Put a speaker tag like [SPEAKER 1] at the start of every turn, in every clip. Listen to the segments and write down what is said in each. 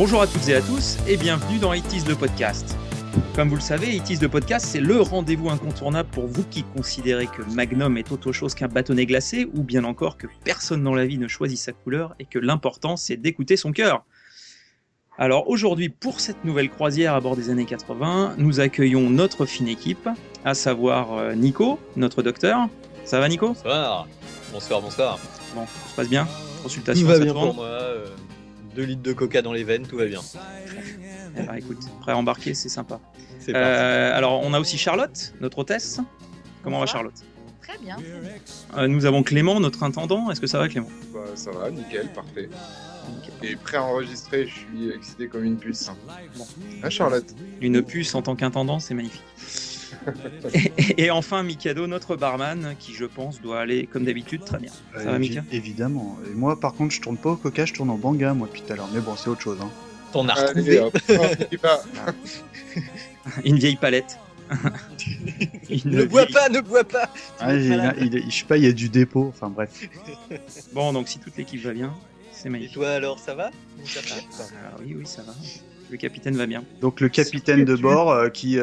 [SPEAKER 1] Bonjour à toutes et à tous et bienvenue dans It Is le podcast. Comme vous le savez, It Is le podcast, c'est le rendez-vous incontournable pour vous qui considérez que Magnum est autre chose qu'un bâtonnet glacé ou bien encore que personne dans la vie ne choisit sa couleur et que l'important c'est d'écouter son cœur. Alors aujourd'hui, pour cette nouvelle croisière à bord des années 80, nous accueillons notre fine équipe, à savoir Nico, notre docteur. Ça va Nico ?
[SPEAKER 2] Bonsoir.
[SPEAKER 1] Bon, ça se passe bien ? Consultation,
[SPEAKER 2] Tout va
[SPEAKER 1] ça
[SPEAKER 2] bien
[SPEAKER 1] tourne ?
[SPEAKER 2] pour moi, 2 litres de coca dans les veines, tout va bien.
[SPEAKER 1] Eh ben, écoute, prêt à embarquer, c'est sympa.
[SPEAKER 2] C'est parti.
[SPEAKER 1] Alors, on a aussi Charlotte, notre hôtesse. Comment va Charlotte ?
[SPEAKER 3] Très bien.
[SPEAKER 1] Nous avons Clément, notre intendant. Est-ce que ça va, Clément ?
[SPEAKER 4] Bah, ça va, nickel, parfait.
[SPEAKER 1] Nickel.
[SPEAKER 4] Et prêt à enregistrer, je suis excité comme une puce. Bon. Ah, Charlotte.
[SPEAKER 1] Une puce en tant qu'intendant, c'est magnifique. et enfin, Mikado, notre barman, qui, je pense, doit aller, comme d'habitude, très bien. Ça va, Mika ?
[SPEAKER 5] Évidemment. Et moi, par contre, je tourne pas au coca, je tourne en banga, moi, depuis tout à l'heure. Mais bon, c'est autre chose. Hein.
[SPEAKER 2] T'en as
[SPEAKER 4] Allez,
[SPEAKER 2] retrouvé.
[SPEAKER 4] hop, on y va.
[SPEAKER 1] Une vieille palette.
[SPEAKER 2] Ne bois pas.
[SPEAKER 5] Ah, je sais pas, il y a du dépôt. Enfin, bref.
[SPEAKER 1] Bon, donc, si toute l'équipe va bien, c'est
[SPEAKER 2] Et
[SPEAKER 1] magnifique.
[SPEAKER 2] toi alors, ça va
[SPEAKER 1] Oui, ça va. Le capitaine va bien.
[SPEAKER 5] Donc, le capitaine de bord qui,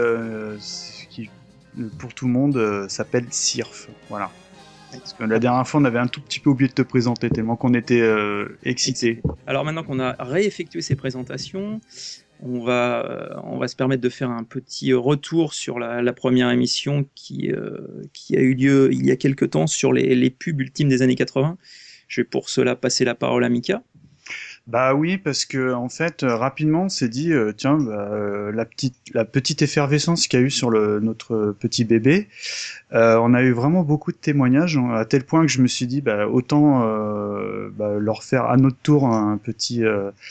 [SPEAKER 5] pour tout le monde, s'appelle Sirf. Voilà. Parce que la dernière fois, on avait un tout petit peu oublié de te présenter, tellement qu'on était excités.
[SPEAKER 1] Alors maintenant qu'on a réeffectué ces présentations, on va se permettre de faire un petit retour sur la première émission qui a eu lieu il y a quelques temps sur les pubs ultimes des années 80. Je vais pour cela passer la parole à Mika.
[SPEAKER 5] Bah oui, parce que en fait, rapidement, on s'est dit, tiens, la petite effervescence qu'il y a eu sur notre petit bébé, on a eu vraiment beaucoup de témoignages, à tel point que je me suis dit, autant leur faire à notre tour un petit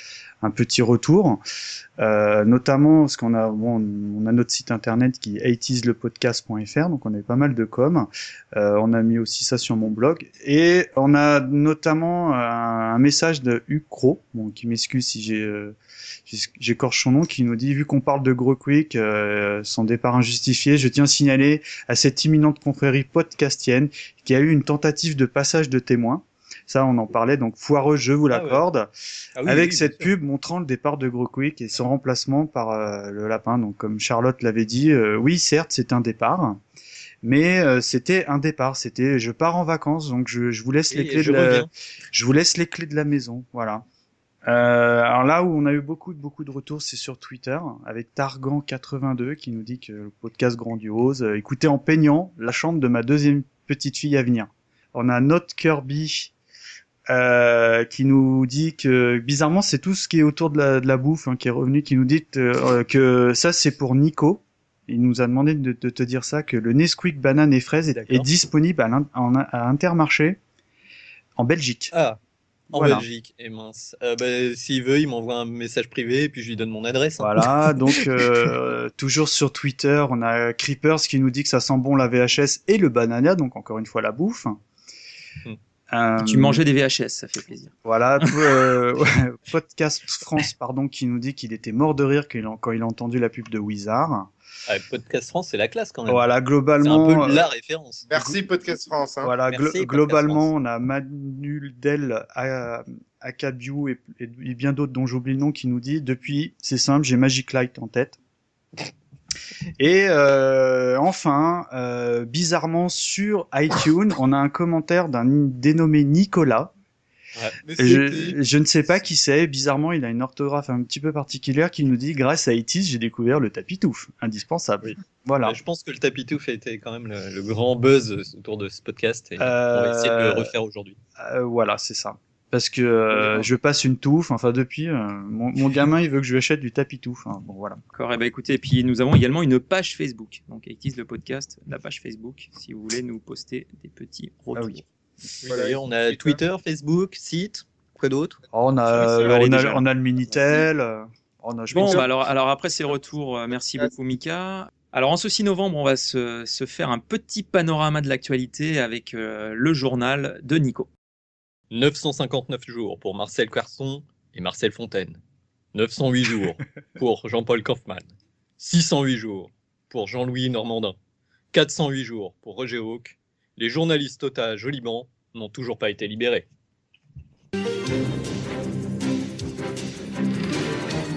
[SPEAKER 5] retour, notamment parce qu'on a on a notre site internet qui est 80slepodcast.fr, donc on a pas mal de com. On a mis aussi ça sur mon blog et on a notamment un message de Hugues Cro, qui m'excuse si j'écorche son nom, qui nous dit: vu qu'on parle de Gros Quick, son départ injustifié, je tiens à signaler à cette imminente confrérie podcastienne qu'il y a eu une tentative de passage de témoin. Ça, on en parlait, donc foireux, je vous l'accorde. Avec cette pub montrant le départ de Gros Quick et son remplacement par le lapin. Donc, comme Charlotte l'avait dit, oui, certes, c'est un départ, mais c'était un départ. C'était, je pars en vacances, donc je vous laisse les clés je vous laisse les clés de la maison. Voilà. Alors là où on a eu beaucoup de retours, c'est sur Twitter, avec Targan82 qui nous dit que le podcast grandiose. Écoutez en peignant la chambre de ma deuxième petite fille à venir. On a Note Kirby qui nous dit que bizarrement c'est tout ce qui est autour de la bouffe qui est revenu, qui nous dit que ça c'est pour Nico. Il nous a demandé de te dire ça, que le Nesquik banane et fraise est disponible à Intermarché en Belgique.
[SPEAKER 2] Voilà. Belgique, et mince. S'il veut, il m'envoie un message privé et puis je lui donne mon adresse.
[SPEAKER 5] Voilà, donc toujours sur Twitter, on a Creepers qui nous dit que ça sent bon la VHS et le banana, donc encore une fois la bouffe.
[SPEAKER 1] Tu mangeais des VHS, ça fait plaisir.
[SPEAKER 5] Voilà, Podcast France, qui nous dit qu'il était mort de rire quand il a entendu la pub de Wizard.
[SPEAKER 2] Podcast France, c'est la classe quand même.
[SPEAKER 5] Voilà, globalement.
[SPEAKER 2] C'est un peu la référence.
[SPEAKER 4] Merci Podcast France. Hein.
[SPEAKER 5] Voilà,
[SPEAKER 2] Merci,
[SPEAKER 5] globalement, on a Manu Del, Akabiu et bien d'autres dont j'oublie le nom qui nous dit: depuis, c'est simple, j'ai Magic Light en tête. Et enfin, bizarrement sur iTunes, on a un commentaire d'un dénommé Nicolas.
[SPEAKER 4] Ouais,
[SPEAKER 5] je ne sais pas qui c'est. Bizarrement, il a une orthographe un petit peu particulière qui nous dit: grâce à Itis, j'ai découvert le tapis-touffe, indispensable. Oui. Voilà.
[SPEAKER 2] Je pense que le tapis-touffe a été quand même le grand buzz autour de ce podcast et on va essayer de le refaire aujourd'hui.
[SPEAKER 5] Voilà, c'est ça. Parce que je passe une touffe, depuis, mon gamin il veut que je lui achète du tapis-touffe. Bon, voilà.
[SPEAKER 1] D'accord, écoutez, et puis nous avons également une page Facebook. Donc, It Is le podcast, la page Facebook, si vous voulez nous poster des petits retours.
[SPEAKER 2] Oui, d'ailleurs, on a Twitter, Facebook, site, quoi d'autre ?
[SPEAKER 5] On a le Minitel.
[SPEAKER 1] Alors après ces retours, merci beaucoup Mika. Alors en ce 6 novembre, on va se faire un petit panorama de l'actualité avec le journal de Nico.
[SPEAKER 2] 959 jours pour Marcel Carson et Marcel Fontaine. 908 jours pour Jean-Paul Kaufmann. 608 jours pour Jean-Louis Normandin. 408 jours pour Roger Hawk. Les journalistes otages au Liban n'ont toujours pas été libérés.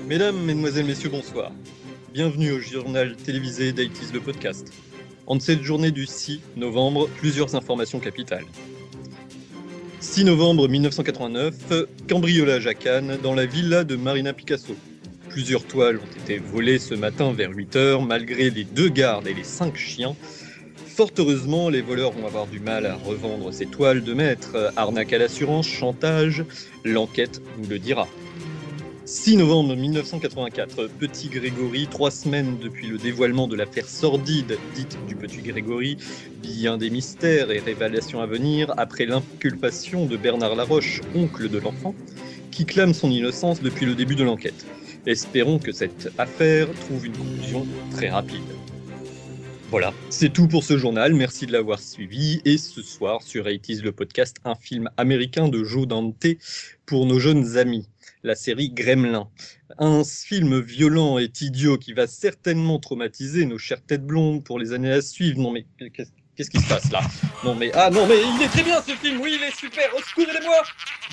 [SPEAKER 2] Mesdames, Mesdemoiselles, Messieurs, bonsoir. Bienvenue au journal télévisé d'IT's le podcast. En cette journée du 6 novembre, plusieurs informations capitales. 6 novembre 1989, cambriolage à Cannes dans la villa de Marina Picasso. Plusieurs toiles ont été volées ce matin vers 8h, malgré les 2 gardes et les 5 chiens. Fort heureusement, les voleurs vont avoir du mal à revendre ces toiles de maître. Arnaque à l'assurance, chantage, l'enquête nous le dira. 6 novembre 1984, Petit Grégory, 3 semaines depuis le dévoilement de l'affaire sordide dite du Petit Grégory, bien des mystères et révélations à venir après l'inculpation de Bernard Laroche, oncle de l'enfant, qui clame son innocence depuis le début de l'enquête. Espérons que cette affaire trouve une conclusion très rapide. Voilà, c'est tout pour ce journal, merci de l'avoir suivi, et ce soir sur 80's le podcast, un film américain de Joe Dante pour nos jeunes amis. La série Gremlins. Un film violent et idiot qui va certainement traumatiser nos chères têtes blondes pour les années à suivre. Non mais qu'est-ce qui se passe là ? Non mais il est très bien ce film, oui il est super, au secours aidez-moi !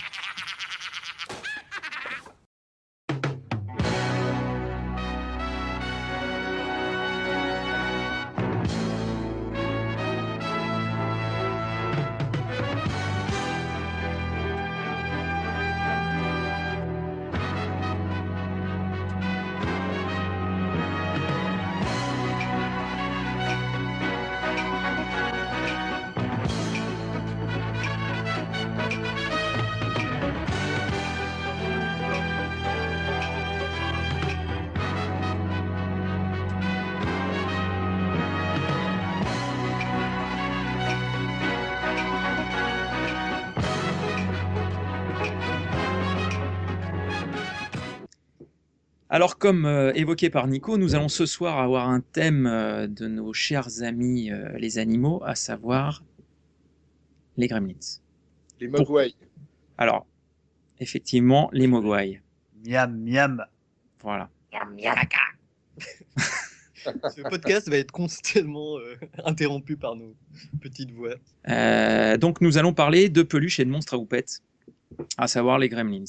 [SPEAKER 1] Alors, comme évoqué par Nico, nous allons ce soir avoir un thème de nos chers amis les animaux, à savoir les gremlins.
[SPEAKER 4] Les Mogwai.
[SPEAKER 1] Alors, effectivement, les mogwai.
[SPEAKER 5] Miam, miam.
[SPEAKER 1] Voilà.
[SPEAKER 2] Ce podcast va être constamment interrompu par nos petites voix.
[SPEAKER 1] Donc, nous allons parler de peluches et de monstres à houppette, à savoir les gremlins.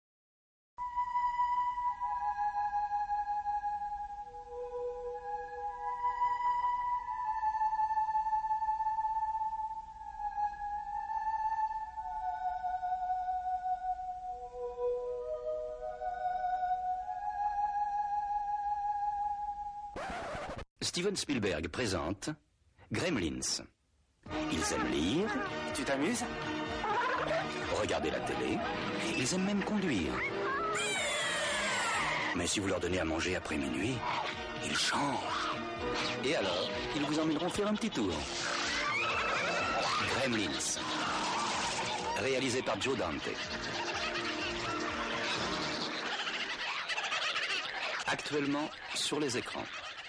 [SPEAKER 3] Steven Spielberg présente Gremlins. Ils aiment lire. Tu t'amuses ? Regarder la télé. Ils aiment même conduire. Mais si vous leur donnez à manger après minuit, ils changent. Et alors, ils vous emmèneront faire un petit tour. Gremlins. Réalisé par Joe Dante. Actuellement sur les écrans.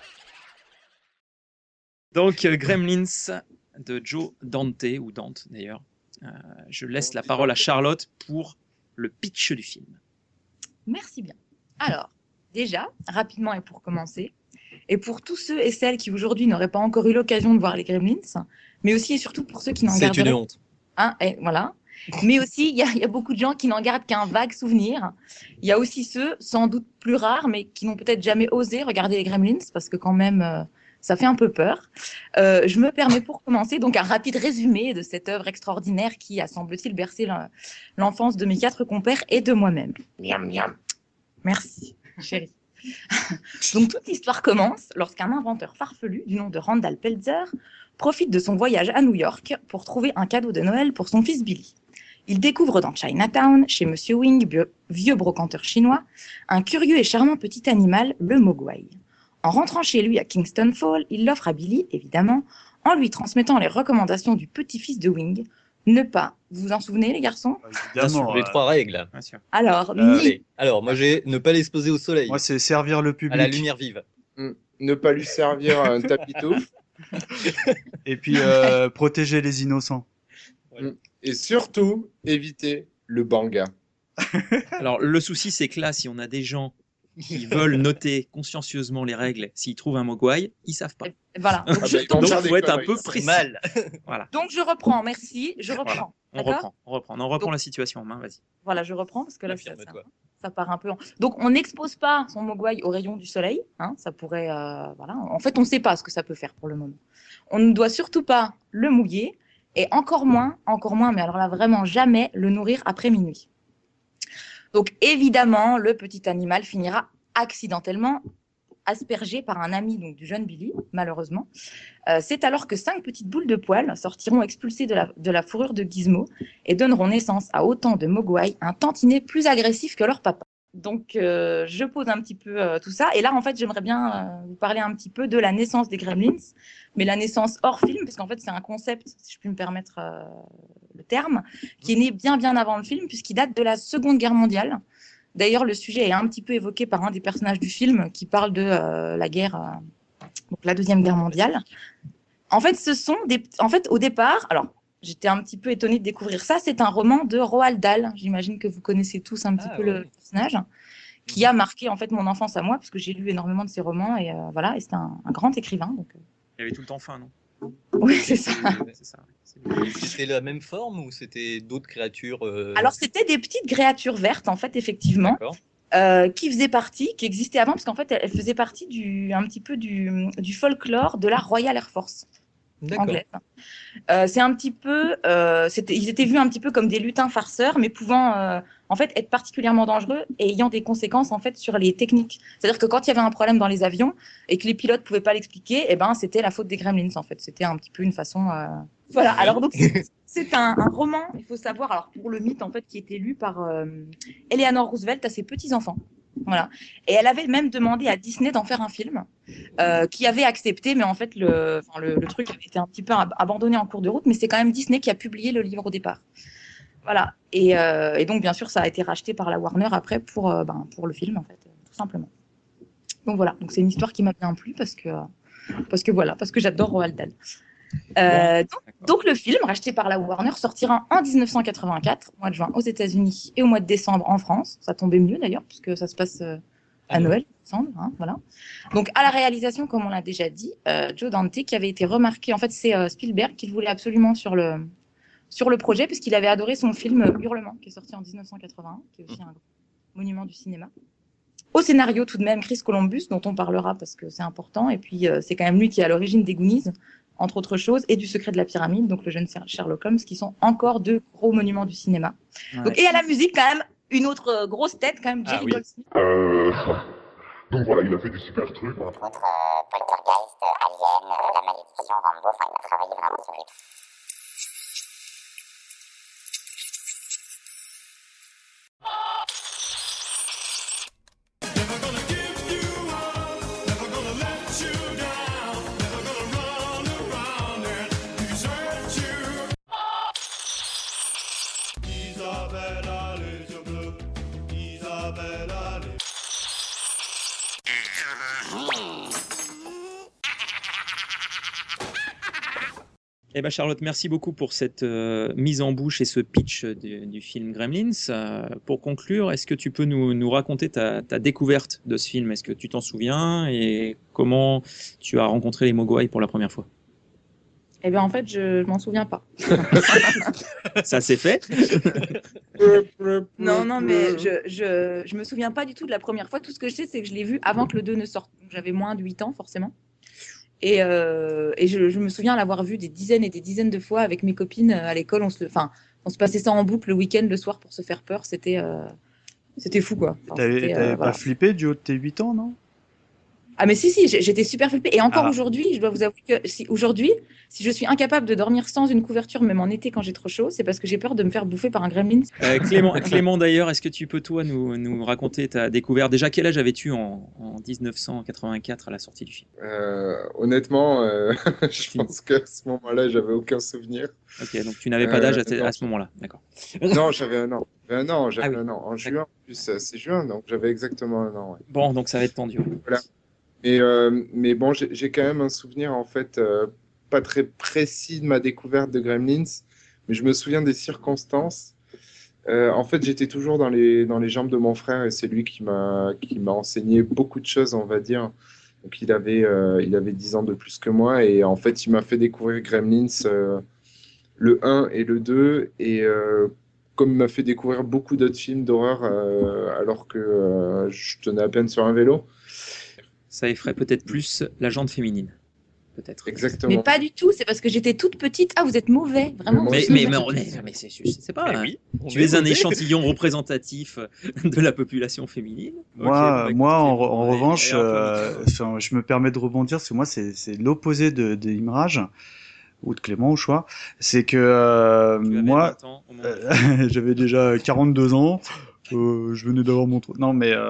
[SPEAKER 1] Donc, Gremlins de Joe Dante, ou Dante d'ailleurs. Je laisse la parole à Charlotte pour le pitch du film.
[SPEAKER 6] Merci bien. Alors, déjà, rapidement et pour commencer, et pour tous ceux et celles qui aujourd'hui n'auraient pas encore eu l'occasion de voir les Gremlins, mais aussi et surtout pour ceux qui n'en
[SPEAKER 2] C'est
[SPEAKER 6] garderaient...
[SPEAKER 2] une honte.
[SPEAKER 6] Hein, et voilà. Mais aussi, il y a beaucoup de gens qui n'en gardent qu'un vague souvenir. Il y a aussi ceux, sans doute plus rares, mais qui n'ont peut-être jamais osé regarder les Gremlins, parce que quand même... ça fait un peu peur. Je me permets pour commencer donc un rapide résumé de cette œuvre extraordinaire qui a, semble-t-il, bercé l'enfance de mes 4 compères et de moi-même. Miam, miam. Merci, chérie. Donc toute l'histoire commence lorsqu'un inventeur farfelu du nom de Randall Peltzer profite de son voyage à New York pour trouver un cadeau de Noël pour son fils Billy. Il découvre dans Chinatown, chez Monsieur Wing, vieux brocanteur chinois, un curieux et charmant petit animal, le mogwai. En rentrant chez lui à Kingston Falls, il l'offre à Billy, évidemment, en lui transmettant les recommandations du petit-fils de Wing. Ne pas, vous vous en souvenez les garçons ?
[SPEAKER 2] Bien sûr, les 3 règles.
[SPEAKER 1] Bien sûr.
[SPEAKER 6] Alors,
[SPEAKER 2] Allez. Alors, moi j'ai ne pas l'exposer au soleil,
[SPEAKER 5] Moi, c'est servir le public.
[SPEAKER 2] à la lumière vive.
[SPEAKER 4] Ne pas lui servir un tapito.
[SPEAKER 5] Et puis, protéger les innocents.
[SPEAKER 4] Et surtout, éviter le banga.
[SPEAKER 1] Alors, le souci, c'est que là, si on a des gens qui veulent noter consciencieusement les règles, s'ils trouvent un mogwai, ils savent pas.
[SPEAKER 6] voilà. Donc,
[SPEAKER 4] bah,
[SPEAKER 1] Donc,
[SPEAKER 4] faire
[SPEAKER 1] il
[SPEAKER 4] des
[SPEAKER 1] faut être un
[SPEAKER 4] conneries.
[SPEAKER 1] peu précis.
[SPEAKER 2] Mal.
[SPEAKER 1] Voilà.
[SPEAKER 6] donc, je reprends, merci, je reprends.
[SPEAKER 1] On
[SPEAKER 6] D'accord ?
[SPEAKER 1] reprend la
[SPEAKER 6] Donc-
[SPEAKER 1] situation en main, vas-y.
[SPEAKER 6] Voilà, je reprends parce que là,
[SPEAKER 2] Affirme-toi.
[SPEAKER 6] Ça part un peu. Donc, on n'expose pas son mogwai au rayon du soleil. Hein, ça pourrait, voilà. En fait, on ne sait pas ce que ça peut faire pour le moment. On ne doit surtout pas le mouiller et encore moins, mais alors là, vraiment jamais le nourrir après minuit. Donc, évidemment, le petit animal finira accidentellement aspergé par un ami donc, du jeune Billy, malheureusement. C'est alors que 5 petites boules de poils sortiront expulsées de la fourrure de Gizmo et donneront naissance à autant de mogwai, un tantinet plus agressif que leur papa. Donc, je pose un petit peu tout ça. Et là, en fait, j'aimerais bien vous parler un petit peu de la naissance des Gremlins, mais la naissance hors film, parce qu'en fait, c'est un concept, si je puis me permettre le terme, qui est né bien avant le film, puisqu'il date de la Seconde Guerre mondiale. D'ailleurs, le sujet est un petit peu évoqué par un des personnages du film qui parle de la guerre, donc la Deuxième Guerre mondiale. En fait, au départ, alors j'étais un petit peu étonnée de découvrir ça, c'est un roman de Roald Dahl. J'imagine que vous connaissez tous un petit peu le personnage, qui a marqué en fait mon enfance à moi, parce que j'ai lu énormément de ses romans et voilà, et c'était un grand écrivain. Donc,
[SPEAKER 1] Il avait tout le temps faim, non?
[SPEAKER 6] Oui, c'est ça.
[SPEAKER 1] C'est ça.
[SPEAKER 2] C'était la même forme ou c'était d'autres créatures
[SPEAKER 6] Alors, c'était des petites créatures vertes, en fait, effectivement, qui faisaient partie, qui existaient avant, parce qu'en fait, elles faisaient partie un petit peu du folklore de la Royal Air Force anglaise. C'est un petit peu, ils étaient vus un petit peu comme des lutins farceurs, mais pouvant en fait être particulièrement dangereux et ayant des conséquences en fait sur les techniques. C'est-à-dire que quand il y avait un problème dans les avions et que les pilotes pouvaient pas l'expliquer, eh ben c'était la faute des Gremlins en fait. C'était un petit peu une façon. Voilà. Alors donc c'est un roman, il faut savoir. Alors pour le mythe en fait qui était lu par Eleanor Roosevelt à ses petits enfants. Voilà. Et elle avait même demandé à Disney d'en faire un film, qui avait accepté, mais en fait, le truc avait été un petit peu abandonné en cours de route, mais c'est quand même Disney qui a publié le livre au départ. Voilà. Et donc, bien sûr, ça a été racheté par la Warner après pour le film, en fait, tout simplement. Donc voilà. Donc c'est une histoire qui m'a bien plu parce que j'adore Roald Dahl. Donc le film, racheté par la Warner, sortira en 1984, au mois de juin aux États-Unis et au mois de décembre en France. Ça tombait mieux d'ailleurs, puisque ça se passe à Noël, il me semble. Hein, voilà. Donc à la réalisation, comme on l'a déjà dit, Joe Dante, qui avait été remarqué, en fait c'est Spielberg qui le voulait absolument sur le projet, puisqu'il avait adoré son film Hurlement, qui est sorti en 1981, qui est aussi un monument du cinéma. Au scénario, tout de même, Chris Columbus, dont on parlera parce que c'est important, et puis c'est quand même lui qui est à l'origine des Goonies, entre autres choses, et du Secret de la Pyramide, donc le jeune Sherlock Holmes, qui sont encore 2 gros monuments du cinéma. Ouais. Donc, et à la musique, quand même, une autre grosse tête, quand même, Jerry Goldsmith.
[SPEAKER 7] Donc voilà, il a fait des super trucs.
[SPEAKER 8] Entre autres, Poltergeist, Alien, La Malédiction, Rambo, enfin, il a travaillé vraiment sur les...
[SPEAKER 1] Eh ben Charlotte, merci beaucoup pour cette mise en bouche et ce pitch du film Gremlins. Pour conclure, est-ce que tu peux nous raconter ta découverte de ce film? Est-ce que tu t'en souviens et comment tu as rencontré les Mogwai pour la première fois?
[SPEAKER 6] Eh bien, en fait, je m'en souviens pas.
[SPEAKER 1] Ça s'est fait?
[SPEAKER 6] Non, mais je me souviens pas du tout de la première fois. Tout ce que je sais, c'est que je l'ai vu avant que le 2 ne sorte. J'avais moins de 8 ans, forcément. Et je me souviens l'avoir vu des dizaines et des dizaines de fois avec mes copines à l'école. On se passait ça en boucle le week-end, le soir, pour se faire peur. C'était fou, quoi. Enfin,
[SPEAKER 5] t'avais pas flippé du haut de tes 8 ans, non?
[SPEAKER 6] Ah mais si, j'étais super flippée. Et encore aujourd'hui, je dois vous avouer que si je suis incapable de dormir sans une couverture, même en été quand j'ai trop chaud, c'est parce que j'ai peur de me faire bouffer par un gremlin.
[SPEAKER 1] Clément d'ailleurs, est-ce que tu peux toi nous raconter ta découverte? Déjà, quel âge avais-tu en 1984 à la sortie du film?
[SPEAKER 4] Honnêtement, je pense qu'à ce moment-là, j'avais aucun souvenir.
[SPEAKER 1] Ok, donc tu n'avais pas d'âge à ce moment-là, d'accord.
[SPEAKER 4] Non, j'avais un an. Un an, en juin, en plus c'est juin, donc j'avais exactement un an. Ouais.
[SPEAKER 1] Bon, donc ça va être tendu.
[SPEAKER 4] Voilà. Mais bon, j'ai quand même un souvenir en fait pas très précis de ma découverte de Gremlins, mais je me souviens des circonstances. En fait, j'étais toujours dans les jambes de mon frère et c'est lui qui m'a enseigné beaucoup de choses, on va dire. Donc il avait 10 ans de plus que moi et en fait, il m'a fait découvrir Gremlins le 1 et le 2 et comme m'a fait découvrir beaucoup d'autres films d'horreur alors que je tenais à peine sur un vélo.
[SPEAKER 1] Ça effraie peut-être plus la jante féminine. Peut-être.
[SPEAKER 4] Exactement.
[SPEAKER 6] Mais pas du tout, c'est parce que j'étais toute petite. Ah, vous êtes mauvais, vraiment.
[SPEAKER 4] Mais
[SPEAKER 1] c'est pas.
[SPEAKER 2] Mais oui, on
[SPEAKER 1] Tu
[SPEAKER 2] est
[SPEAKER 1] es un
[SPEAKER 2] mauvais.
[SPEAKER 1] échantillon représentatif de la population féminine.
[SPEAKER 5] Moi,
[SPEAKER 1] Ok,
[SPEAKER 5] moi
[SPEAKER 1] écoutez,
[SPEAKER 5] en
[SPEAKER 1] allez,
[SPEAKER 5] revanche,
[SPEAKER 1] allez, un peu, Nico.
[SPEAKER 5] je me permets de rebondir, parce que moi, c'est l'opposé de Imrage, ou de Clément au choix. C'est que
[SPEAKER 1] Tu avais
[SPEAKER 5] moi,
[SPEAKER 1] 20 ans au moment.
[SPEAKER 5] j'avais déjà 42 ans. Je venais d'avoir mon trou. Non, mais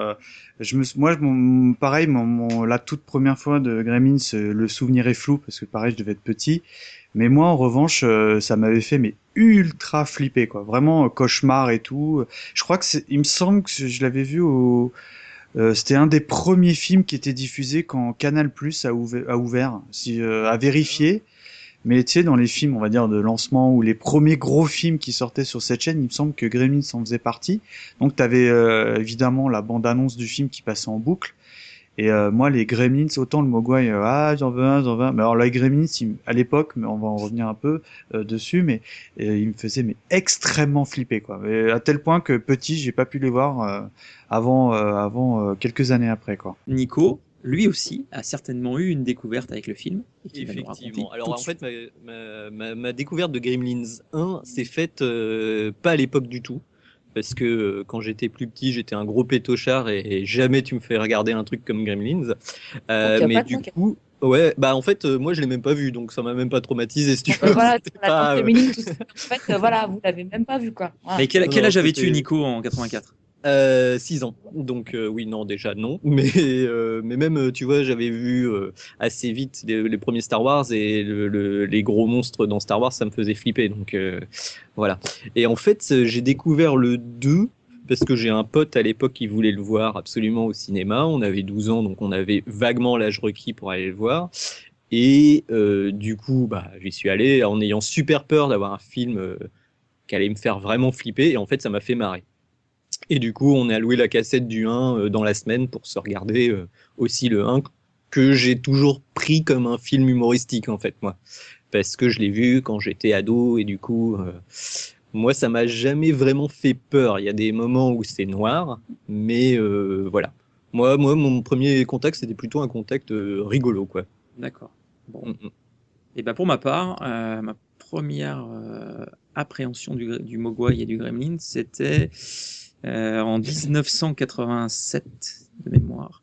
[SPEAKER 5] pareil, la toute première fois de Gremlins, le souvenir est flou parce que pareil, je devais être petit. Mais moi, en revanche, ça m'avait fait mais ultra flipper, quoi. Vraiment cauchemar et tout. Je crois que il me semble que je l'avais vu c'était un des premiers films qui était diffusé quand Canal+ a ouvert. À vérifier. Mais tu sais, dans les films, on va dire, de lancement ou les premiers gros films qui sortaient sur cette chaîne, il me semble que Gremlins en faisait partie. Donc t'avais évidemment la bande-annonce du film qui passait en boucle. Et moi, les Gremlins, autant le Mogwai, j'en veux un. Mais alors les Gremlins, à l'époque, mais on va en revenir un peu dessus, mais il me faisait extrêmement flipper, quoi. Et à tel point que petit, j'ai pas pu les voir avant quelques années après, quoi.
[SPEAKER 1] Nico, lui aussi, a certainement eu une découverte avec le film. Et qui va nous raconter
[SPEAKER 2] Effectivement.
[SPEAKER 1] tout
[SPEAKER 2] Alors
[SPEAKER 1] de
[SPEAKER 2] en
[SPEAKER 1] suite.
[SPEAKER 2] fait, ma découverte de Gremlins 1 s'est faite pas à l'époque du tout. Parce que quand j'étais plus petit, j'étais un gros pétochard et jamais tu me fais regarder un truc comme Gremlins.
[SPEAKER 6] Donc, y a
[SPEAKER 2] Mais
[SPEAKER 6] pas de
[SPEAKER 2] du
[SPEAKER 6] manque.
[SPEAKER 2] coup, ouais, bah en fait, moi je l'ai même pas vu, donc ça m'a même pas traumatisé si tu veux.
[SPEAKER 6] Voilà,
[SPEAKER 2] C'était
[SPEAKER 6] la
[SPEAKER 2] pas,
[SPEAKER 6] jante féminine, tout ça. En fait, voilà, vous l'avez même pas vu, quoi. Voilà.
[SPEAKER 1] Mais quel
[SPEAKER 2] Non,
[SPEAKER 1] âge avais-tu,
[SPEAKER 2] c'était-
[SPEAKER 1] Nico, en 84?
[SPEAKER 2] 6 ans. Donc oui, non, déjà non. Mais même, tu vois, j'avais vu assez vite les premiers Star Wars et les gros monstres dans Star Wars, ça me faisait flipper. Donc voilà. Et en fait, j'ai découvert le 2 parce que j'ai un pote à l'époque qui voulait le voir absolument au cinéma. On avait 12 ans, donc on avait vaguement l'âge requis pour aller le voir. Et du coup, bah, j'y suis allé en ayant super peur d'avoir un film qui allait me faire vraiment flipper. Et en fait, ça m'a fait marrer. Et du coup, on a loué la cassette du 1 dans la semaine pour se regarder aussi le 1 que j'ai toujours pris comme un film humoristique en fait, moi. Parce que je l'ai vu quand j'étais ado et du coup, moi, ça m'a jamais vraiment fait peur. Il y a des moments où c'est noir, mais voilà. Moi, mon premier contact, c'était plutôt un contact rigolo, quoi.
[SPEAKER 1] D'accord. Bon.
[SPEAKER 2] Mm.
[SPEAKER 1] Et ben pour ma part, ma première appréhension du Mogwai et du Gremlin, c'était en 1987 de mémoire.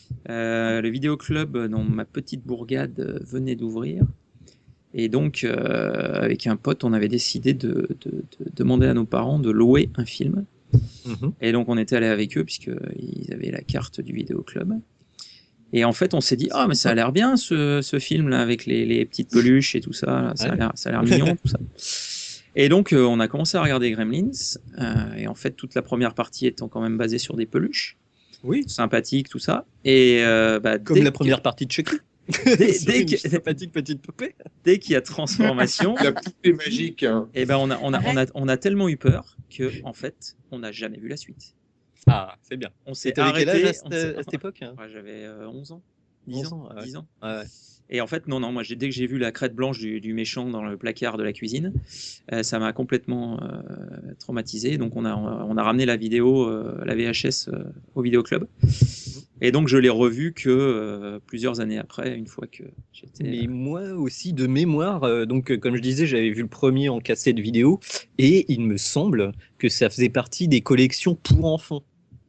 [SPEAKER 1] Le vidéoclub dans ma petite bourgade venait d'ouvrir. Et donc, avec un pote, on avait décidé de demander à nos parents de louer un film.
[SPEAKER 2] Mhm.
[SPEAKER 1] Et donc, on était allé avec eux, puisqu'ils avaient la carte du vidéoclub. Et en fait, on s'est dit, ah, mais ça a l'air bien, ce film-là, avec les petites peluches et tout ça. Là, ça a l'air mignon, tout ça. Et donc, on a commencé à regarder Gremlins. Et en fait, toute la première partie étant quand même basée sur des peluches.
[SPEAKER 2] Oui.
[SPEAKER 1] Sympathique, tout ça. Et
[SPEAKER 2] Comme la première partie de Chucky.
[SPEAKER 1] dès que-
[SPEAKER 2] Sympathique petite poupée.
[SPEAKER 1] dès qu'il y a transformation,
[SPEAKER 4] La poupée magique. Hein.
[SPEAKER 1] et ben on a tellement eu peur que en fait, on n'a jamais vu la suite.
[SPEAKER 2] Ah, c'est bien.
[SPEAKER 1] On s'est
[SPEAKER 2] T'avais quel
[SPEAKER 1] arrêté.
[SPEAKER 2] âge à cette époque hein
[SPEAKER 1] Ouais, j'avais 11 ans. 10
[SPEAKER 2] 11
[SPEAKER 1] ans.
[SPEAKER 2] ans, ouais.
[SPEAKER 1] 10 ans.
[SPEAKER 2] Ouais.
[SPEAKER 1] Et en fait, non, moi, dès que j'ai vu la crête blanche du méchant dans le placard de la cuisine, ça m'a complètement traumatisé. Donc, on a ramené la vidéo, la VHS, au vidéoclub. Et donc, je l'ai revu que plusieurs années après, une fois que j'étais.
[SPEAKER 2] Mais moi aussi, de mémoire, comme je disais, j'avais vu le premier en cassette vidéo, et il me semble que ça faisait partie des collections pour enfants.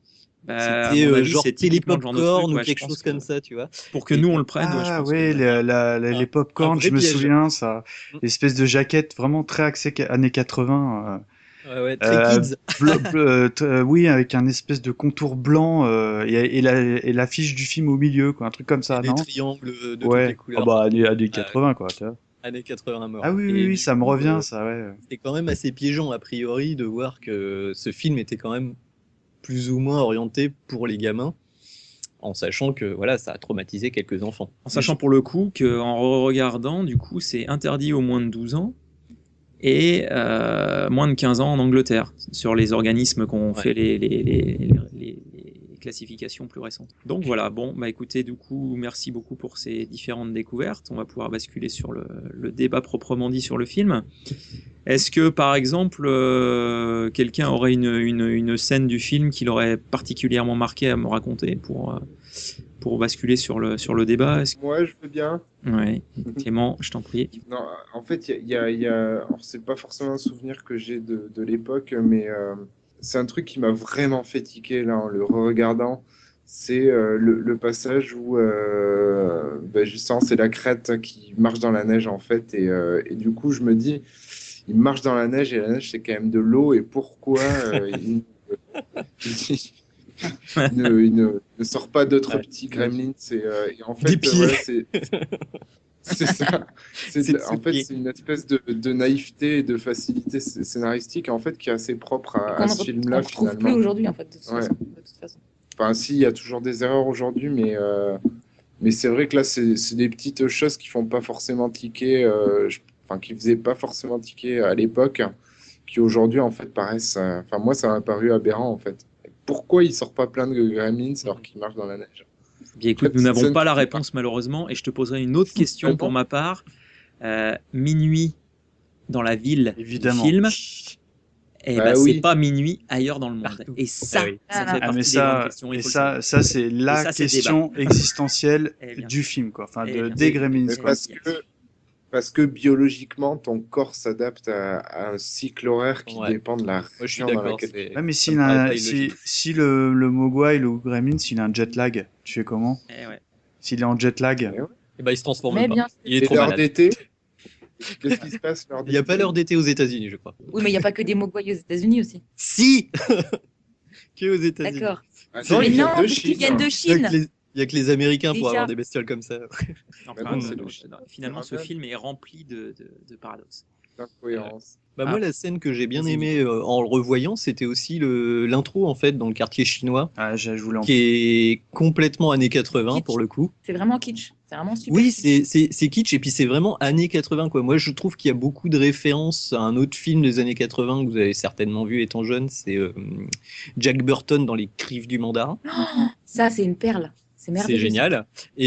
[SPEAKER 1] À
[SPEAKER 2] C'était
[SPEAKER 1] mon avis,
[SPEAKER 2] genre
[SPEAKER 1] c'est typiquement le genre de truc,
[SPEAKER 2] Télépopcorn
[SPEAKER 1] ouais,
[SPEAKER 2] ou
[SPEAKER 1] je
[SPEAKER 2] quelque
[SPEAKER 1] pense
[SPEAKER 2] chose
[SPEAKER 1] que-
[SPEAKER 2] comme ça, tu vois.
[SPEAKER 1] Pour que nous, on le prenne, ouais, je
[SPEAKER 5] Ah
[SPEAKER 1] pense
[SPEAKER 5] ouais,
[SPEAKER 1] que-
[SPEAKER 5] les pop-corn,
[SPEAKER 2] un vrai
[SPEAKER 5] je me
[SPEAKER 2] piège.
[SPEAKER 5] souviens, ça.
[SPEAKER 2] Mm.
[SPEAKER 5] L'espèce de jaquette vraiment très axée années 80.
[SPEAKER 2] Ouais, très kids.
[SPEAKER 5] Oui, avec un espèce de contour blanc et l'affiche du film au milieu, quoi, un truc comme ça,
[SPEAKER 2] Et des
[SPEAKER 5] non?
[SPEAKER 2] triangles de toutes
[SPEAKER 5] Ouais.
[SPEAKER 2] les couleurs.
[SPEAKER 5] Ah bah, années 80, quoi, tu vois.
[SPEAKER 2] Années 80 mort.
[SPEAKER 5] Ah oui,
[SPEAKER 2] Et
[SPEAKER 5] oui,
[SPEAKER 2] du
[SPEAKER 5] ça me
[SPEAKER 2] coup,
[SPEAKER 5] revient, ça, ouais.
[SPEAKER 2] c'est quand même assez piégeant, a priori, de voir que ce film était quand même plus ou moins orienté pour les gamins, en sachant que voilà, ça a traumatisé quelques enfants.
[SPEAKER 1] En sachant pour le coup qu'en regardant, du coup, c'est interdit aux moins de 12 ans et moins de 15 ans en Angleterre, sur les organismes qui ont fait les classifications plus récentes. Donc voilà, bon, bah écoutez, du coup, merci beaucoup pour ces différentes découvertes. On va pouvoir basculer sur le débat proprement dit sur le film. Est-ce que, par exemple, quelqu'un aurait une scène du film qui l'aurait particulièrement marqué à me raconter pour basculer sur le débat?
[SPEAKER 4] Moi, je veux bien.
[SPEAKER 1] Ouais. Clément, je t'en prie.
[SPEAKER 4] Non, en fait, alors, c'est pas forcément un souvenir que j'ai de l'époque, mais c'est un truc qui m'a vraiment fait tiquer là, en le re-regardant. C'est le passage où justement, c'est la crête qui marche dans la neige en fait, et du coup, je me dis, il marche dans la neige et la neige c'est quand même de l'eau, et pourquoi il ne sort pas d'autres petits gremlins, et en fait,
[SPEAKER 2] Des pieds.
[SPEAKER 4] voilà, c'est ça. En fait, c'est une espèce de naïveté et de facilité scénaristique en fait qui est assez propre à ce film-là
[SPEAKER 6] On ne retrouve plus
[SPEAKER 4] finalement.
[SPEAKER 6] aujourd'hui, en fait, de toute
[SPEAKER 4] Ouais.
[SPEAKER 6] façon.
[SPEAKER 4] Enfin, si, il y a toujours des erreurs aujourd'hui, mais c'est vrai que là, c'est des petites choses qui font pas forcément tiquer, enfin, qui faisaient pas forcément tiquer à l'époque, qui aujourd'hui en fait paraissent. Enfin, moi, ça m'a paru aberrant en fait. Pourquoi il sort pas plein de gremlins alors qu'il marche dans la neige?
[SPEAKER 1] Bien, écoute,
[SPEAKER 4] Très
[SPEAKER 1] nous
[SPEAKER 4] petite
[SPEAKER 1] n'avons
[SPEAKER 4] scène
[SPEAKER 1] pas la
[SPEAKER 4] qui fait
[SPEAKER 1] réponse malheureusement, et je te poserai une autre question pour ma part. Minuit dans la ville
[SPEAKER 5] Évidemment.
[SPEAKER 1] du film, et
[SPEAKER 4] Bah
[SPEAKER 1] c'est
[SPEAKER 4] oui.
[SPEAKER 1] pas minuit ailleurs dans le monde.
[SPEAKER 2] Partout.
[SPEAKER 1] Et ça,
[SPEAKER 2] Ah oui.
[SPEAKER 1] ça fait
[SPEAKER 6] Ah,
[SPEAKER 1] partie
[SPEAKER 5] mais
[SPEAKER 1] des grandes
[SPEAKER 5] ça,
[SPEAKER 1] questions. Il
[SPEAKER 5] et
[SPEAKER 1] faut le savoir.
[SPEAKER 5] ça c'est la
[SPEAKER 1] ça, c'est le
[SPEAKER 5] question existentielle
[SPEAKER 1] Eh bien
[SPEAKER 5] du
[SPEAKER 1] sûr.
[SPEAKER 5] film, quoi. Enfin,
[SPEAKER 1] Eh bien
[SPEAKER 5] des
[SPEAKER 1] sûr.
[SPEAKER 5] Gremlins,
[SPEAKER 4] Mais
[SPEAKER 5] quoi.
[SPEAKER 4] parce que biologiquement, ton corps s'adapte à un cycle horaire qui
[SPEAKER 2] Ouais.
[SPEAKER 4] dépend de la
[SPEAKER 2] Moi, je suis
[SPEAKER 4] région dans
[SPEAKER 2] d'accord.
[SPEAKER 4] laquelle.
[SPEAKER 2] c'est-
[SPEAKER 5] Ouais, mais
[SPEAKER 2] ça me paraît pas
[SPEAKER 5] si,
[SPEAKER 2] illogique.
[SPEAKER 5] si le Mogwai, le Gremlins, il a un jet lag, tu fais comment?
[SPEAKER 1] Eh ouais.
[SPEAKER 5] S'il est en jet lag,
[SPEAKER 4] Eh ouais.
[SPEAKER 2] Eh ben, il se transforme
[SPEAKER 6] Mais
[SPEAKER 2] pas.
[SPEAKER 6] bien sûr.
[SPEAKER 2] Il est
[SPEAKER 4] Et
[SPEAKER 2] trop
[SPEAKER 4] l'heure
[SPEAKER 2] malade.
[SPEAKER 4] d'été, qu'est-ce qui se passe l'heure
[SPEAKER 2] Il n'y a pas
[SPEAKER 4] d'été
[SPEAKER 2] l'heure d'été aux États-Unis, je crois.
[SPEAKER 6] Oui, mais il n'y a pas que des Mogwai aux États-Unis aussi.
[SPEAKER 2] Si Que aux États-Unis.
[SPEAKER 6] D'accord.
[SPEAKER 4] Attends,
[SPEAKER 6] Mais
[SPEAKER 4] ils viennent
[SPEAKER 6] non,
[SPEAKER 4] de
[SPEAKER 6] parce qu'ils
[SPEAKER 4] Chine.
[SPEAKER 6] viennent de
[SPEAKER 2] Il n'y a,
[SPEAKER 6] Chine.
[SPEAKER 2] que y a que les Américains pour
[SPEAKER 6] Déjà.
[SPEAKER 2] avoir des bestioles comme ça.
[SPEAKER 1] Enfin,
[SPEAKER 4] non, c'est le
[SPEAKER 1] finalement, ce
[SPEAKER 4] Ramen.
[SPEAKER 1] film est rempli de paradoxes.
[SPEAKER 4] D'incohérence.
[SPEAKER 2] Bah,
[SPEAKER 1] Ah.
[SPEAKER 2] moi, la scène que j'ai bien
[SPEAKER 1] Vas-y,
[SPEAKER 2] aimée en le revoyant, c'était aussi l'intro en fait dans le quartier chinois,
[SPEAKER 5] ah, je voulais en
[SPEAKER 2] qui est complètement années 80
[SPEAKER 6] Kitsch.
[SPEAKER 2] pour le coup.
[SPEAKER 6] C'est vraiment kitsch. C'est vraiment super.
[SPEAKER 2] Oui,
[SPEAKER 6] kitsch.
[SPEAKER 2] c'est kitsch et puis c'est vraiment années 80 quoi. Moi, je trouve qu'il y a beaucoup de références à un autre film des années 80 que vous avez certainement vu étant jeune, c'est Jack Burton dans Les Griffes du Mandarin.
[SPEAKER 6] Ça, c'est une perle. C'est merveilleux.
[SPEAKER 2] C'est génial.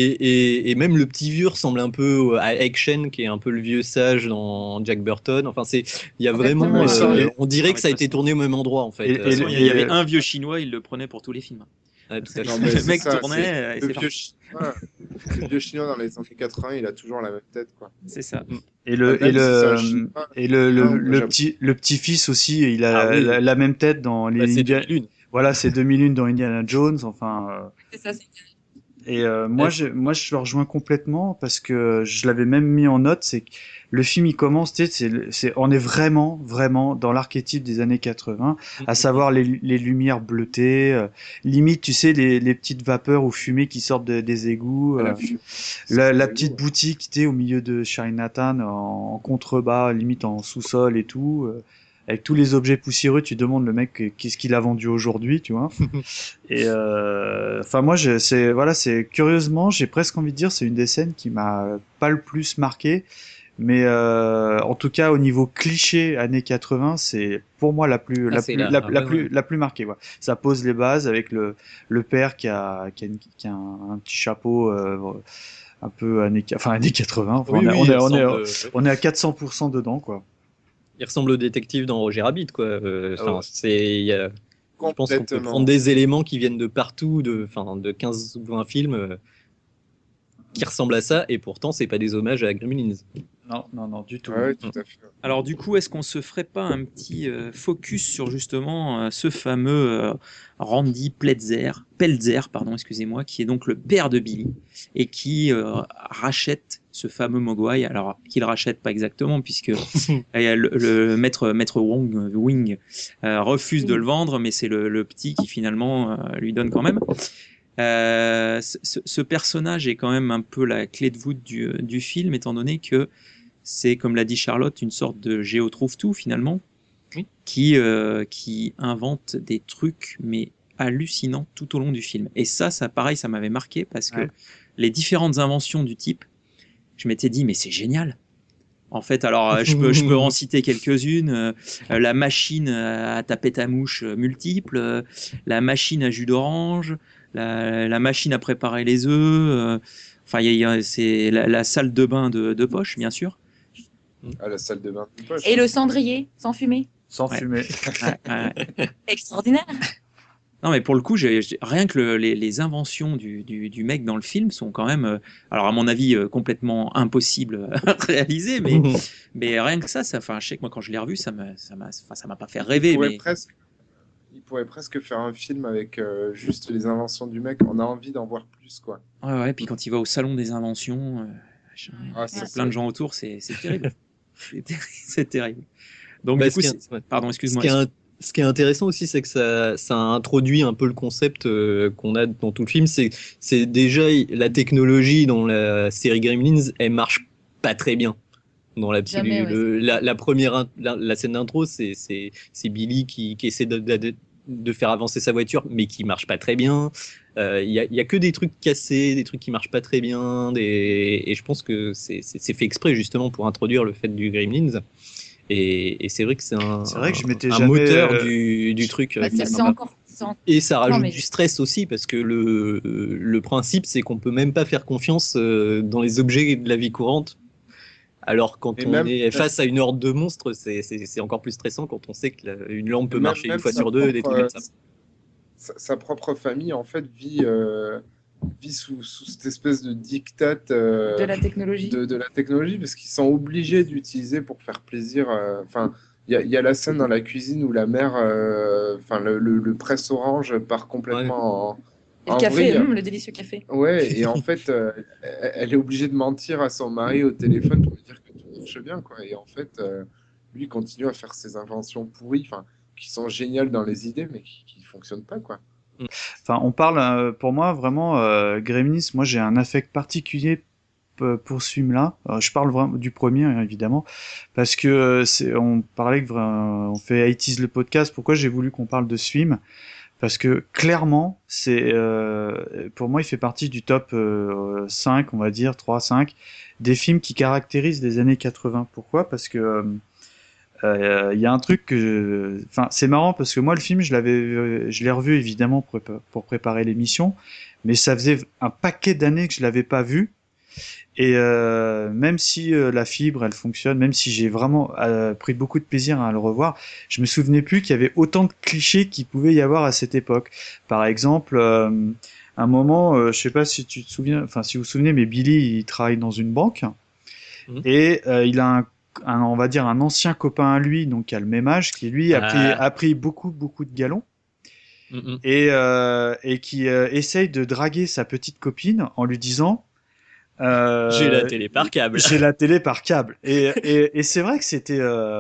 [SPEAKER 2] Et même le petit vieux ressemble un peu à Egg Shen, qui est un peu le vieux sage dans Jack Burton. Enfin, il y a
[SPEAKER 6] Complètement.
[SPEAKER 2] vraiment,
[SPEAKER 5] Ouais, ça,
[SPEAKER 2] on dirait
[SPEAKER 1] non,
[SPEAKER 2] que ça a
[SPEAKER 1] mais
[SPEAKER 2] été tourné au même endroit en fait.
[SPEAKER 5] Et-
[SPEAKER 1] De toute façon,
[SPEAKER 5] et-
[SPEAKER 1] il y avait un vieux chinois, il le prenait pour tous les films.
[SPEAKER 2] Ouais, tout à fait.
[SPEAKER 4] Non, mais
[SPEAKER 1] Le
[SPEAKER 4] c'est
[SPEAKER 1] mec
[SPEAKER 4] ça,
[SPEAKER 1] tournait,
[SPEAKER 4] c'est-
[SPEAKER 1] et
[SPEAKER 4] le
[SPEAKER 1] c'est
[SPEAKER 4] vieux
[SPEAKER 1] parti.
[SPEAKER 4] chinois, le vieux chinois dans les années 80, il a toujours la même tête, quoi.
[SPEAKER 1] C'est ça.
[SPEAKER 5] Et le,
[SPEAKER 4] Même
[SPEAKER 5] et
[SPEAKER 4] si c'est un
[SPEAKER 5] le,
[SPEAKER 4] chinois.
[SPEAKER 5] et le,
[SPEAKER 4] Non, moi,
[SPEAKER 5] le petit-fils aussi, il a
[SPEAKER 2] Ah oui.
[SPEAKER 5] la même tête dans les
[SPEAKER 2] Bah, c'est
[SPEAKER 5] Indiana-
[SPEAKER 2] 2001.
[SPEAKER 5] Voilà, c'est 2001 dans Indiana Jones, enfin.
[SPEAKER 6] C'est ça, c'est
[SPEAKER 5] Et moi, je le rejoins complètement parce que je l'avais même mis en note. C'est que le film, il commence, tu sais, on est vraiment dans l'archétype des années 80, à savoir les lumières bleutées, limite, tu sais, les petites vapeurs ou fumées qui sortent des égouts, la petite boutique, tu sais, au milieu de Chinatown, en contrebas, limite en sous-sol et tout. Avec tous les objets poussiéreux, tu demandes le mec qu'est-ce qu'il a vendu aujourd'hui, tu vois. Et enfin moi, c'est curieusement, j'ai presque envie de dire, c'est une des scènes qui m'a pas le plus marqué, mais en tout cas au niveau cliché années 80, c'est pour moi la plus marquée. Voilà. Ça pose les bases avec le père qui a un petit chapeau. Un peu années 80. Enfin,
[SPEAKER 2] Oui, oui,
[SPEAKER 5] on est à 400% dedans, quoi.
[SPEAKER 2] il ressemble au détective dans Roger Rabbit, quoi. Enfin, je pense qu'on peut
[SPEAKER 4] Complètement.
[SPEAKER 2] prendre des éléments qui viennent de partout, de 15 ou 20 films qui ressemblent à ça, et pourtant, c'est pas des hommages à Gremlins.
[SPEAKER 5] Non, du tout.
[SPEAKER 4] Ouais, tout à fait.
[SPEAKER 1] Alors du coup, est-ce qu'on se ferait pas un petit focus sur justement ce fameux Randy Pelzer, excusez-moi, qui est donc le père de Billy et qui rachète ce fameux Mogwai. Alors qu'il rachète pas exactement puisque le maître Wing refuse de le vendre, mais c'est le petit qui finalement lui donne quand même. Ce personnage est quand même un peu la clé de voûte du film, étant donné que c'est, comme l'a dit Charlotte, une sorte de Géo trouve-tout finalement,
[SPEAKER 2] Oui.
[SPEAKER 1] qui invente des trucs mais hallucinants tout au long du film. Et ça pareil, ça m'avait marqué parce que
[SPEAKER 5] Ouais.
[SPEAKER 1] les différentes inventions du type, je m'étais dit mais c'est génial. En fait, alors je peux en citer quelques-unes. La machine à taper ta mouche multiple, la machine à jus d'orange, la machine à préparer les œufs. Enfin, c'est la salle de bain de poche, bien sûr.
[SPEAKER 4] à la salle de bain de poche.
[SPEAKER 6] Et le cendrier, sans fumée.
[SPEAKER 5] Sans
[SPEAKER 1] Ouais.
[SPEAKER 5] fumer.
[SPEAKER 6] Extraordinaire.
[SPEAKER 1] Non, mais pour le coup, rien que les inventions du mec dans le film sont quand même, alors à mon avis, complètement impossibles à réaliser, mais rien que ça, enfin, je sais que moi, quand je l'ai revu, ça m'a pas fait rêver. Mais
[SPEAKER 4] Il pourrait presque faire un film avec juste les inventions du mec. On a envie d'en voir plus, quoi.
[SPEAKER 1] ouais, puis quand il va au salon des inventions, machin,
[SPEAKER 4] Ah,
[SPEAKER 1] il y a
[SPEAKER 4] ça,
[SPEAKER 1] plein de
[SPEAKER 4] c'est-
[SPEAKER 1] gens autour, c'est terrible. C'est terrible. Donc,
[SPEAKER 2] Bah,
[SPEAKER 1] du coup,
[SPEAKER 2] ouais.
[SPEAKER 1] pardon,
[SPEAKER 2] Ce
[SPEAKER 1] excuse-moi.
[SPEAKER 2] ce qui est intéressant aussi, c'est que ça introduit un peu le concept qu'on a dans tout le film. C'est déjà la technologie dans la série Gremlins, elle marche pas très bien. Dans l'absolu,
[SPEAKER 6] Jamais, ouais.
[SPEAKER 2] la première, la scène d'intro, c'est Billy qui essaie de faire avancer sa voiture, mais qui marche pas très bien. Il y a que des trucs cassés, des trucs qui marchent pas très bien, et je pense que c'est fait exprès justement pour introduire le fait du Gremlins. Et c'est vrai que c'est
[SPEAKER 5] vrai que je m'étais
[SPEAKER 2] un
[SPEAKER 5] jamais,
[SPEAKER 2] moteur du truc.
[SPEAKER 6] Bah,
[SPEAKER 2] qui est
[SPEAKER 6] c'est
[SPEAKER 2] sympa.
[SPEAKER 6] encore.
[SPEAKER 2] Et ça rajoute
[SPEAKER 6] mais-
[SPEAKER 2] du stress aussi, parce que le principe, c'est qu'on peut même pas faire confiance dans les objets de la vie courante. Alors, quand
[SPEAKER 4] Et
[SPEAKER 2] on
[SPEAKER 4] même-
[SPEAKER 2] est face à une horde de monstres, c'est encore plus stressant quand on sait qu'une lampe peut
[SPEAKER 4] Même-
[SPEAKER 2] marcher
[SPEAKER 4] même
[SPEAKER 2] une fois
[SPEAKER 4] sa
[SPEAKER 2] sur deux, des
[SPEAKER 4] propre,
[SPEAKER 2] trucs comme ça.
[SPEAKER 4] sa propre famille, en fait, vit sous cette espèce de diktat
[SPEAKER 6] De la technologie.
[SPEAKER 4] de la technologie, parce qu'ils sont obligés d'utiliser pour faire plaisir. Enfin, il y a la scène dans la cuisine où la mère, enfin, le presse-orange part complètement
[SPEAKER 6] Et le
[SPEAKER 4] en
[SPEAKER 6] café,
[SPEAKER 4] vrille.
[SPEAKER 6] le délicieux café.
[SPEAKER 4] Ouais, et en fait, elle est obligée de mentir à son mari au téléphone pour lui dire que tout marche bien, quoi. Et en fait, lui continue à faire ses inventions pourries, enfin, qui sont géniales dans les idées, mais qui ne fonctionnent pas, quoi.
[SPEAKER 5] Enfin, on parle, pour moi, vraiment, Gremlins, moi j'ai un affect particulier pour ce film-là. Je parle vraiment du premier, hein, évidemment, parce que on parlait que on fait IT's le podcast. Pourquoi j'ai voulu qu'on parle de ce film? Parce que clairement, pour moi, il fait partie du top 5, on va dire 3-5 des films qui caractérisent les années 80. Pourquoi? Parce que il y a un truc enfin, c'est marrant parce que moi le film, je l'ai revu évidemment pour préparer l'émission, mais ça faisait un paquet d'années que je l'avais pas vu. Et même si la fibre elle fonctionne, même si j'ai vraiment pris beaucoup de plaisir à le revoir, je me souvenais plus qu'il y avait autant de clichés qu'il pouvait y avoir à cette époque. Par exemple, un moment, je sais pas si tu te souviens, enfin si vous vous souvenez, mais Billy il travaille dans une banque et il a on va dire un ancien copain à lui, donc qui a le même âge, qui lui a pris beaucoup de galons. Et qui essaye de draguer sa petite copine en lui disant
[SPEAKER 2] j'ai la télé par câble.
[SPEAKER 5] J'ai la télé par câble. Et c'est vrai que c'était,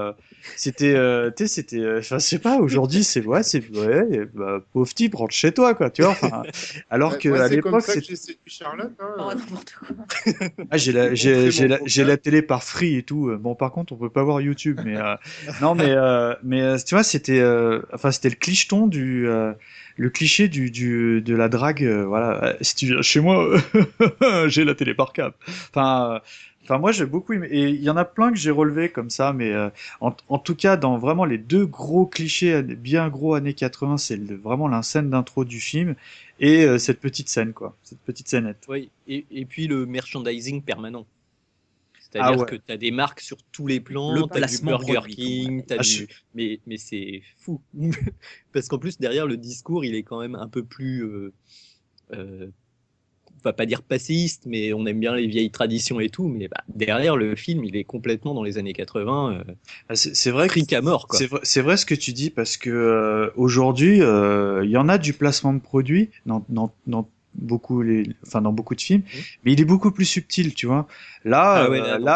[SPEAKER 5] enfin, je sais pas, aujourd'hui, c'est ouais, bah, pauvre type, rentre chez toi, quoi, tu vois, enfin, alors que,
[SPEAKER 4] Moi,
[SPEAKER 5] à
[SPEAKER 4] c'est comme
[SPEAKER 5] l'époque,
[SPEAKER 4] ça que j'ai séduit Charlotte, hein.
[SPEAKER 6] Oh, n'importe quoi.
[SPEAKER 5] ah, j'ai la télé par Free et tout. Bon, par contre, on peut pas voir YouTube, mais, non, mais, tu vois, c'était le clicheton le cliché de la drague, voilà. Si tu viens chez moi, j'ai la télé par câble. Enfin, moi, j'ai beaucoup aimé. Et il y en a plein que j'ai relevés comme ça, mais en tout cas, dans vraiment les deux gros clichés, bien gros années 80, c'est vraiment la scène d'intro du film et cette petite scène, quoi. Cette petite scénette.
[SPEAKER 2] Oui, et puis le merchandising permanent. C'est-à-dire que tu as des marques sur tous les plans, tu as du Burger King, mais c'est fou. Parce qu'en plus, derrière, le discours, il est quand même un peu plus, on va pas dire passéiste, mais on aime bien les vieilles traditions et tout, mais derrière, le film, il est complètement dans les années 80.
[SPEAKER 5] C'est vrai
[SPEAKER 2] fric à mort, quoi.
[SPEAKER 5] C'est vrai ce que tu dis, parce que aujourd'hui, il y en a du placement de produits dans beaucoup dans beaucoup de films, mais il est beaucoup plus subtil, tu vois. Là,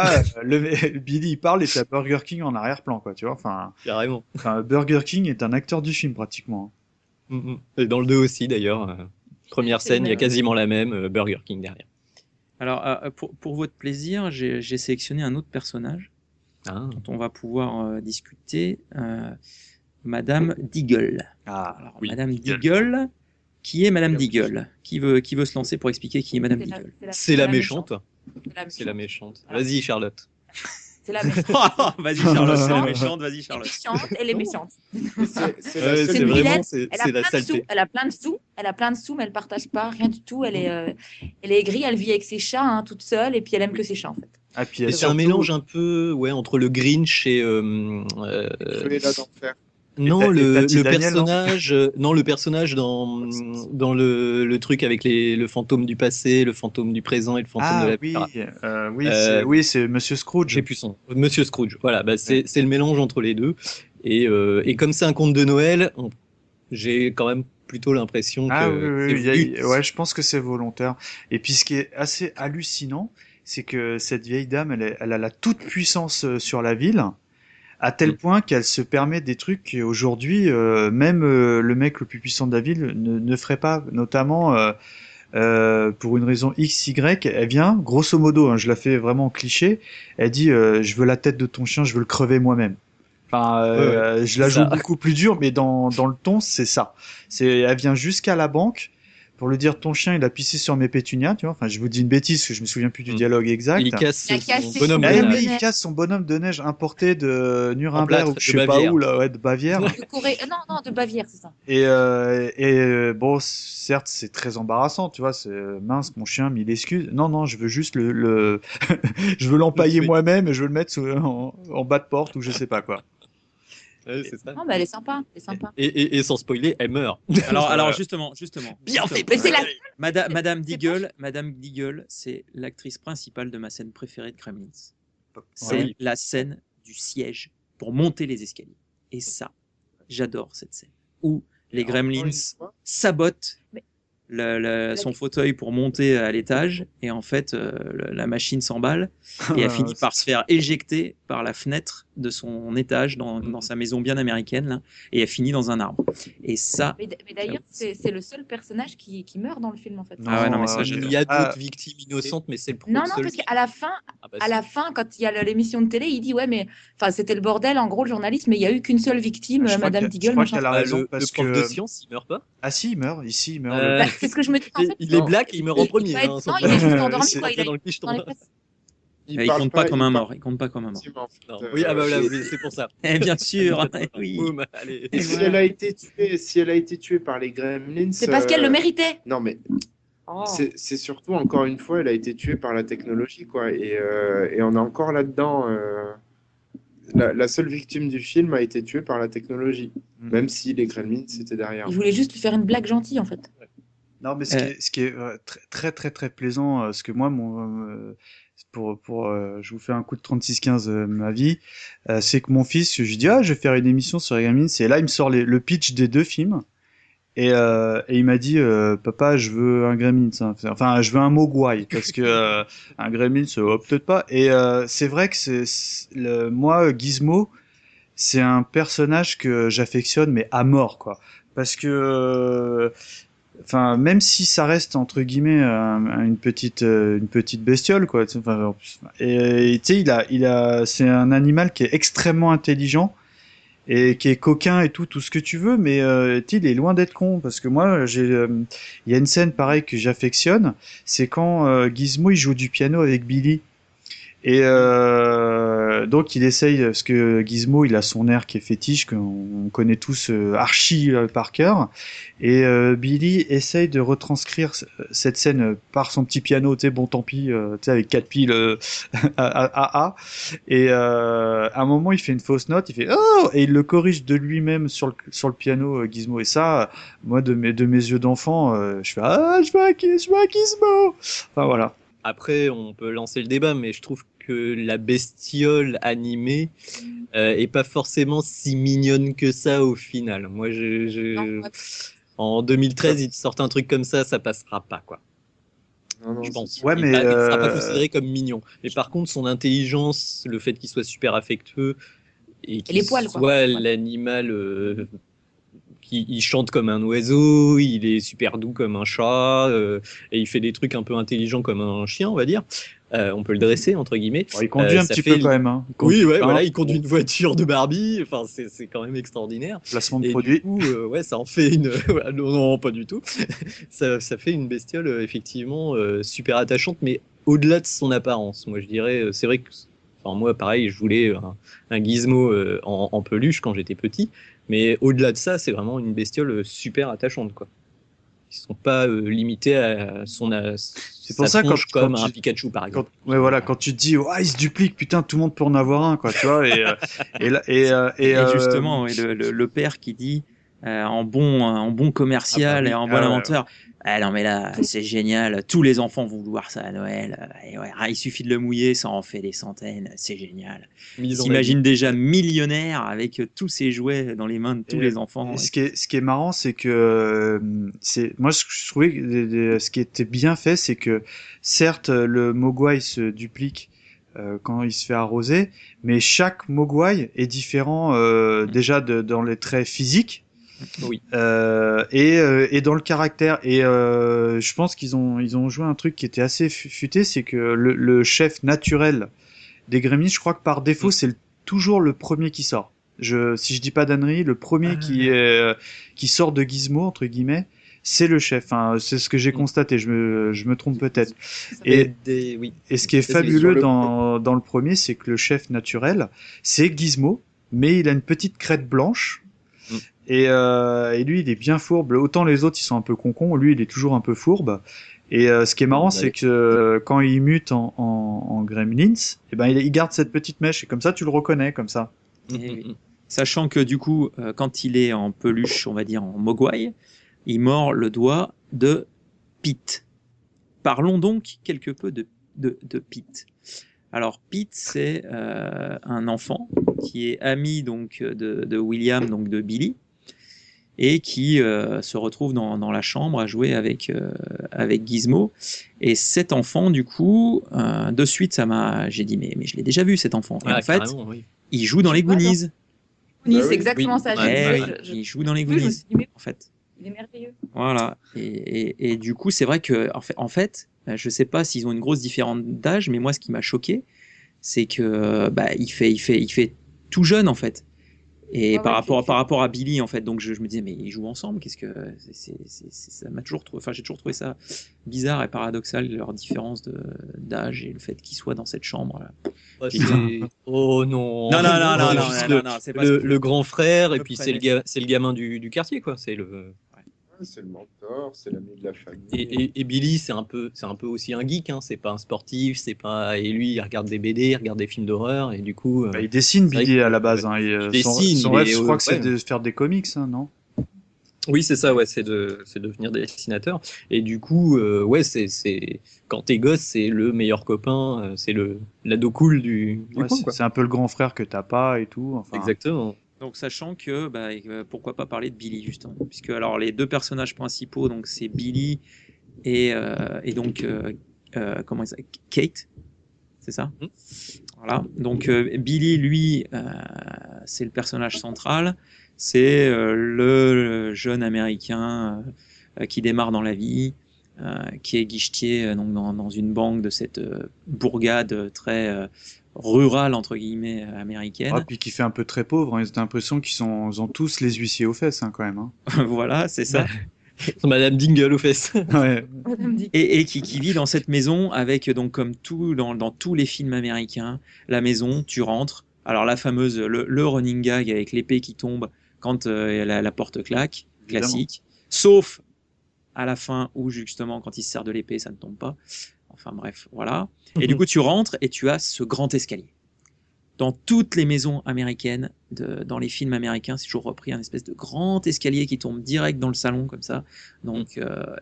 [SPEAKER 5] Billy il parle et t'as Burger King en arrière-plan, quoi, tu vois.
[SPEAKER 2] Carrément.
[SPEAKER 5] Burger King est un acteur du film pratiquement.
[SPEAKER 2] Et dans le 2 aussi d'ailleurs. Première scène, il y a quasiment la même, Burger King derrière.
[SPEAKER 1] Alors, pour votre plaisir, j'ai sélectionné un autre personnage dont on va pouvoir discuter, Madame Deagle. Alors, oui, Madame Deagle. Qui est Madame Deagle? Qui veut se lancer pour expliquer qui est Madame Deagle?
[SPEAKER 2] C'est la méchante. C'est la méchante. Vas-y, Charlotte.
[SPEAKER 6] C'est la méchante.
[SPEAKER 1] Vas-y, Charlotte, c'est la méchante. Vas-y, Charlotte.
[SPEAKER 6] Elle est méchante.
[SPEAKER 2] C'est vraiment, c'est la saleté.
[SPEAKER 6] Elle a plein de sous, mais elle partage pas rien du tout. Elle est aigrie, elle vit avec ses chats, toute seule, et puis elle aime que ses chats, en fait.
[SPEAKER 5] Ah, puis
[SPEAKER 2] Et c'est un
[SPEAKER 5] surtout-
[SPEAKER 2] mélange un peu entre le Grinch et
[SPEAKER 4] Cruella d'enfer.
[SPEAKER 2] non,
[SPEAKER 5] Et
[SPEAKER 2] le
[SPEAKER 5] Tati Daniel, non
[SPEAKER 2] personnage, non, le personnage dans le truc avec le fantôme du passé, le fantôme du présent et le fantôme de
[SPEAKER 5] Ah
[SPEAKER 2] l'avenir.
[SPEAKER 5] oui, c'est Monsieur Scrooge.
[SPEAKER 2] J'ai plus son Monsieur Scrooge. Voilà, bah, c'est le mélange entre les deux. Et comme c'est un conte de Noël, j'ai quand même plutôt l'impression
[SPEAKER 5] Ah
[SPEAKER 2] que
[SPEAKER 5] oui,
[SPEAKER 2] c'est
[SPEAKER 5] oui,
[SPEAKER 2] voulu.
[SPEAKER 5] ouais, je pense que c'est volontaire. Et puis ce qui est assez hallucinant, c'est que cette vieille dame, elle a la toute puissance sur la ville, à tel point qu'elle se permet des trucs qu'aujourd'hui, même le mec le plus puissant de la ville ne ferait pas. Notamment pour une raison X, Y, elle vient, grosso modo, hein, je la fais vraiment en cliché, elle dit je veux la tête de ton chien, je veux le crever moi-même. Enfin, je la
[SPEAKER 2] c'est
[SPEAKER 5] joue
[SPEAKER 2] ça.
[SPEAKER 5] beaucoup plus dur, mais dans le ton, c'est ça. Elle vient jusqu'à la banque pour lui dire ton chien, il a pissé sur mes pétunias, tu vois. Enfin, je vous dis une bêtise, parce que je me souviens plus du dialogue exact.
[SPEAKER 2] Il casse
[SPEAKER 6] Il a
[SPEAKER 2] son
[SPEAKER 6] cassé
[SPEAKER 2] bonhomme
[SPEAKER 6] son
[SPEAKER 2] de
[SPEAKER 5] Eh
[SPEAKER 6] bonhomme
[SPEAKER 2] neige.
[SPEAKER 5] oui,
[SPEAKER 6] de
[SPEAKER 5] il
[SPEAKER 6] neige.
[SPEAKER 5] casse son bonhomme de neige importé de Nuremberg
[SPEAKER 2] plâtre,
[SPEAKER 5] ou
[SPEAKER 2] de
[SPEAKER 5] je sais pas
[SPEAKER 2] Bavière.
[SPEAKER 5] où, là, ouais, de Bavière.
[SPEAKER 6] De Corée. Non, de Bavière, c'est ça.
[SPEAKER 5] Bon, certes, c'est très embarrassant, tu vois. C'est mince, mon chien, mille excuses. Non, je veux juste je veux l'empailler
[SPEAKER 2] tuer.
[SPEAKER 5] moi-même et je veux le mettre en bas de porte ou je sais pas quoi.
[SPEAKER 2] Ouais, c'est ça.
[SPEAKER 6] Non, mais elle est sympa. Elle est sympa.
[SPEAKER 2] Et sans spoiler, elle meurt.
[SPEAKER 1] Alors justement.
[SPEAKER 2] Bien fait,
[SPEAKER 6] Mais c'est la.
[SPEAKER 1] Madame Deagle, c'est l'actrice principale de ma scène préférée de Gremlins. C'est
[SPEAKER 2] oui.
[SPEAKER 1] la scène du siège pour monter les escaliers. Et ça, j'adore cette scène. Où les Gremlins sabotent
[SPEAKER 6] Mais-
[SPEAKER 1] son fauteuil pour monter à l'étage et en fait la machine s'emballe et elle finit par se faire éjecter par la fenêtre de son étage dans sa maison bien américaine là, et elle finit dans un arbre. Et ça,
[SPEAKER 6] Mais d'ailleurs, c'est le seul personnage qui meurt dans le film en fait.
[SPEAKER 1] Ah ouais, non, mais ça,
[SPEAKER 2] Il
[SPEAKER 1] j'adore.
[SPEAKER 2] y a d'autres victimes innocentes, mais c'est le
[SPEAKER 6] Non,
[SPEAKER 2] seul
[SPEAKER 6] parce
[SPEAKER 2] qui-
[SPEAKER 6] qu'à la fin,
[SPEAKER 2] Ah bah,
[SPEAKER 6] à la fin, quand il y a l'émission de télé, il dit ouais, mais enfin c'était le bordel, en gros le journaliste, mais il y a eu qu'une seule victime,
[SPEAKER 5] Je crois
[SPEAKER 6] Madame
[SPEAKER 5] je
[SPEAKER 6] Deagle.
[SPEAKER 5] crois
[SPEAKER 6] machin.
[SPEAKER 5] qu'elle a
[SPEAKER 2] bah,
[SPEAKER 5] raison
[SPEAKER 2] le
[SPEAKER 5] parce
[SPEAKER 2] prof
[SPEAKER 5] que
[SPEAKER 2] de science, il meurt pas.
[SPEAKER 5] ah si, il meurt. Ici, il meurt.
[SPEAKER 2] Euh,
[SPEAKER 6] Bah, c'est ce que je me dis. En fait,
[SPEAKER 2] Il est black, il meurt en
[SPEAKER 6] il
[SPEAKER 2] premier.
[SPEAKER 6] va être-
[SPEAKER 2] hein,
[SPEAKER 6] non,
[SPEAKER 2] sans
[SPEAKER 6] il est juste
[SPEAKER 2] blague.
[SPEAKER 6] endormi
[SPEAKER 5] C'est
[SPEAKER 6] quoi. Il a
[SPEAKER 2] dans le clicheton.
[SPEAKER 6] dans les fesses.
[SPEAKER 1] il
[SPEAKER 4] parle
[SPEAKER 1] compte pas comme un
[SPEAKER 4] il
[SPEAKER 1] mort. Il compte pas comme un mort.
[SPEAKER 4] parle en fait,
[SPEAKER 2] Non. Oui, ah bah voilà, oui, c'est pour ça.
[SPEAKER 1] Eh bien sûr, oui.
[SPEAKER 2] Boum, allez.
[SPEAKER 4] Et si elle a été tuée par les Gremlins,
[SPEAKER 6] C'est parce qu'elle le méritait.
[SPEAKER 4] Non, mais
[SPEAKER 6] Oh.
[SPEAKER 4] c'est surtout, encore une fois, elle a été tuée par la technologie, quoi. Et on est encore là-dedans. La seule victime du film a été tuée par la technologie,
[SPEAKER 5] Mm.
[SPEAKER 4] même si les Gremlins étaient derrière.
[SPEAKER 6] Il voulait juste lui faire une blague gentille en fait.
[SPEAKER 5] Non, mais ce qui est très très très plaisant, parce que moi, je vous fais un coup de 36-15 ma vie, c'est que mon fils, je lui dis je vais faire une émission sur les Gremlins, et là il me sort le pitch des deux films, et il m'a dit papa, je veux un Gremlins, hein. Enfin je veux un Mogwai, parce que un Gremlins peut-être pas. Et c'est vrai que moi Gizmo, c'est un personnage que j'affectionne mais à mort quoi, parce que enfin même si ça reste entre guillemets une petite bestiole quoi, enfin, et tu sais c'est un animal qui est extrêmement intelligent et qui est coquin et tout ce que tu veux, mais il est loin d'être con, parce que moi il y a une scène pareille que j'affectionne, c'est quand Gizmo il joue du piano avec Billy. Et donc il essaye, parce que Gizmo il a son air qui est fétiche, qu'on connaît tous archi par cœur, et Billy essaye de retranscrire cette scène par son petit piano, tu sais, bon tant pis, tu sais, avec 4 piles AA, et à un moment il fait une fausse note, il fait oh, et il le corrige de lui-même sur le piano, Gizmo, et ça, moi de mes yeux d'enfant, je fais je veux un Gizmo, enfin voilà.
[SPEAKER 2] Après, on peut lancer le débat, mais je trouve que la bestiole animée est pas forcément si mignonne que ça au final. Moi,
[SPEAKER 6] Non, ouais.
[SPEAKER 2] en 2013, ils te sortent un truc comme ça passera pas, quoi.
[SPEAKER 4] Non,
[SPEAKER 2] Je pense.
[SPEAKER 5] Ouais, mais
[SPEAKER 2] Il sera pas considéré comme mignon. Mais par contre, son intelligence, le fait qu'il soit super affectueux et qu'il
[SPEAKER 6] les poils, quoi.
[SPEAKER 2] soit
[SPEAKER 6] Ouais.
[SPEAKER 2] l'animal il chante comme un oiseau, il est super doux comme un chat, et il fait des trucs un peu intelligents comme un chien, on va dire. On peut le dresser, entre guillemets.
[SPEAKER 5] Bon, il conduit un
[SPEAKER 2] ça
[SPEAKER 5] petit
[SPEAKER 2] fait
[SPEAKER 5] peu quand même. Hein. Il
[SPEAKER 2] Oui,
[SPEAKER 5] conduit,
[SPEAKER 2] ouais,
[SPEAKER 5] hein.
[SPEAKER 2] voilà, il conduit une voiture de Barbie. Enfin, c'est quand même extraordinaire.
[SPEAKER 5] Placement de
[SPEAKER 2] Et
[SPEAKER 5] produit.
[SPEAKER 2] du coup, ouais, ça en fait une. Ouais, non, pas du tout. Ça fait une bestiole effectivement super attachante, mais au-delà de son apparence. Moi, je dirais, c'est vrai que, enfin, moi, pareil, je voulais un Gizmo en peluche quand j'étais petit, mais au-delà de ça, c'est vraiment une bestiole super attachante, quoi. sont pas limités à
[SPEAKER 5] C'est pour ça,
[SPEAKER 2] comme
[SPEAKER 5] quand
[SPEAKER 2] un
[SPEAKER 5] tu-
[SPEAKER 2] Pikachu par exemple.
[SPEAKER 5] Ouais, voilà, quand tu te dis, il se duplique, putain, tout le monde peut en avoir un, quoi, tu vois,
[SPEAKER 1] Et justement, ouais, le père qui dit en bon commercial
[SPEAKER 5] oui.
[SPEAKER 1] et en bon
[SPEAKER 5] Ah ouais,
[SPEAKER 1] inventeur, ah non mais là c'est génial, tous les enfants vont vouloir ça à Noël. Et ouais, il suffit de le mouiller, ça en fait des centaines, c'est génial. Il
[SPEAKER 2] Mise en
[SPEAKER 1] s'imagine
[SPEAKER 2] avis.
[SPEAKER 1] déjà millionnaire avec tous ses jouets dans les mains de tous
[SPEAKER 5] Et-
[SPEAKER 1] les enfants.
[SPEAKER 5] et ce qui est marrant, c'est que moi, ce que je trouvais que ce qui était bien fait, c'est que certes, le Mogwai se duplique quand il se fait arroser, mais chaque Mogwai est différent déjà dans les traits physiques.
[SPEAKER 2] Oui.
[SPEAKER 5] Et dans le caractère. Et je pense qu'ils ont joué un truc qui était assez futé, c'est que le chef naturel des Gremlins, je crois que par défaut, c'est toujours le premier qui sort. Si je dis pas d'ânerie, le premier qui sort de Gizmo entre guillemets, c'est le chef. Enfin, c'est ce que j'ai constaté. Je me trompe peut-être. Et
[SPEAKER 2] Oui.
[SPEAKER 5] et ce qui est
[SPEAKER 2] C'est
[SPEAKER 5] fabuleux
[SPEAKER 4] sur le-
[SPEAKER 5] dans le premier, c'est que le chef naturel, c'est Gizmo, mais il a une petite crête blanche.
[SPEAKER 2] Mm.
[SPEAKER 5] Et lui, il est bien fourbe. Autant les autres, ils sont un peu concons. Lui, il est toujours un peu fourbe. Et ce qui est marrant, c'est que quand il mute en Gremlins, eh ben, il garde cette petite mèche. Et comme ça, tu le reconnais, comme ça.
[SPEAKER 1] Eh oui. Sachant que du coup, quand il est en peluche, on va dire en Mogwai, il mord le doigt de Pete. Parlons donc quelque peu de Pete. Alors Pete, c'est un enfant qui est ami donc de William, donc de Billy, et qui se retrouve dans la chambre à jouer avec Gizmo. Et cet enfant, du coup, de suite, j'ai dit mais je l'ai déjà vu cet enfant. Et
[SPEAKER 2] Ah,
[SPEAKER 1] en fait,
[SPEAKER 2] carrément, oui.
[SPEAKER 1] il joue dans les
[SPEAKER 6] Je vois,
[SPEAKER 1] Goonies.
[SPEAKER 6] Oui,
[SPEAKER 4] Bah
[SPEAKER 6] c'est
[SPEAKER 4] oui.
[SPEAKER 6] exactement
[SPEAKER 2] Oui.
[SPEAKER 6] ça.
[SPEAKER 2] Ouais,
[SPEAKER 1] Il joue dans les
[SPEAKER 6] Oui, je me
[SPEAKER 1] Goonies,
[SPEAKER 6] suis dit, mais
[SPEAKER 1] en fait.
[SPEAKER 6] il est merveilleux.
[SPEAKER 1] Voilà. Et du coup, c'est vrai que, en fait, je sais pas s'ils ont une grosse différence d'âge, mais moi, ce qui m'a choqué, c'est que, il fait tout jeune, en fait. Et
[SPEAKER 6] Ouais,
[SPEAKER 1] par
[SPEAKER 6] ouais,
[SPEAKER 1] rapport à Billy, en fait. Donc, je me disais, mais ils jouent ensemble. Qu'est-ce que, ça m'a toujours trouvé, enfin, j'ai toujours trouvé ça bizarre et paradoxal, leur différence d'âge et le fait qu'ils soient dans cette chambre. Là.
[SPEAKER 2] Bah,
[SPEAKER 1] J'ai-
[SPEAKER 2] Oh non.
[SPEAKER 1] Non, non, non, non,
[SPEAKER 2] C'est
[SPEAKER 1] non,
[SPEAKER 2] juste
[SPEAKER 1] non, non, c'est pas ce que je-
[SPEAKER 2] le grand frère, et
[SPEAKER 1] me
[SPEAKER 2] puis
[SPEAKER 1] prenais.
[SPEAKER 2] c'est le gamin du quartier, quoi. C'est le.
[SPEAKER 4] Ouais, c'est le mentor, c'est l'ami de la famille.
[SPEAKER 2] Et Billy, c'est un peu aussi un geek, hein. C'est pas un sportif, c'est pas. Et lui, il regarde des BD, il regarde des films d'horreur, et du coup.
[SPEAKER 5] Bah, il dessine
[SPEAKER 2] c'est vrai
[SPEAKER 5] Billy
[SPEAKER 2] que-
[SPEAKER 5] à la base. Hein,
[SPEAKER 2] il
[SPEAKER 5] son
[SPEAKER 2] dessine,
[SPEAKER 5] son
[SPEAKER 2] il
[SPEAKER 5] rêve,
[SPEAKER 2] est,
[SPEAKER 5] je crois que c'est
[SPEAKER 2] ouais.
[SPEAKER 5] de faire des comics, hein, non?
[SPEAKER 2] Oui, c'est ça, ouais, c'est de devenir dessinateur. Et du coup, ouais, c'est quand t'es gosse, c'est le meilleur copain, c'est l'ado cool du
[SPEAKER 5] Ouais,
[SPEAKER 2] coin, quoi.
[SPEAKER 5] c'est un peu le grand frère que t'as pas et tout. Enfin,
[SPEAKER 2] Exactement.
[SPEAKER 1] Donc sachant que pourquoi pas parler de Billy justement, puisque alors les deux personnages principaux donc c'est Billy et donc comment il s'appelle, Kate, c'est ça.
[SPEAKER 2] Mhm.
[SPEAKER 1] Voilà. Donc Billy lui c'est le personnage central, c'est le jeune américain qui démarre dans la vie, qui est guichetier donc dans une banque de cette bourgade très rurale entre guillemets américaine.
[SPEAKER 5] ah, puis qui fait un peu très pauvre. Hein, ils ont l'impression ils ont tous les huissiers aux fesses, hein, quand même. Hein.
[SPEAKER 1] Voilà, c'est ça.
[SPEAKER 2] Madame Dingle aux fesses.
[SPEAKER 5] Ouais.
[SPEAKER 6] Madame dit.
[SPEAKER 1] Et qui vit dans cette maison avec, donc, comme tout dans tous les films américains, la maison, tu rentres. Alors, la fameuse, le running gag avec l'épée qui tombe quand la porte claque, classique. Sauf à la fin où, justement, quand il se sert de l'épée, ça ne tombe pas. Enfin, bref, voilà. Et du coup, tu rentres et tu as ce grand escalier. Dans toutes les maisons américaines, dans les films américains, c'est toujours repris un espèce de grand escalier qui tombe direct dans le salon comme ça. Donc,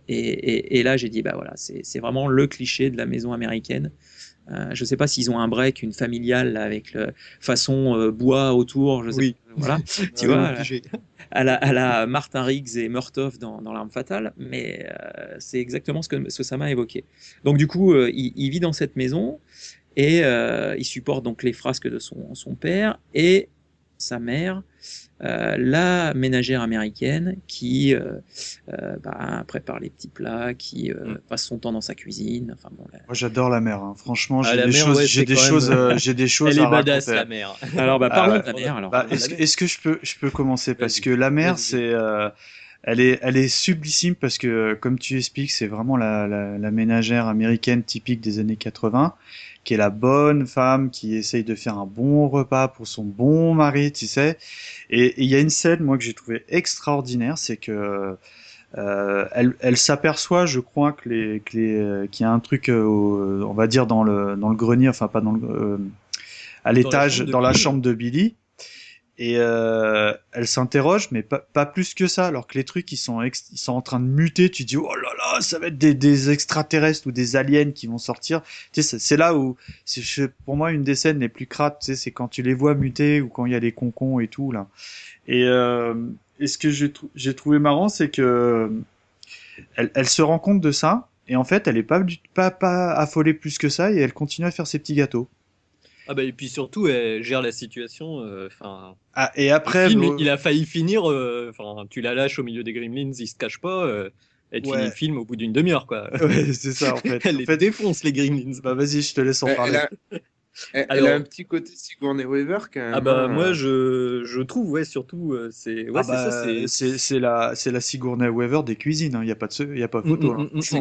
[SPEAKER 1] et là, j'ai dit, bah voilà, c'est vraiment le cliché de la maison américaine. Je sais pas s'ils ont un break, une familiale là, avec le façon bois autour. Je sais
[SPEAKER 2] Oui.
[SPEAKER 1] pas, voilà, tu vois, à la Martin Riggs et Murtaugh dans L'Arme Fatale, mais c'est exactement ce que ça m'a évoqué. Donc du coup, il vit dans cette maison. Et il supporte donc les frasques de son père et sa mère, la ménagère américaine qui prépare les petits plats, qui passe son temps dans sa cuisine. Enfin bon.
[SPEAKER 5] Moi, j'adore la mer. Hein. Franchement,
[SPEAKER 2] Ah,
[SPEAKER 5] j'ai
[SPEAKER 2] la
[SPEAKER 5] des
[SPEAKER 2] mer,
[SPEAKER 5] choses,
[SPEAKER 2] ouais,
[SPEAKER 5] j'ai
[SPEAKER 2] c'est
[SPEAKER 5] des
[SPEAKER 2] quand
[SPEAKER 5] choses,
[SPEAKER 2] même,
[SPEAKER 5] j'ai des choses
[SPEAKER 2] Elle
[SPEAKER 5] à
[SPEAKER 2] est badass,
[SPEAKER 5] raconter.
[SPEAKER 2] la mère.
[SPEAKER 1] Alors parlons
[SPEAKER 5] Ah,
[SPEAKER 1] de la mère. Alors.
[SPEAKER 5] Bah, est-ce que je peux commencer parce que la mer,
[SPEAKER 2] Vas-y.
[SPEAKER 5] c'est elle est sublissime parce que comme tu expliques, c'est vraiment la ménagère américaine typique des années 80 qui est la bonne femme qui essaye de faire un bon repas pour son bon mari, tu sais. Et il y a une scène moi que j'ai trouvé extraordinaire, c'est que Elle s'aperçoit, je crois, qu'il y a un truc, on va dire dans le grenier, enfin pas dans le, à l'étage, dans la chambre de Billy. Et elle s'interroge, mais pas plus que ça, alors que les trucs ils sont en train de muter. Tu dis oh là là, ça va être des extraterrestres ou des aliens qui vont sortir. Tu sais, c'est là où pour moi une des scènes les plus crates, tu sais, c'est quand tu les vois muter ou quand il y a les concons et tout là. Et ce que j'ai trouvé marrant, c'est que elle se rend compte de ça et en fait elle est pas affolée plus que ça et elle continue à faire ses petits gâteaux.
[SPEAKER 2] Ah bah et puis surtout elle gère la situation.
[SPEAKER 5] Et après
[SPEAKER 2] le film, il a failli finir. Tu la lâches au milieu des Gremlins, il se cache pas. Elle finit le film au bout d'une demi-heure quoi.
[SPEAKER 5] Ouais, c'est ça en fait.
[SPEAKER 2] Elle les défonce les Gremlins.
[SPEAKER 5] Bah vas-y, je te laisse en parler.
[SPEAKER 4] Elle a un petit côté Sigourney Weaver quand même.
[SPEAKER 2] Ah bah moi je trouve surtout c'est
[SPEAKER 5] c'est la Sigourney Weaver des cuisines, il y a pas photo.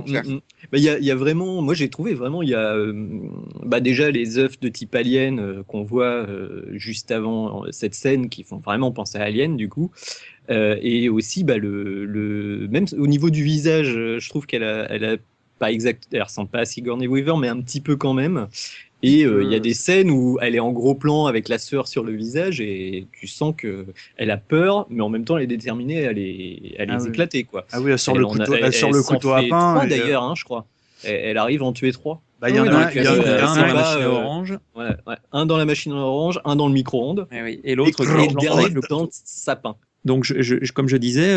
[SPEAKER 2] Il y a vraiment, moi j'ai trouvé vraiment il y a déjà les œufs de type Alien qu'on voit juste avant cette scène qui font vraiment penser à Alien du coup. Et aussi même au niveau du visage, je trouve elle a pas exact, elle ressemble pas à Sigourney Weaver mais un petit peu quand même. Et il y a des scènes où elle est en gros plan avec la sueur sur le visage et tu sens que elle a peur, mais en même temps elle est déterminée à les éclater quoi.
[SPEAKER 5] Ah oui, elle sort le couteau à pain.
[SPEAKER 2] Trois, d'ailleurs, je crois. Elle arrive à en tuer 3.
[SPEAKER 5] Bah il y en a
[SPEAKER 1] un dans la machine orange.
[SPEAKER 2] Ouais, un dans la machine orange, un dans le micro-ondes.
[SPEAKER 1] Et l'autre
[SPEAKER 2] le dernier dans le sapin.
[SPEAKER 1] Donc comme je disais,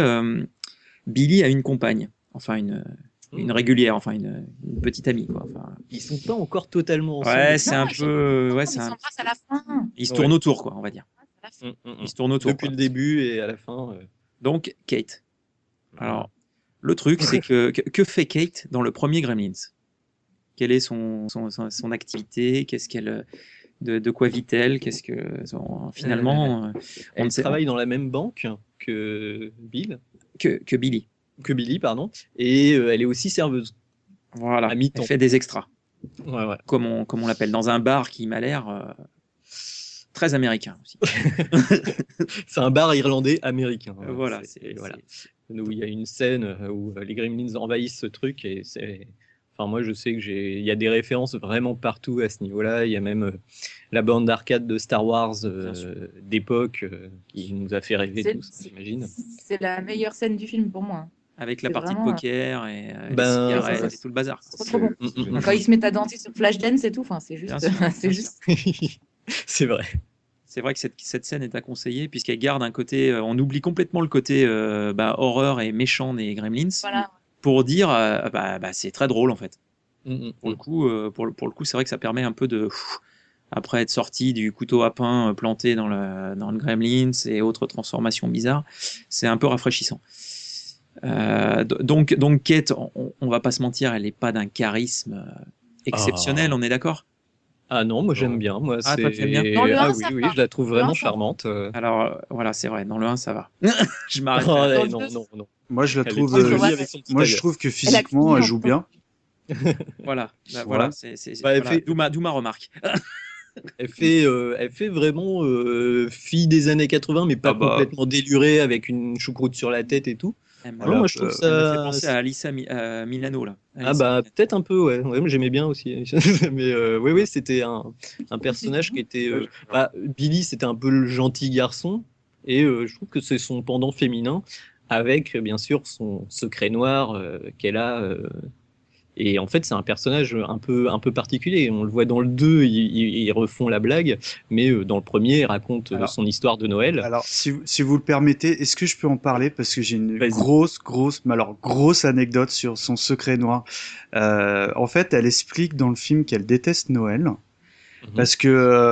[SPEAKER 1] Billy a une compagne, enfin une régulière, enfin une petite amie quoi. Enfin,
[SPEAKER 2] ils sont pas encore totalement ensemble.
[SPEAKER 1] Ouais, c'est un peu,
[SPEAKER 6] ils s'embrassent à la fin.
[SPEAKER 1] Ils se tournent autour quoi, on va dire. Ils se tournent autour
[SPEAKER 2] depuis le début et à la fin.
[SPEAKER 1] Donc Kate. Alors le truc c'est que fait Kate dans le premier Gremlins? Quelle est son activité? Qu'est-ce qu'elle de quoi vit-elle? Qu'est-ce que finalement
[SPEAKER 2] elle travaille dans la même banque que Bill.
[SPEAKER 1] Que Billy.
[SPEAKER 2] Que Billy, pardon, et elle est aussi serveuse.
[SPEAKER 1] Voilà, elle fait des extras.
[SPEAKER 2] Ouais.
[SPEAKER 1] Comme on l'appelle, dans un bar qui m'a l'air très américain aussi.
[SPEAKER 2] C'est un bar irlandais américain.
[SPEAKER 1] Voilà.
[SPEAKER 2] Où il y a une scène où les Gremlins envahissent ce truc et c'est... Enfin, moi, je sais il y a des références vraiment partout à ce niveau-là. Il y a même la bande d'arcade de Star Wars d'époque qui nous a fait rêver tous, j'imagine.
[SPEAKER 6] C'est la meilleure scène du film pour moi.
[SPEAKER 1] Avec la partie de poker et les cigarettes et tout le bazar.
[SPEAKER 6] C'est trop bon. Quand ils se mettent à danser sur Flashdance et tout, c'est juste.
[SPEAKER 2] C'est vrai.
[SPEAKER 1] C'est vrai que cette scène est à conseiller puisqu'elle garde un côté. On oublie complètement le côté horreur et méchant des Gremlins.
[SPEAKER 6] Voilà.
[SPEAKER 1] Pour dire, c'est très drôle en fait. Pour le coup, c'est vrai que ça permet un peu de. Après être sorti du couteau à pain planté dans le Gremlins et autres transformations bizarres, c'est un peu rafraîchissant. Donc Kate, on va pas se mentir, elle n'est pas d'un charisme exceptionnel, on est d'accord?
[SPEAKER 2] Ah non, moi j'aime bien. Moi,
[SPEAKER 1] toi tu aimes bien?
[SPEAKER 2] Oui, je la trouve vraiment charmante.
[SPEAKER 1] Alors voilà, c'est vrai, dans le 1 ça va. Je m'arrête.
[SPEAKER 2] Non.
[SPEAKER 5] Moi je la trouve. Moi je trouve que physiquement elle joue bien.
[SPEAKER 1] Voilà. D'où ma remarque.
[SPEAKER 2] Elle fait vraiment fille des années 80, mais pas complètement délurée avec une choucroute sur la tête et tout. Moi je trouve ça.
[SPEAKER 1] Ça me fait penser à Alyssa Milano là.
[SPEAKER 2] Peut-être un peu, ouais. Moi j'aimais bien aussi. Mais oui, c'était un personnage qui était. Billy, c'était un peu le gentil garçon, et je trouve que c'est son pendant féminin, avec bien sûr son secret noir qu'elle a. Et en fait, c'est un personnage un peu particulier. On le voit dans le 2, ils refont la blague, mais dans le premier, il raconte son histoire de Noël.
[SPEAKER 5] Alors, si vous le permettez, est-ce que je peux en parler? Parce que j'ai une grosse anecdote sur son secret noir. En fait, elle explique dans le film qu'elle déteste Noël. Parce que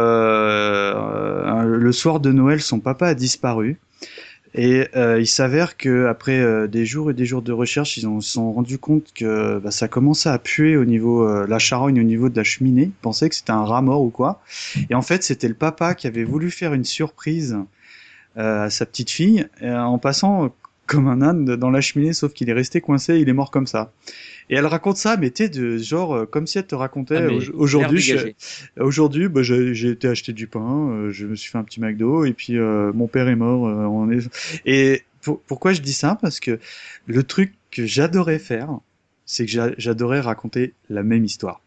[SPEAKER 5] le soir de Noël, son papa a disparu. Et il s'avère que après des jours et des jours de recherche, ils se sont rendus compte que ça commençait à puer au niveau la charogne au niveau de la cheminée. Ils pensaient que c'était un rat mort ou quoi. Et en fait, c'était le papa qui avait voulu faire une surprise à sa petite fille en passant comme un âne dans la cheminée, sauf qu'il est resté coincé, il est mort comme ça. Et elle raconte ça, mais t'es de genre comme si elle te racontait aujourd'hui. J'ai été acheter du pain, je me suis fait un petit McDo et puis mon père est mort. Et pourquoi je dis ça? Parce que le truc que j'adorais faire, c'est que j'adorais raconter la même histoire.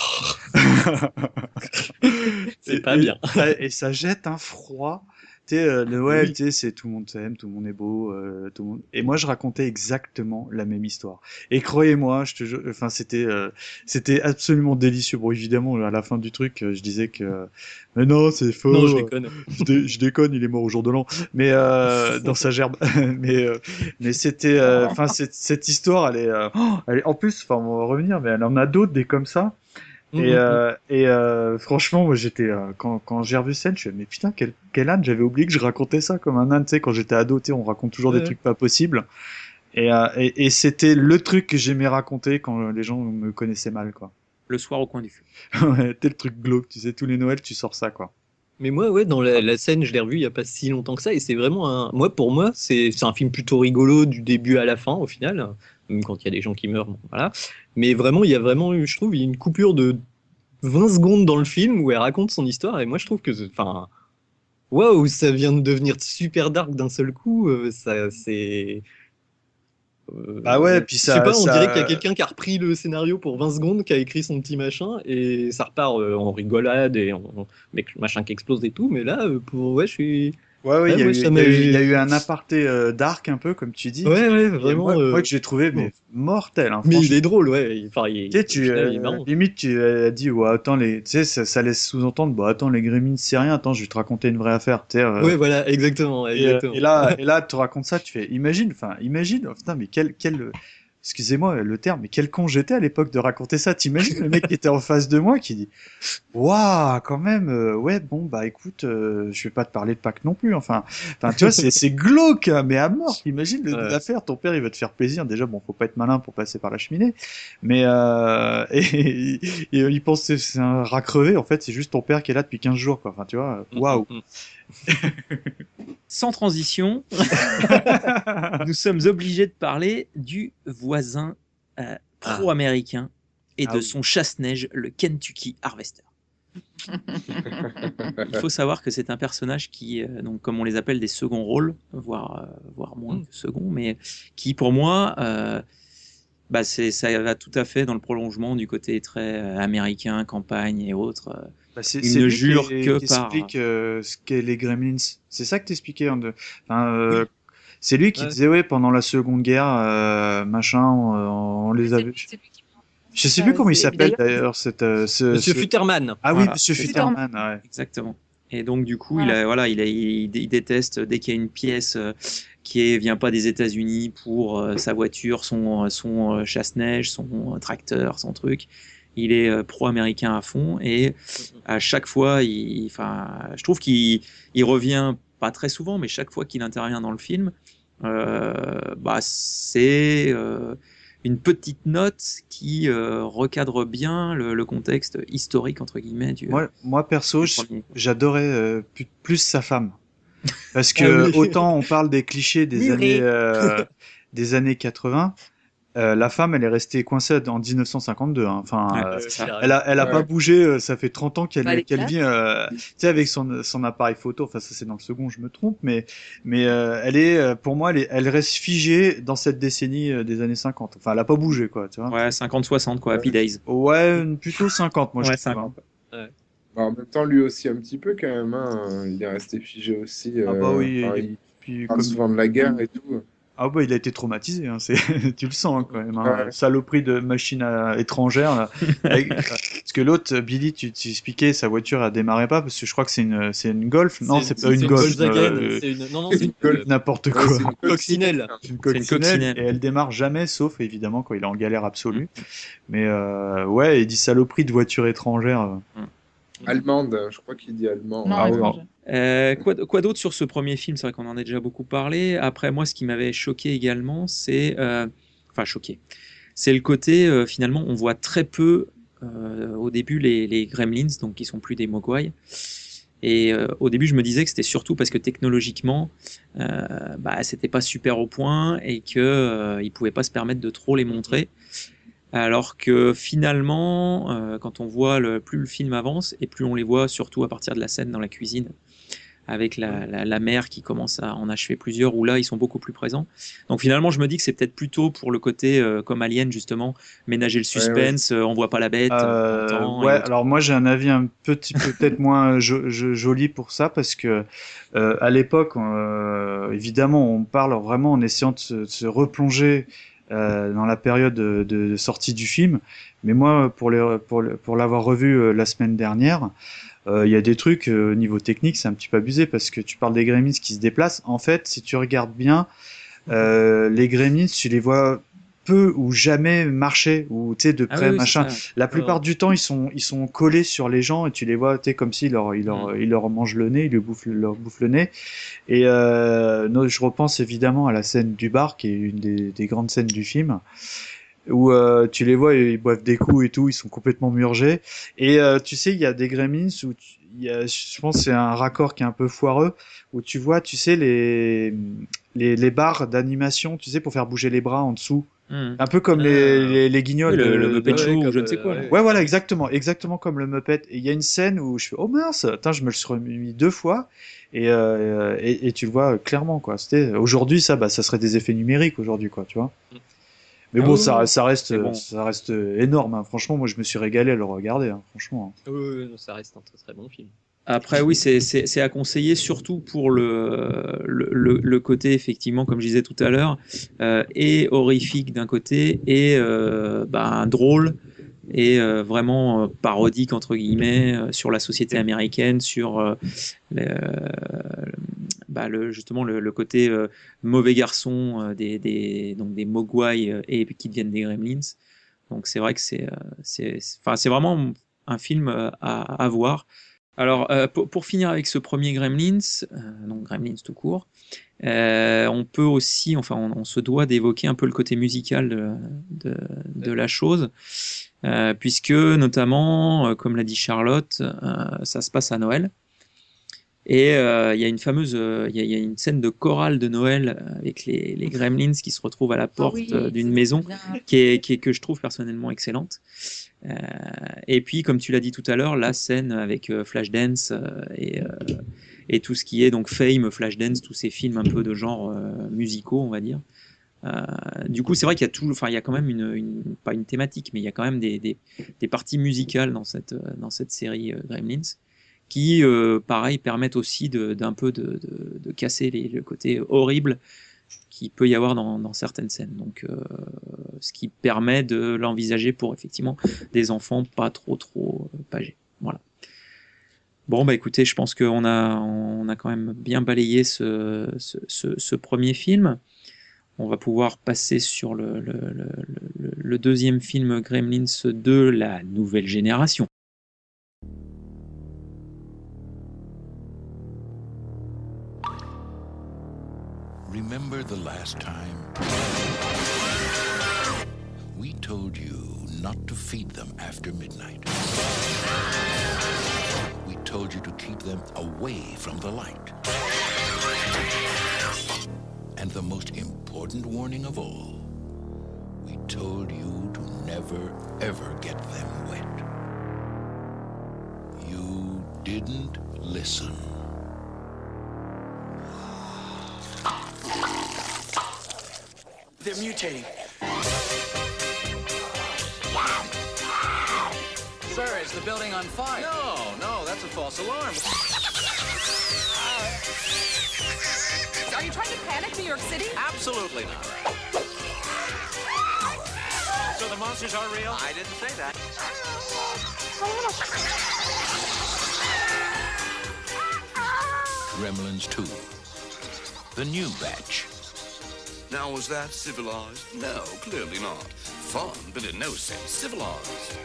[SPEAKER 2] C'est pas bien.
[SPEAKER 5] Et ça jette un froid. Tu sais, Noël, tu sais, c'est tout le monde s'aime, tout le monde est beau, tout le monde. Et moi, je racontais exactement la même histoire. Et croyez-moi, je te jure, enfin, c'était absolument délicieux. Bon, évidemment, à la fin du truc, je disais que, mais non, c'est faux.
[SPEAKER 2] Non, je déconne.
[SPEAKER 5] Je déconne, il est mort au jour de l'an. Mais dans sa gerbe. Mais c'était, enfin, cette histoire, elle est, en plus, enfin, on va revenir, mais elle en a d'autres des comme ça. Franchement, moi j'étais quand j'ai revu scène, je me suis dit, mais putain, quel âne, j'avais oublié que je racontais ça comme un âne, tu sais, quand j'étais ado, tu sais, on raconte toujours des trucs pas possibles. Et c'était le truc que j'aimais raconter quand les gens me connaissaient mal, quoi.
[SPEAKER 1] Le soir au coin du feu.
[SPEAKER 5] Ouais, t'es le truc glauque, tu sais, tous les Noëls, tu sors ça, quoi.
[SPEAKER 2] Mais moi, ouais, dans la scène, je l'ai revu il y a pas si longtemps que ça, et c'est vraiment pour moi, c'est un film plutôt rigolo du début à la fin, au final, même quand il y a des gens qui meurent, bon, voilà. Mais vraiment, il y a vraiment, je trouve, il y a une coupure de 20 secondes dans le film où elle raconte son histoire, et moi, je trouve que, enfin, waouh, ça vient de devenir super dark d'un seul coup, ça, c'est.
[SPEAKER 5] Bah ouais, puis
[SPEAKER 2] je sais pas, on dirait qu'il y a quelqu'un qui a repris le scénario pour 20 secondes, qui a écrit son petit machin, et ça repart en rigolade, et avec le machin qui explose et tout, mais là, ouais, je suis.
[SPEAKER 5] Ouais, il y a
[SPEAKER 2] moi,
[SPEAKER 5] il y a eu un aparté dark un peu, comme tu dis.
[SPEAKER 2] Ouais, vraiment.
[SPEAKER 5] Moi, que j'ai trouvé mais mortel. Hein,
[SPEAKER 2] mais il est drôle, ouais. Enfin,
[SPEAKER 5] tu sais,
[SPEAKER 2] il est marrant.
[SPEAKER 5] limite, tu as dit, ouais, attends, tu sais, ça laisse sous-entendre, bah, attends, les Gremlins, c'est rien, attends, je vais te raconter une vraie affaire, tu sais.
[SPEAKER 2] Ouais, voilà, exactement.
[SPEAKER 5] Et là, tu racontes ça, tu fais, imagine, oh, putain, mais excusez-moi le terme, mais quel con j'étais à l'époque de raconter ça. T'imagines le mec qui était en face de moi qui dit, waouh, quand même, ouais, bon, bah écoute, je vais pas te parler de Pâques non plus. Enfin, tu vois, c'est glauque, hein, mais à mort. Imagine l'affaire, ton père, il va te faire plaisir. Déjà, bon, faut pas être malin pour passer par la cheminée, mais et il pense que c'est un rat crevé. En fait, c'est juste ton père qui est là depuis 15 jours, quoi. Enfin, tu vois, waouh.
[SPEAKER 1] Sans transition, nous sommes obligés de parler du voisin pro-américain et de son chasse-neige, le Kentucky Harvester. Il faut savoir que c'est un personnage qui, donc, comme on les appelle, des seconds rôles, voire moins que second, mais qui, pour moi, ça va tout à fait dans le prolongement du côté très américain, campagne et autres.
[SPEAKER 5] C'est
[SPEAKER 1] il ne jure
[SPEAKER 5] qui
[SPEAKER 1] que par.
[SPEAKER 5] Explique ce qu'est les Gremlins. C'est ça que t'expliquais. C'est lui qui disait, ouais, pendant la Seconde Guerre, machin, on les a vus. Je sais plus comment il s'appelle d'ailleurs.
[SPEAKER 2] Monsieur Futterman.
[SPEAKER 5] Ah oui, Monsieur Futterman. Ouais.
[SPEAKER 1] Exactement. Et donc du coup, il déteste dès qu'il y a une pièce qui vient pas des États-Unis pour sa voiture, son chasse-neige, son tracteur, son truc. Il est pro-américain à fond et à chaque fois, je trouve qu'il revient pas très souvent, mais chaque fois qu'il intervient dans le film, c'est une petite note qui recadre bien le contexte historique entre guillemets.
[SPEAKER 5] Moi perso, j'adorais plus sa femme, parce que autant on parle des clichés des années 80. La femme, elle est restée coincée en 1952. Hein. Enfin, elle a pas bougé. Ça fait 30 ans qu'elle vit, tu sais, avec son appareil photo. Enfin, ça c'est dans le second, je me trompe, mais elle est, pour moi, elle reste figée dans cette décennie des années 50. Enfin, elle a pas bougé, quoi. Tu vois.
[SPEAKER 1] Ouais, 50-60, quoi. Happy Days.
[SPEAKER 5] Ouais, plutôt 50, moi.
[SPEAKER 1] Ouais,
[SPEAKER 5] je
[SPEAKER 1] 50.
[SPEAKER 4] Ouais. En même temps, lui aussi un petit peu quand même. Hein. Il est resté figé aussi.
[SPEAKER 5] Oui.
[SPEAKER 4] Il parle souvent de la guerre et tout.
[SPEAKER 5] Ah bah il a été traumatisé, hein. Tu le sens hein, quand même, hein. Saloperie de machine étrangère. Là. Parce que l'autre, Billy, tu expliquais, sa voiture elle démarrait pas parce que je crois que c'est une Golf. Non, c'est pas une Golf.
[SPEAKER 2] C'est une
[SPEAKER 5] Golf, n'importe quoi.
[SPEAKER 2] C'est une coccinelle.
[SPEAKER 5] Une coccinelle et elle démarre jamais, sauf évidemment quand il est en galère absolue. Mais ouais, il dit saloperie de voiture étrangère.
[SPEAKER 4] Allemande, je crois qu'il dit allemand.
[SPEAKER 1] Quoi d'autre sur ce premier film? C'est vrai qu'on en a déjà beaucoup parlé. Après, moi, ce qui m'avait choqué également, c'est le côté, finalement, on voit très peu au début les Gremlins, donc qui sont plus des Mogwai. Et au début, je me disais que c'était surtout parce que technologiquement, c'était pas super au point et que ils pouvaient pas se permettre de trop les montrer. Alors que finalement, quand on voit plus le film avance et plus on les voit, surtout à partir de la scène dans la cuisine, avec la mère qui commence à en achever plusieurs, où là ils sont beaucoup plus présents. Donc finalement je me dis que c'est peut-être plutôt pour le côté comme Alien justement, ménager le suspense, on voit pas la bête, on entend, et
[SPEAKER 5] Ouais,
[SPEAKER 1] autres.
[SPEAKER 5] alors moi j'ai un avis un petit peu peut-être moins joli pour ça parce que à l'époque, évidemment, on parle vraiment en essayant de se replonger dans la période de sortie du film. Mais moi, pour l'avoir revu la semaine dernière, il y a des trucs niveau technique, c'est un petit peu abusé parce que tu parles des Gremlins qui se déplacent. En fait, si tu regardes bien, les Gremlins, tu les vois peu ou jamais marcher ou tu sais de
[SPEAKER 1] Ah
[SPEAKER 5] près
[SPEAKER 1] oui, c'est
[SPEAKER 5] machin.
[SPEAKER 1] ça.
[SPEAKER 5] La plupart du temps, ils sont collés sur les gens et tu les vois, tu sais, comme s'ils ils leur mangent le nez, leur bouffent le nez. Et je repense évidemment à la scène du bar, qui est une des grandes scènes du film, où tu les vois, ils boivent des coups et tout, ils sont complètement murgés. Et tu sais, il y a des Gremlins où je pense que c'est un raccord qui est un peu foireux, où tu vois, tu sais, les barres d'animation, tu sais, pour faire bouger les bras en dessous.
[SPEAKER 1] Mhm.
[SPEAKER 5] Un peu comme les guignols
[SPEAKER 1] Oui, le Muppet
[SPEAKER 5] de...
[SPEAKER 1] Show ou je ne sais quoi. Là.
[SPEAKER 5] Ouais, voilà, exactement comme le Muppet. Et il y a une scène où je fais, oh mince, attends, je me le suis remis 2 fois, et tu le vois clairement, quoi. Aujourd'hui, ça serait des effets numériques aujourd'hui, quoi, tu vois. Mais
[SPEAKER 1] Ah
[SPEAKER 5] bon,
[SPEAKER 1] oui, oui,
[SPEAKER 5] ça
[SPEAKER 1] c'est bon.
[SPEAKER 5] reste énorme, hein. Franchement, moi, je me suis régalé à le regarder, hein, franchement.
[SPEAKER 2] Ça reste un très très bon film.
[SPEAKER 1] Après, oui, c'est à conseiller, surtout pour le côté, effectivement, comme je disais tout à l'heure, et horrifique d'un côté, et drôle, et vraiment parodique, entre guillemets, sur la société américaine, sur justement le côté mauvais garçon donc des Mogwai et qui deviennent des Gremlins. Donc c'est vrai que c'est vraiment un film à voir. Alors, pour finir avec ce premier Gremlins, donc Gremlins tout court, on peut aussi, enfin, on se doit d'évoquer un peu le côté musical de la chose, puisque notamment, comme l'a dit Charlotte, ça se passe à Noël. Et il y a une fameuse, il y a une scène de chorale de Noël avec les Gremlins qui se retrouvent à la porte d'une maison, que je trouve personnellement excellente. Et puis, comme tu l'as dit tout à l'heure, la scène avec Flashdance et tout ce qui est donc Fame, Flashdance, tous ces films un peu de genre musicaux, on va dire. Du coup, c'est vrai qu'il y a il y a quand même pas une thématique, mais il y a quand même des parties musicales dans cette série Gremlins qui, pareil, permettent aussi d'un peu de casser le côté horrible qu'il peut y avoir dans certaines scènes. Donc, ce qui permet de l'envisager pour effectivement des enfants pas trop âgés. Voilà. Bon, bah écoutez, je pense qu'on a quand même bien balayé ce premier film. On va pouvoir passer sur le deuxième film Gremlins 2, la nouvelle génération.
[SPEAKER 9] Remember the last time we told you not to feed them after midnight. We told you to keep them away from the light. And the most important warning of all, we told you to never, ever get them wet. You didn't listen.
[SPEAKER 3] They're mutating.
[SPEAKER 10] Sir, is the building on fire?
[SPEAKER 3] No, that's a false alarm.
[SPEAKER 11] Are you trying to panic New York City?
[SPEAKER 10] Absolutely not.
[SPEAKER 3] So the monsters are real?
[SPEAKER 10] I didn't say that.
[SPEAKER 9] Gremlins 2. The new batch.
[SPEAKER 3] Now, was that civilized? No, clearly not. Fun, but in no sense civilized.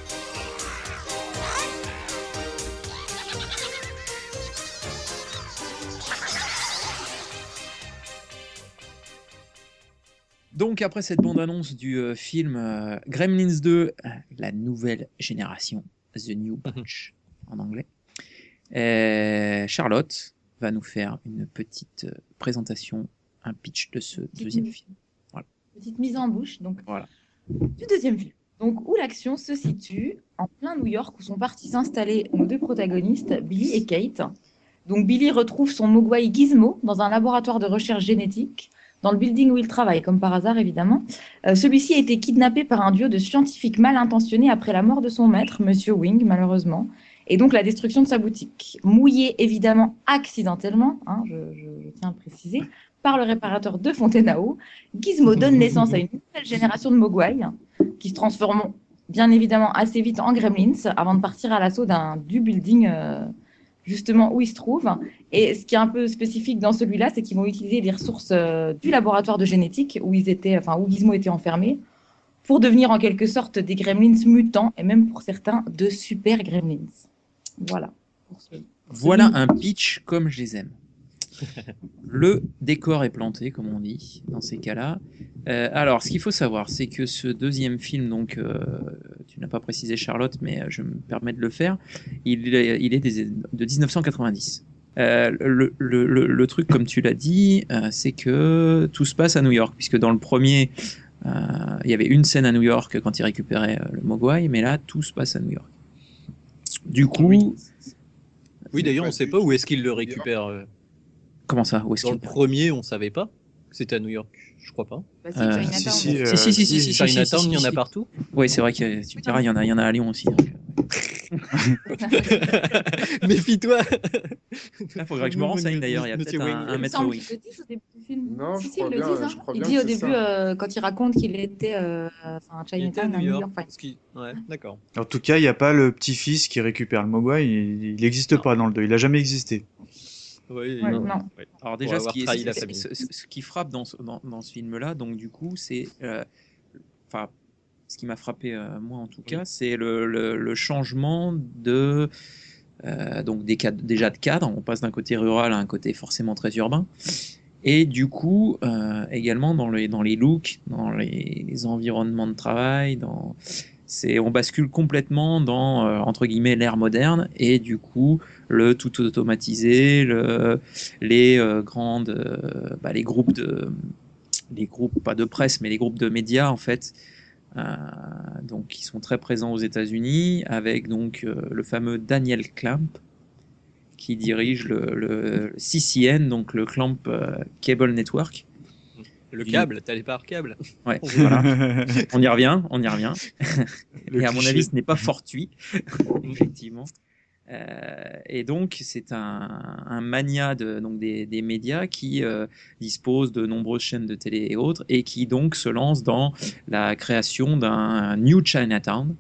[SPEAKER 1] Donc après cette bande-annonce du film Gremlins 2, la nouvelle génération, The New Batch en anglais, Charlotte va nous faire une petite présentation, un pitch de ce deuxième film. Voilà.
[SPEAKER 6] Petite mise en bouche donc,
[SPEAKER 1] Voilà.
[SPEAKER 6] du deuxième film. Donc, où l'action se situe en plein New York, où sont partis s'installer nos deux protagonistes, Billy et Kate. Donc Billy retrouve son Mogwai Gizmo dans un laboratoire de recherche génétique, dans le building où il travaille, comme par hasard évidemment. Celui-ci a été kidnappé par un duo de scientifiques mal intentionnés après la mort de son maître, Monsieur Wing, malheureusement, et donc la destruction de sa boutique. Mouillé évidemment accidentellement, hein, je tiens à le préciser, par le réparateur de Fontaine-à-eau, Gizmo donne naissance à une nouvelle génération de Mogwai qui se transformeront bien évidemment assez vite en Gremlins avant de partir à l'assaut du building justement où ils se trouvent. Et ce qui est un peu spécifique dans celui-là, c'est qu'ils vont utiliser les ressources du laboratoire de génétique où Gizmo était enfermé pour devenir en quelque sorte des Gremlins mutants et même pour certains de super Gremlins. Voilà.
[SPEAKER 1] Voilà un pitch comme je les aime. Le décor est planté, comme on dit, dans ces cas-là. Alors, ce qu'il faut savoir, c'est que ce deuxième film, donc, tu n'as pas précisé Charlotte, mais je me permets de le faire, il est de 1990. Le truc, comme tu l'as dit, c'est que tout se passe à New York, puisque dans le premier, il y avait une scène à New York quand il récupérait le Mogwai, mais là, tout se passe à New York. Du coup...
[SPEAKER 2] Oui, d'ailleurs, on ne sait pas où est-ce qu'il le récupère.
[SPEAKER 1] Comment ça? Où est-ce
[SPEAKER 2] Dans le premier, on savait pas que c'était à New York. Je crois pas.
[SPEAKER 6] Bah, Chinatown.
[SPEAKER 1] Si,
[SPEAKER 2] Chinatown, il y en a partout.
[SPEAKER 1] Oui, c'est vrai que tu me diras, il y en a à Lyon aussi. Donc...
[SPEAKER 2] Méfie-toi.
[SPEAKER 1] Il faudrait que je me renseigne d'ailleurs. Il y a peut-être un maître Wing.
[SPEAKER 4] Non, je
[SPEAKER 6] Si,
[SPEAKER 4] crois
[SPEAKER 6] il le
[SPEAKER 4] bien.
[SPEAKER 6] dit,
[SPEAKER 4] Je crois
[SPEAKER 6] il
[SPEAKER 4] bien
[SPEAKER 6] dit
[SPEAKER 4] que
[SPEAKER 6] au
[SPEAKER 4] c'est
[SPEAKER 6] début,
[SPEAKER 4] ça.
[SPEAKER 6] quand il raconte qu'il était à Chinatown, à New York.
[SPEAKER 2] Ouais, d'accord.
[SPEAKER 5] En tout cas, il n'y a pas le petit-fils qui récupère le Mogwai, il n'existe pas dans le 2, il n'a jamais existé.
[SPEAKER 2] Oui,
[SPEAKER 6] Ouais, non.
[SPEAKER 2] Ouais.
[SPEAKER 1] Alors déjà,
[SPEAKER 2] Pour avoir trahi la famille.
[SPEAKER 1] ce qui frappe dans ce film-là, donc du coup, c'est, enfin, ce qui m'a frappé moi en tout cas, c'est le changement de, donc déjà de cadre. On passe d'un côté rural à un côté forcément très urbain, et du coup, également dans les looks, dans les environnements de travail, on bascule complètement dans entre guillemets l'ère moderne, et du coup le tout automatisé, les groupes pas de presse mais les groupes de médias en fait, donc qui sont très présents aux États-Unis, avec donc le fameux Daniel Clamp qui dirige le CCN, donc le Clamp Cable Network.
[SPEAKER 2] Le câble, t'allais par câble.
[SPEAKER 1] Ouais, voilà. On y revient. Et à mon
[SPEAKER 5] cliché.
[SPEAKER 1] avis, ce n'est pas fortuit, effectivement. Et donc, c'est un mania donc des médias qui dispose de nombreuses chaînes de télé et autres, et qui donc se lance dans la création d'un New Chinatown,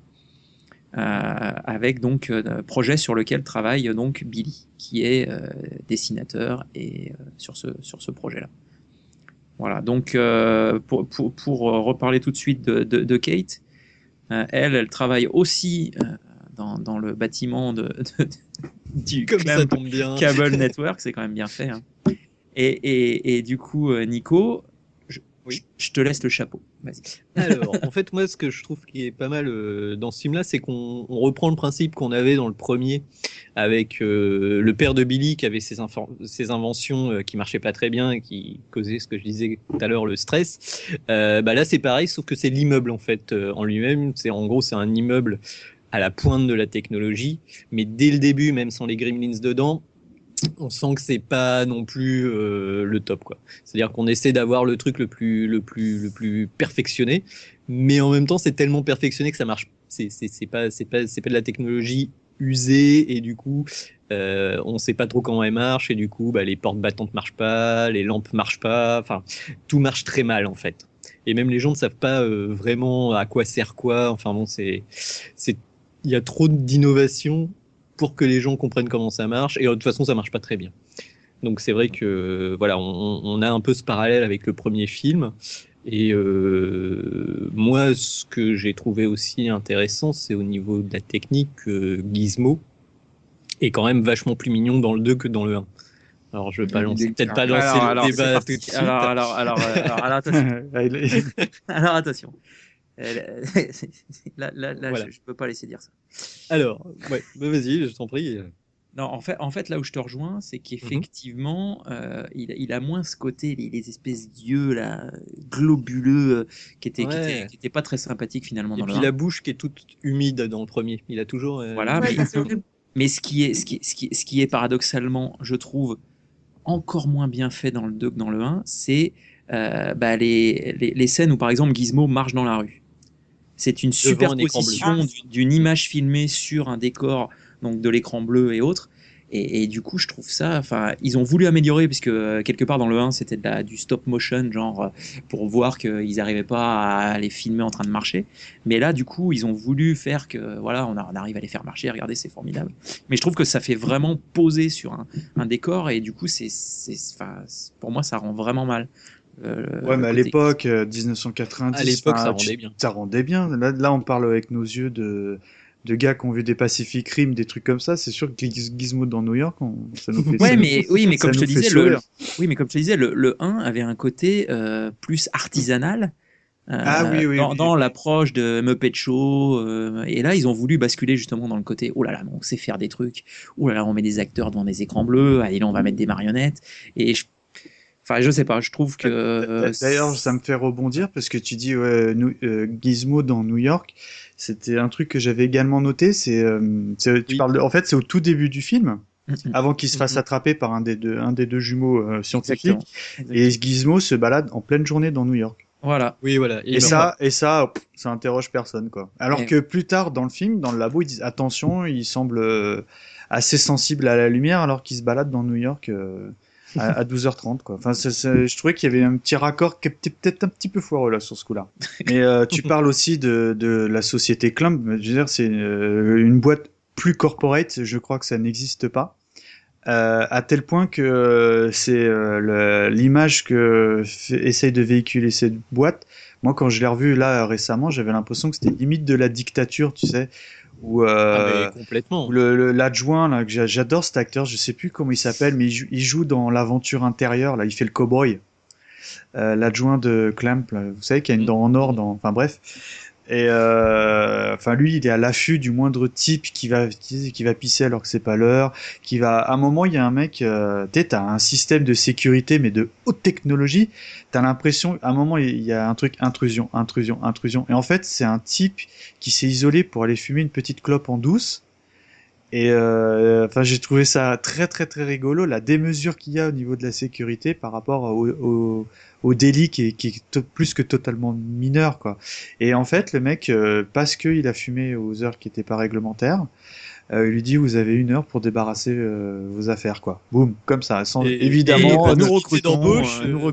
[SPEAKER 1] avec donc un projet sur lequel travaille donc Billy, qui est dessinateur et sur ce projet-là. Voilà, donc pour reparler tout de suite de Kate, elle travaille aussi dans le bâtiment du
[SPEAKER 2] Comme ça
[SPEAKER 1] Clamp
[SPEAKER 2] tombe bien.
[SPEAKER 1] Cable Network, c'est quand même bien fait. Hein. Et du coup, Nico, je te laisse le chapeau. Vas-y.
[SPEAKER 2] Alors, en fait, moi, ce que je trouve qui est pas mal dans ce film-là, c'est qu'on reprend le principe qu'on avait dans le premier avec le père de Billy qui avait ses inventions qui marchaient pas très bien et qui causaient ce que je disais tout à l'heure, le stress. Là, c'est pareil, sauf que c'est l'immeuble en fait en lui-même. En gros, c'est un immeuble à la pointe de la technologie, mais dès le début, même sans les Gremlins dedans, on sent que c'est pas non plus le top, quoi. C'est-à-dire qu'on essaie d'avoir le truc le plus perfectionné, mais en même temps c'est tellement perfectionné que ça marche. C'est pas de la technologie usée, et du coup on sait pas trop comment elle marche, et du coup les portes battantes marchent pas, les lampes marchent pas, enfin tout marche très mal en fait. Et même les gens ne savent pas vraiment à quoi sert quoi. Enfin bon, il y a trop d'innovation pour que les gens comprennent comment ça marche, et de toute façon ça marche pas très bien. Donc c'est vrai que voilà, on a un peu ce parallèle avec le premier film, et moi ce que j'ai trouvé aussi intéressant, c'est au niveau de la technique, Gizmo est quand même vachement plus mignon dans le 2 que dans le 1. Alors je vais peut-être pas lancer le débat tout de suite.
[SPEAKER 1] Alors attention. Alors attention. Là voilà. je peux pas laisser dire ça.
[SPEAKER 2] Alors, ouais, vas-y, je t'en prie.
[SPEAKER 1] Non, en fait, là où je te rejoins, c'est qu'effectivement, il a moins ce côté, les espèces d'yeux là, globuleux, qui étaient pas très sympathiques finalement.
[SPEAKER 2] Et puis la bouche qui est toute humide dans le premier. Il a toujours.
[SPEAKER 1] Voilà, Mais ce qui est paradoxalement, je trouve, encore moins bien fait dans le 2 que dans le 1, c'est les scènes où, par exemple, Gizmo marche dans la rue. C'est une
[SPEAKER 2] Devant un écran
[SPEAKER 1] superposition d'une image filmée sur un décor, donc de l'écran bleu et autres. Et du coup, je trouve ça. Enfin, ils ont voulu améliorer, puisque quelque part dans le 1, c'était du stop motion, genre pour voir qu'ils n'arrivaient pas à les filmer en train de marcher. Mais là, du coup, ils ont voulu faire que, voilà, on arrive à les faire marcher. Regardez, c'est formidable. Mais je trouve que ça fait vraiment poser sur un décor, et du coup, pour moi, ça rend vraiment mal.
[SPEAKER 5] Ouais, mais à l'époque, 1990,
[SPEAKER 2] À l'époque, ça
[SPEAKER 5] enfin,
[SPEAKER 2] rendait bien.
[SPEAKER 5] Ça rendait bien. Là, on parle avec nos yeux de gars qui ont vu des Pacific Rim, des trucs comme ça. C'est sûr que Gizmo dans New York, ça nous fait
[SPEAKER 1] Ouais, mais comme je te disais, le 1 avait un côté plus artisanal. Dans l'approche de Muppet Show, et là ils ont voulu basculer justement dans le côté oh là là, on sait faire des trucs, oh là là, on met des acteurs devant des écrans bleus, allez là on va mettre des marionnettes, et je sais pas, je trouve que
[SPEAKER 5] d'ailleurs ça me fait rebondir parce que tu dis Gizmo dans New York, c'était un truc que j'avais également noté, en fait c'est au tout début du film. Avant qu'il se fasse attraper par un des deux jumeaux scientifiques. Exactement. Et Gizmo se balade en pleine journée dans New York.
[SPEAKER 1] Voilà.
[SPEAKER 2] Oui, voilà.
[SPEAKER 5] Et ça interroge personne, quoi. Alors que plus tard dans le film, dans le labo, ils disent attention, il semble assez sensible à la lumière alors qu'il se balade dans New York à 12h30, quoi. Enfin, je trouvais qu'il y avait un petit raccord qui était peut-être un petit peu foireux là sur ce coup-là. Mais tu parles aussi de la société Clump. Je veux dire, c'est une boîte plus corporate. Je crois que ça n'existe pas. À tel point que c'est l'image que essaye de véhiculer cette boîte. Moi, quand je l'ai revu là récemment, j'avais l'impression que c'était limite de la dictature, tu sais, où
[SPEAKER 2] complètement.
[SPEAKER 5] Où l'adjoint là, que j'adore cet acteur, je sais plus comment il s'appelle, mais il joue dans l'Aventure intérieure. Là, il fait le cowboy. L'adjoint de Clamp, là, vous savez, qui a une dent en or. Enfin bref. Et enfin lui, il est à l'affût du moindre type qui va pisser alors que c'est pas l'heure, à un moment, il y a un mec, t'as un système de sécurité mais de haute technologie, t'as l'impression à un moment il y a un truc intrusion, et en fait, c'est un type qui s'est isolé pour aller fumer une petite clope en douce. Et enfin, j'ai trouvé ça très très très rigolo, la démesure qu'il y a au niveau de la sécurité par rapport au délit qui est plus que totalement mineur, quoi. Et en fait, le mec, parce qu'il a fumé aux heures qui n'étaient pas réglementaires, il lui dit vous avez 1 heure pour débarrasser vos affaires, quoi. Boum, comme ça, sans évidemment
[SPEAKER 2] nous recrutons,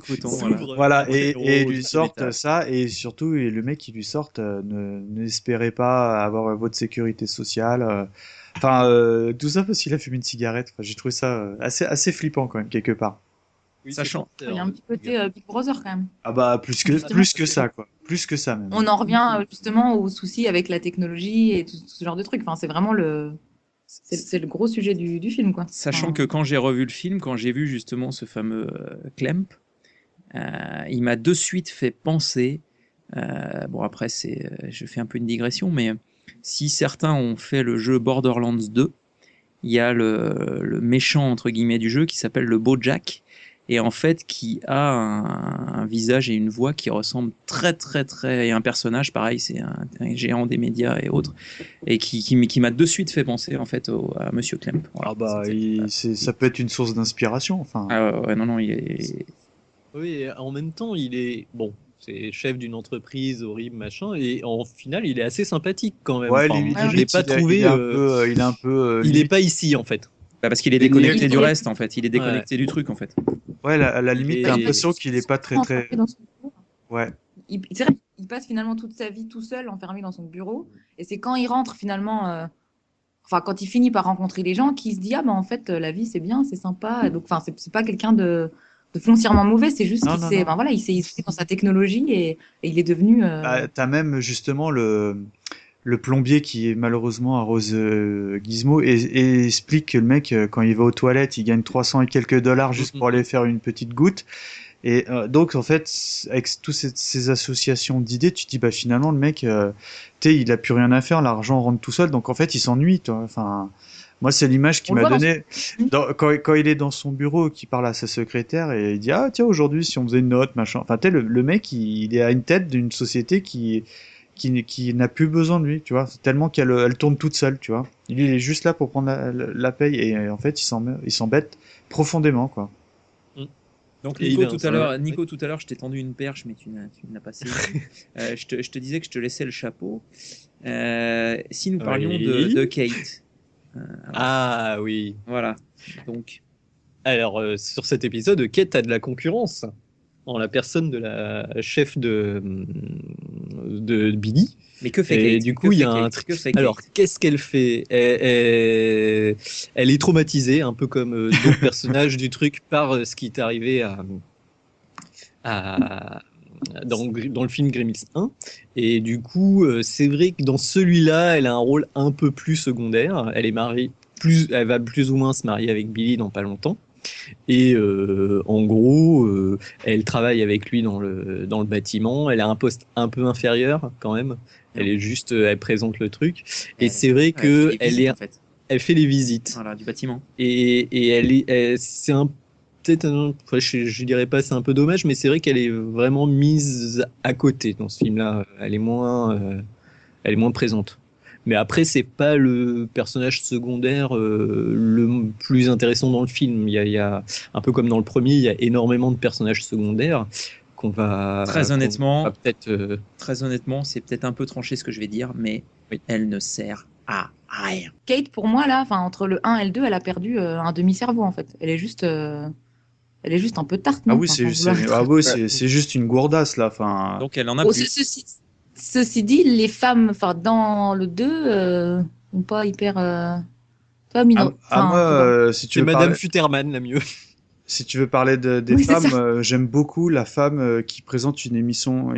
[SPEAKER 5] voilà, et lui sortent ça, et surtout le mec il lui sortent n'espérez pas avoir votre sécurité sociale. Enfin, tout ça parce qu'il a fumé une cigarette. Enfin, j'ai trouvé ça assez flippant quand même quelque part.
[SPEAKER 2] Oui,
[SPEAKER 6] sachant, il y a un petit côté Big Brother quand même.
[SPEAKER 5] Ah bah plus que ça, quoi. Plus que ça même.
[SPEAKER 6] On en revient justement aux soucis avec la technologie et tout ce genre de trucs. Enfin, c'est vraiment c'est le gros sujet du film, quoi.
[SPEAKER 1] Sachant que quand j'ai revu le film, quand j'ai vu justement ce fameux Clamp, il m'a de suite fait penser. Bon après je fais un peu une digression, mais si certains ont fait le jeu Borderlands 2, il y a le méchant entre guillemets du jeu qui s'appelle le Bojack, et en fait qui a un visage et une voix qui ressemblent très très très, et un personnage pareil, c'est un géant des médias et autres, et qui m'a de suite fait penser en fait à Monsieur Clamp. Voilà.
[SPEAKER 5] Ah bah ça peut être une source d'inspiration, enfin.
[SPEAKER 1] Ouais, non il est.
[SPEAKER 2] Oui, en même temps il est bon. C'est chef d'une entreprise horrible, machin, et en final, il est assez sympathique quand même.
[SPEAKER 5] Ouais,
[SPEAKER 2] je l'ai pas trouvé.
[SPEAKER 5] Il est un peu.
[SPEAKER 2] Il est pas ici en fait.
[SPEAKER 1] Bah parce qu'il est déconnecté du reste en fait. Il est déconnecté du truc en fait.
[SPEAKER 5] Ouais, à la limite, t'as l'impression qu'il est pas très. Ouais.
[SPEAKER 6] C'est vrai, il passe finalement toute sa vie tout seul, enfermé dans son bureau, et c'est quand il rentre finalement. Enfin, quand il finit par rencontrer les gens, qu'il se dit ah ben en fait la vie c'est bien, c'est sympa. Donc enfin c'est pas quelqu'un de foncièrement mauvais, c'est juste qu'il s'est isolé dans sa technologie et il est devenu.
[SPEAKER 5] T'as même justement le plombier qui est malheureusement arrose Gizmo et explique que le mec quand il va aux toilettes il gagne 300 et quelques dollars juste pour aller faire une petite goutte, et donc en fait avec toutes ces associations d'idées tu te dis bah finalement le mec il a plus rien à faire, l'argent rentre tout seul, donc en fait il s'ennuie, toi. Enfin moi, c'est l'image qu'il m'a donnée quand il est dans son bureau, qu'il parle à sa secrétaire et il dit ah tiens aujourd'hui si on faisait une note machin. Enfin le mec il est à une tête d'une société qui qui n'a plus besoin de lui, tu vois. C'est tellement elle tourne toute seule, tu vois. Lui, il est juste là pour prendre la paye et en fait, il s'embête profondément, quoi.
[SPEAKER 1] Donc
[SPEAKER 2] Et
[SPEAKER 1] Nico,
[SPEAKER 2] il a un
[SPEAKER 1] tout à l'heure, je t'ai tendu une perche, mais tu n'as pas saisi. Je te disais que je te laissais le chapeau. Si nous parlions
[SPEAKER 2] Oui.
[SPEAKER 1] de Kate.
[SPEAKER 2] Ah oui.
[SPEAKER 1] Voilà. Donc,
[SPEAKER 2] Alors, sur cet épisode, Kate a de la concurrence en la personne de la chef de Billy.
[SPEAKER 1] mais que fait
[SPEAKER 2] Et
[SPEAKER 1] Kate
[SPEAKER 2] du coup, il y a un truc.
[SPEAKER 1] Que fait Kate
[SPEAKER 2] Alors, qu'est-ce qu'elle fait? Elle est traumatisée, un peu comme d'autres personnages du truc, par ce qui est arrivé dans le film Gremlins 1. Et du coup, c'est vrai que dans celui-là, elle a un rôle un peu plus secondaire. Elle va plus ou moins se marier avec Billy dans pas longtemps. Et en gros, elle travaille avec lui dans le bâtiment. Elle a un poste un peu inférieur quand même. Elle présente le truc. Et c'est vrai que elle fait les visites.
[SPEAKER 1] Voilà, du bâtiment.
[SPEAKER 2] Et c'est je dirais pas c'est un peu dommage, mais c'est vrai qu'elle est vraiment mise à côté dans ce film-là. Elle est moins présente. Mais après, c'est pas le personnage secondaire le plus intéressant dans le film. Il y a un peu comme dans le premier, il y a énormément de personnages secondaires qu'on va
[SPEAKER 1] Très honnêtement,
[SPEAKER 2] peut-être.
[SPEAKER 1] Très honnêtement, c'est peut-être un peu tranché ce que je vais dire, mais elle ne sert à rien.
[SPEAKER 6] Kate, pour moi, là, entre le 1 et le 2, elle a perdu un demi-cerveau, en fait. Elle est juste un peu tarte.
[SPEAKER 5] Ah
[SPEAKER 6] non
[SPEAKER 5] oui,
[SPEAKER 6] Enfin,
[SPEAKER 5] c'est juste une gourdasse, là. Enfin...
[SPEAKER 1] Donc, elle en a
[SPEAKER 6] Oh,
[SPEAKER 1] plus.
[SPEAKER 6] Ceci dit, les femmes, dans le 2, sont pas hyper. Pas minot.
[SPEAKER 5] Si tu
[SPEAKER 2] C'est
[SPEAKER 5] veux
[SPEAKER 2] Madame
[SPEAKER 5] parler...
[SPEAKER 2] Futterman, la mieux.
[SPEAKER 5] Si tu veux parler des femmes, j'aime beaucoup la femme qui présente une émission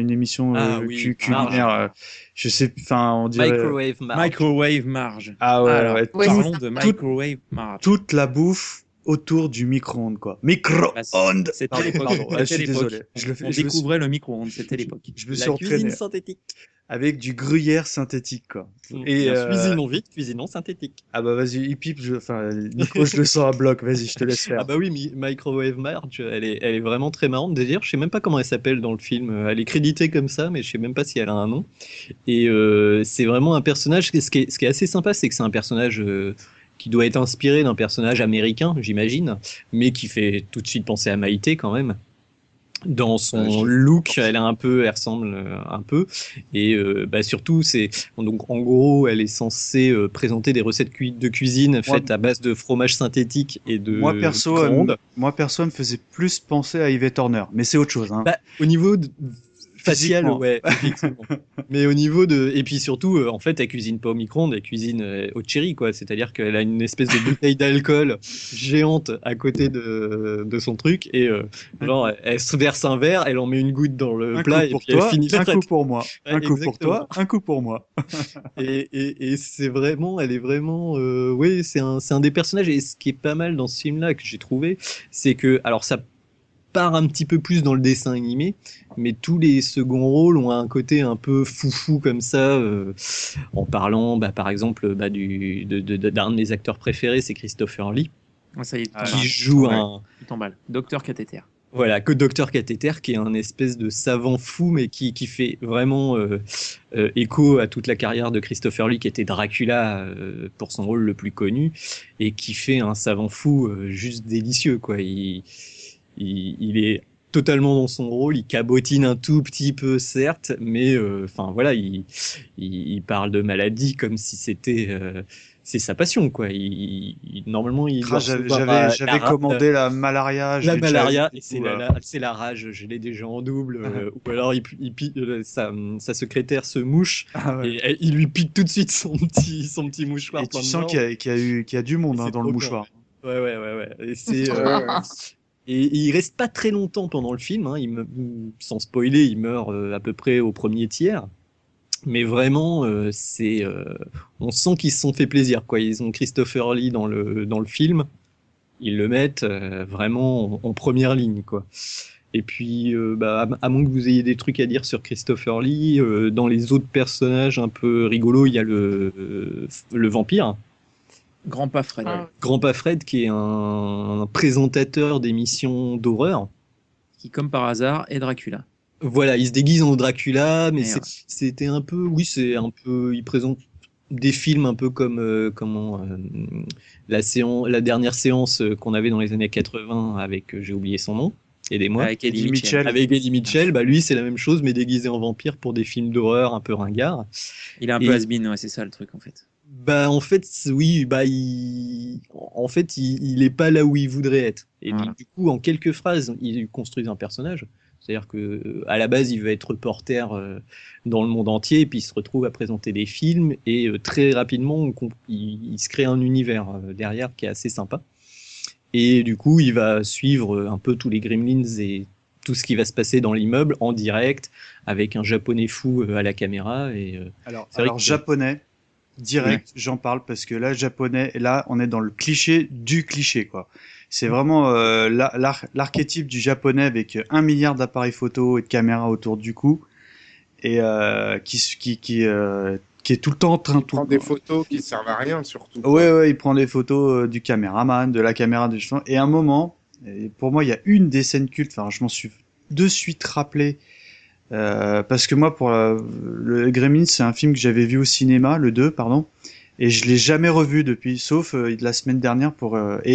[SPEAKER 5] culinaire. Je sais, enfin, on dirait.
[SPEAKER 1] Microwave Marge.
[SPEAKER 5] Ah ouais,
[SPEAKER 1] Alors,
[SPEAKER 5] ouais.
[SPEAKER 1] Parlons de Microwave Marge.
[SPEAKER 5] Toute la bouffe autour du micro-ondes, quoi. Micro-ondes.
[SPEAKER 1] C'était l'époque.
[SPEAKER 5] Je suis désolé.
[SPEAKER 1] On découvrait le micro-ondes, c'était l'époque.
[SPEAKER 5] Je me suis entraîné.
[SPEAKER 2] Cuisine synthétique.
[SPEAKER 5] Avec du gruyère synthétique, quoi.
[SPEAKER 2] Et cuisinons vite, cuisinons synthétique.
[SPEAKER 5] Ah bah vas-y, Nico, je le sens à bloc, vas-y, je te laisse faire.
[SPEAKER 2] Ah bah oui, Microwave Marge, elle est vraiment très marrante. D'ailleurs, je sais même pas comment elle s'appelle dans le film. Elle est créditée comme ça, mais je sais même pas si elle a un nom. Et c'est vraiment un personnage. Ce qui est assez sympa, c'est que c'est un personnage qui doit être inspiré d'un personnage américain, j'imagine, mais qui fait tout de suite penser à Maïté quand même. Dans son look, elle ressemble un peu, et surtout donc en gros, elle est censée présenter des recettes de cuisine faites à base de fromage synthétique et de
[SPEAKER 5] moi perso, elle me faisait plus penser à Yvette Horner, mais c'est autre chose. Hein.
[SPEAKER 2] Au niveau facial, ouais, effectivement. Mais au niveau et puis surtout, en fait, elle cuisine pas au micro-ondes, elle cuisine au cherry, quoi. C'est-à-dire qu'elle a une espèce de bouteille d'alcool géante à côté de son truc, et genre, elle se verse un verre, elle en met une goutte dans le plat, et puis elle finit la
[SPEAKER 5] un coup pour moi, un coup
[SPEAKER 2] exactement.
[SPEAKER 5] pour toi, un coup pour moi.
[SPEAKER 2] et c'est vraiment, elle est vraiment, c'est un des personnages, et ce qui est pas mal dans ce film-là que j'ai trouvé, c'est que, alors ça part un petit peu plus dans le dessin animé, mais tous les seconds rôles ont un côté un peu foufou comme ça, en parlant par exemple d'un de mes acteurs préférés, c'est Christopher Lee, qui joue
[SPEAKER 1] il t'emballe. Docteur Cathéter.
[SPEAKER 2] Voilà, que Docteur Cathéter, qui est un espèce de savant fou, mais qui fait vraiment écho à toute la carrière de Christopher Lee, qui était Dracula pour son rôle le plus connu, et qui fait un savant fou juste délicieux, quoi. Il est totalement dans son rôle, il cabotine un tout petit peu, certes, mais voilà, il parle de maladie comme si c'était c'est sa passion, quoi. Normalement,
[SPEAKER 5] j'avais commandé la malaria.
[SPEAKER 2] La malaria, et c'est la rage. Je l'ai déjà en double. Ou alors, sa secrétaire se mouche, et il lui pique tout de suite son petit mouchoir.
[SPEAKER 5] Et tu sens qu'il y a du monde dans le mouchoir.
[SPEAKER 2] Ouais. Et c'est et il reste pas très longtemps pendant le film, hein. Sans spoiler, il meurt à peu près au premier tiers. Mais vraiment, on sent qu'ils se sont fait plaisir, quoi. Ils ont Christopher Lee dans le film, ils le mettent vraiment en première ligne, quoi. Et puis, à moins que vous ayez des trucs à dire sur Christopher Lee, dans les autres personnages un peu rigolos, il y a le vampire.
[SPEAKER 1] Grandpa Fred.
[SPEAKER 2] Grandpa Fred, qui est un présentateur d'émissions d'horreur.
[SPEAKER 1] Qui, comme par hasard, est Dracula.
[SPEAKER 2] Voilà, il se déguise en Dracula, mais
[SPEAKER 1] Et ouais.
[SPEAKER 2] c'était un peu, oui, c'est un peu, il présente des films un peu comme la dernière séance qu'on avait dans les années 80 avec, j'ai oublié son nom, aidez-moi.
[SPEAKER 1] Avec Eddie Mitchell.
[SPEAKER 2] Avec Eddie Mitchell, bah lui c'est la même chose, mais déguisé en vampire pour des films d'horreur un peu ringards.
[SPEAKER 1] Il est un peu has-been, ouais, c'est ça le truc en fait.
[SPEAKER 2] Bah en fait oui, bah il est pas là où il voudrait être. Et
[SPEAKER 1] Voilà.
[SPEAKER 2] du coup en quelques phrases, il construit un personnage. C'est-à-dire que à la base, il veut être reporter dans le monde entier, et puis il se retrouve à présenter des films, et très rapidement, il se crée un univers derrière qui est assez sympa. Et du coup, il va suivre un peu tous les Gremlins et tout ce qui va se passer dans l'immeuble en direct, avec un japonais fou à la caméra. Et,
[SPEAKER 5] Alors
[SPEAKER 2] c'est vrai que-
[SPEAKER 5] japonais, direct, j'en parle parce que là, japonais, là, on est dans le cliché du cliché, quoi. C'est vraiment l'archétype du japonais avec 1 milliard d'appareils photo et de caméras autour du cou et qui est tout le temps en train de
[SPEAKER 4] prend des photos qui servent à rien, surtout.
[SPEAKER 5] Ouais, il prend des photos du caméraman, de la caméra des gens. Et à un moment, et pour moi, il y a une des scènes cultes. Enfin, je m'en suis de suite rappelé parce que moi, pour le Gremlins, c'est un film que j'avais vu au cinéma, le 2, pardon. Et je l'ai jamais revu depuis, sauf la semaine dernière pour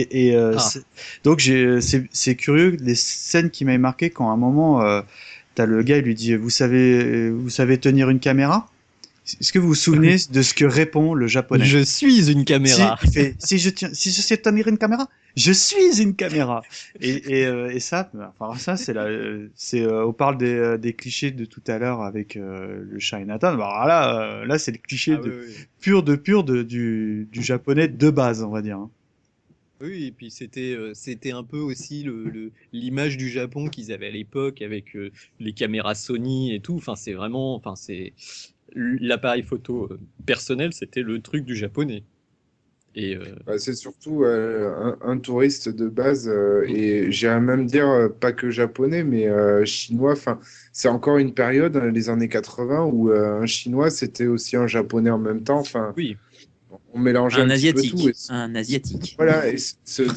[SPEAKER 5] donc c'est curieux les scènes qui m'avaient marqué quand à un moment t'as le gars il lui dit vous savez tenir une caméra. Est-ce que vous vous souvenez de ce que répond le japonais?
[SPEAKER 2] Je suis une caméra.
[SPEAKER 5] Il fait si je sais tenir une caméra, je suis une caméra. Et ça, enfin ça on parle des clichés de tout à l'heure avec le Chinatown. Alors là c'est le cliché pur du japonais de base, on va dire. Hein.
[SPEAKER 2] Oui, et puis c'était un peu aussi l'image du Japon qu'ils avaient à l'époque avec les caméras Sony et tout. Enfin, c'est vraiment, enfin c'est l'appareil photo personnel, c'était le truc du japonais. Et
[SPEAKER 4] c'est surtout un touriste de base, et j'irais même dire pas que japonais, mais chinois. Enfin, c'est encore une période, les années 80, où un chinois c'était aussi un japonais en même temps. Enfin,
[SPEAKER 2] oui.
[SPEAKER 4] On mélangeait un petit peu tout.
[SPEAKER 1] Un asiatique.
[SPEAKER 4] Voilà, et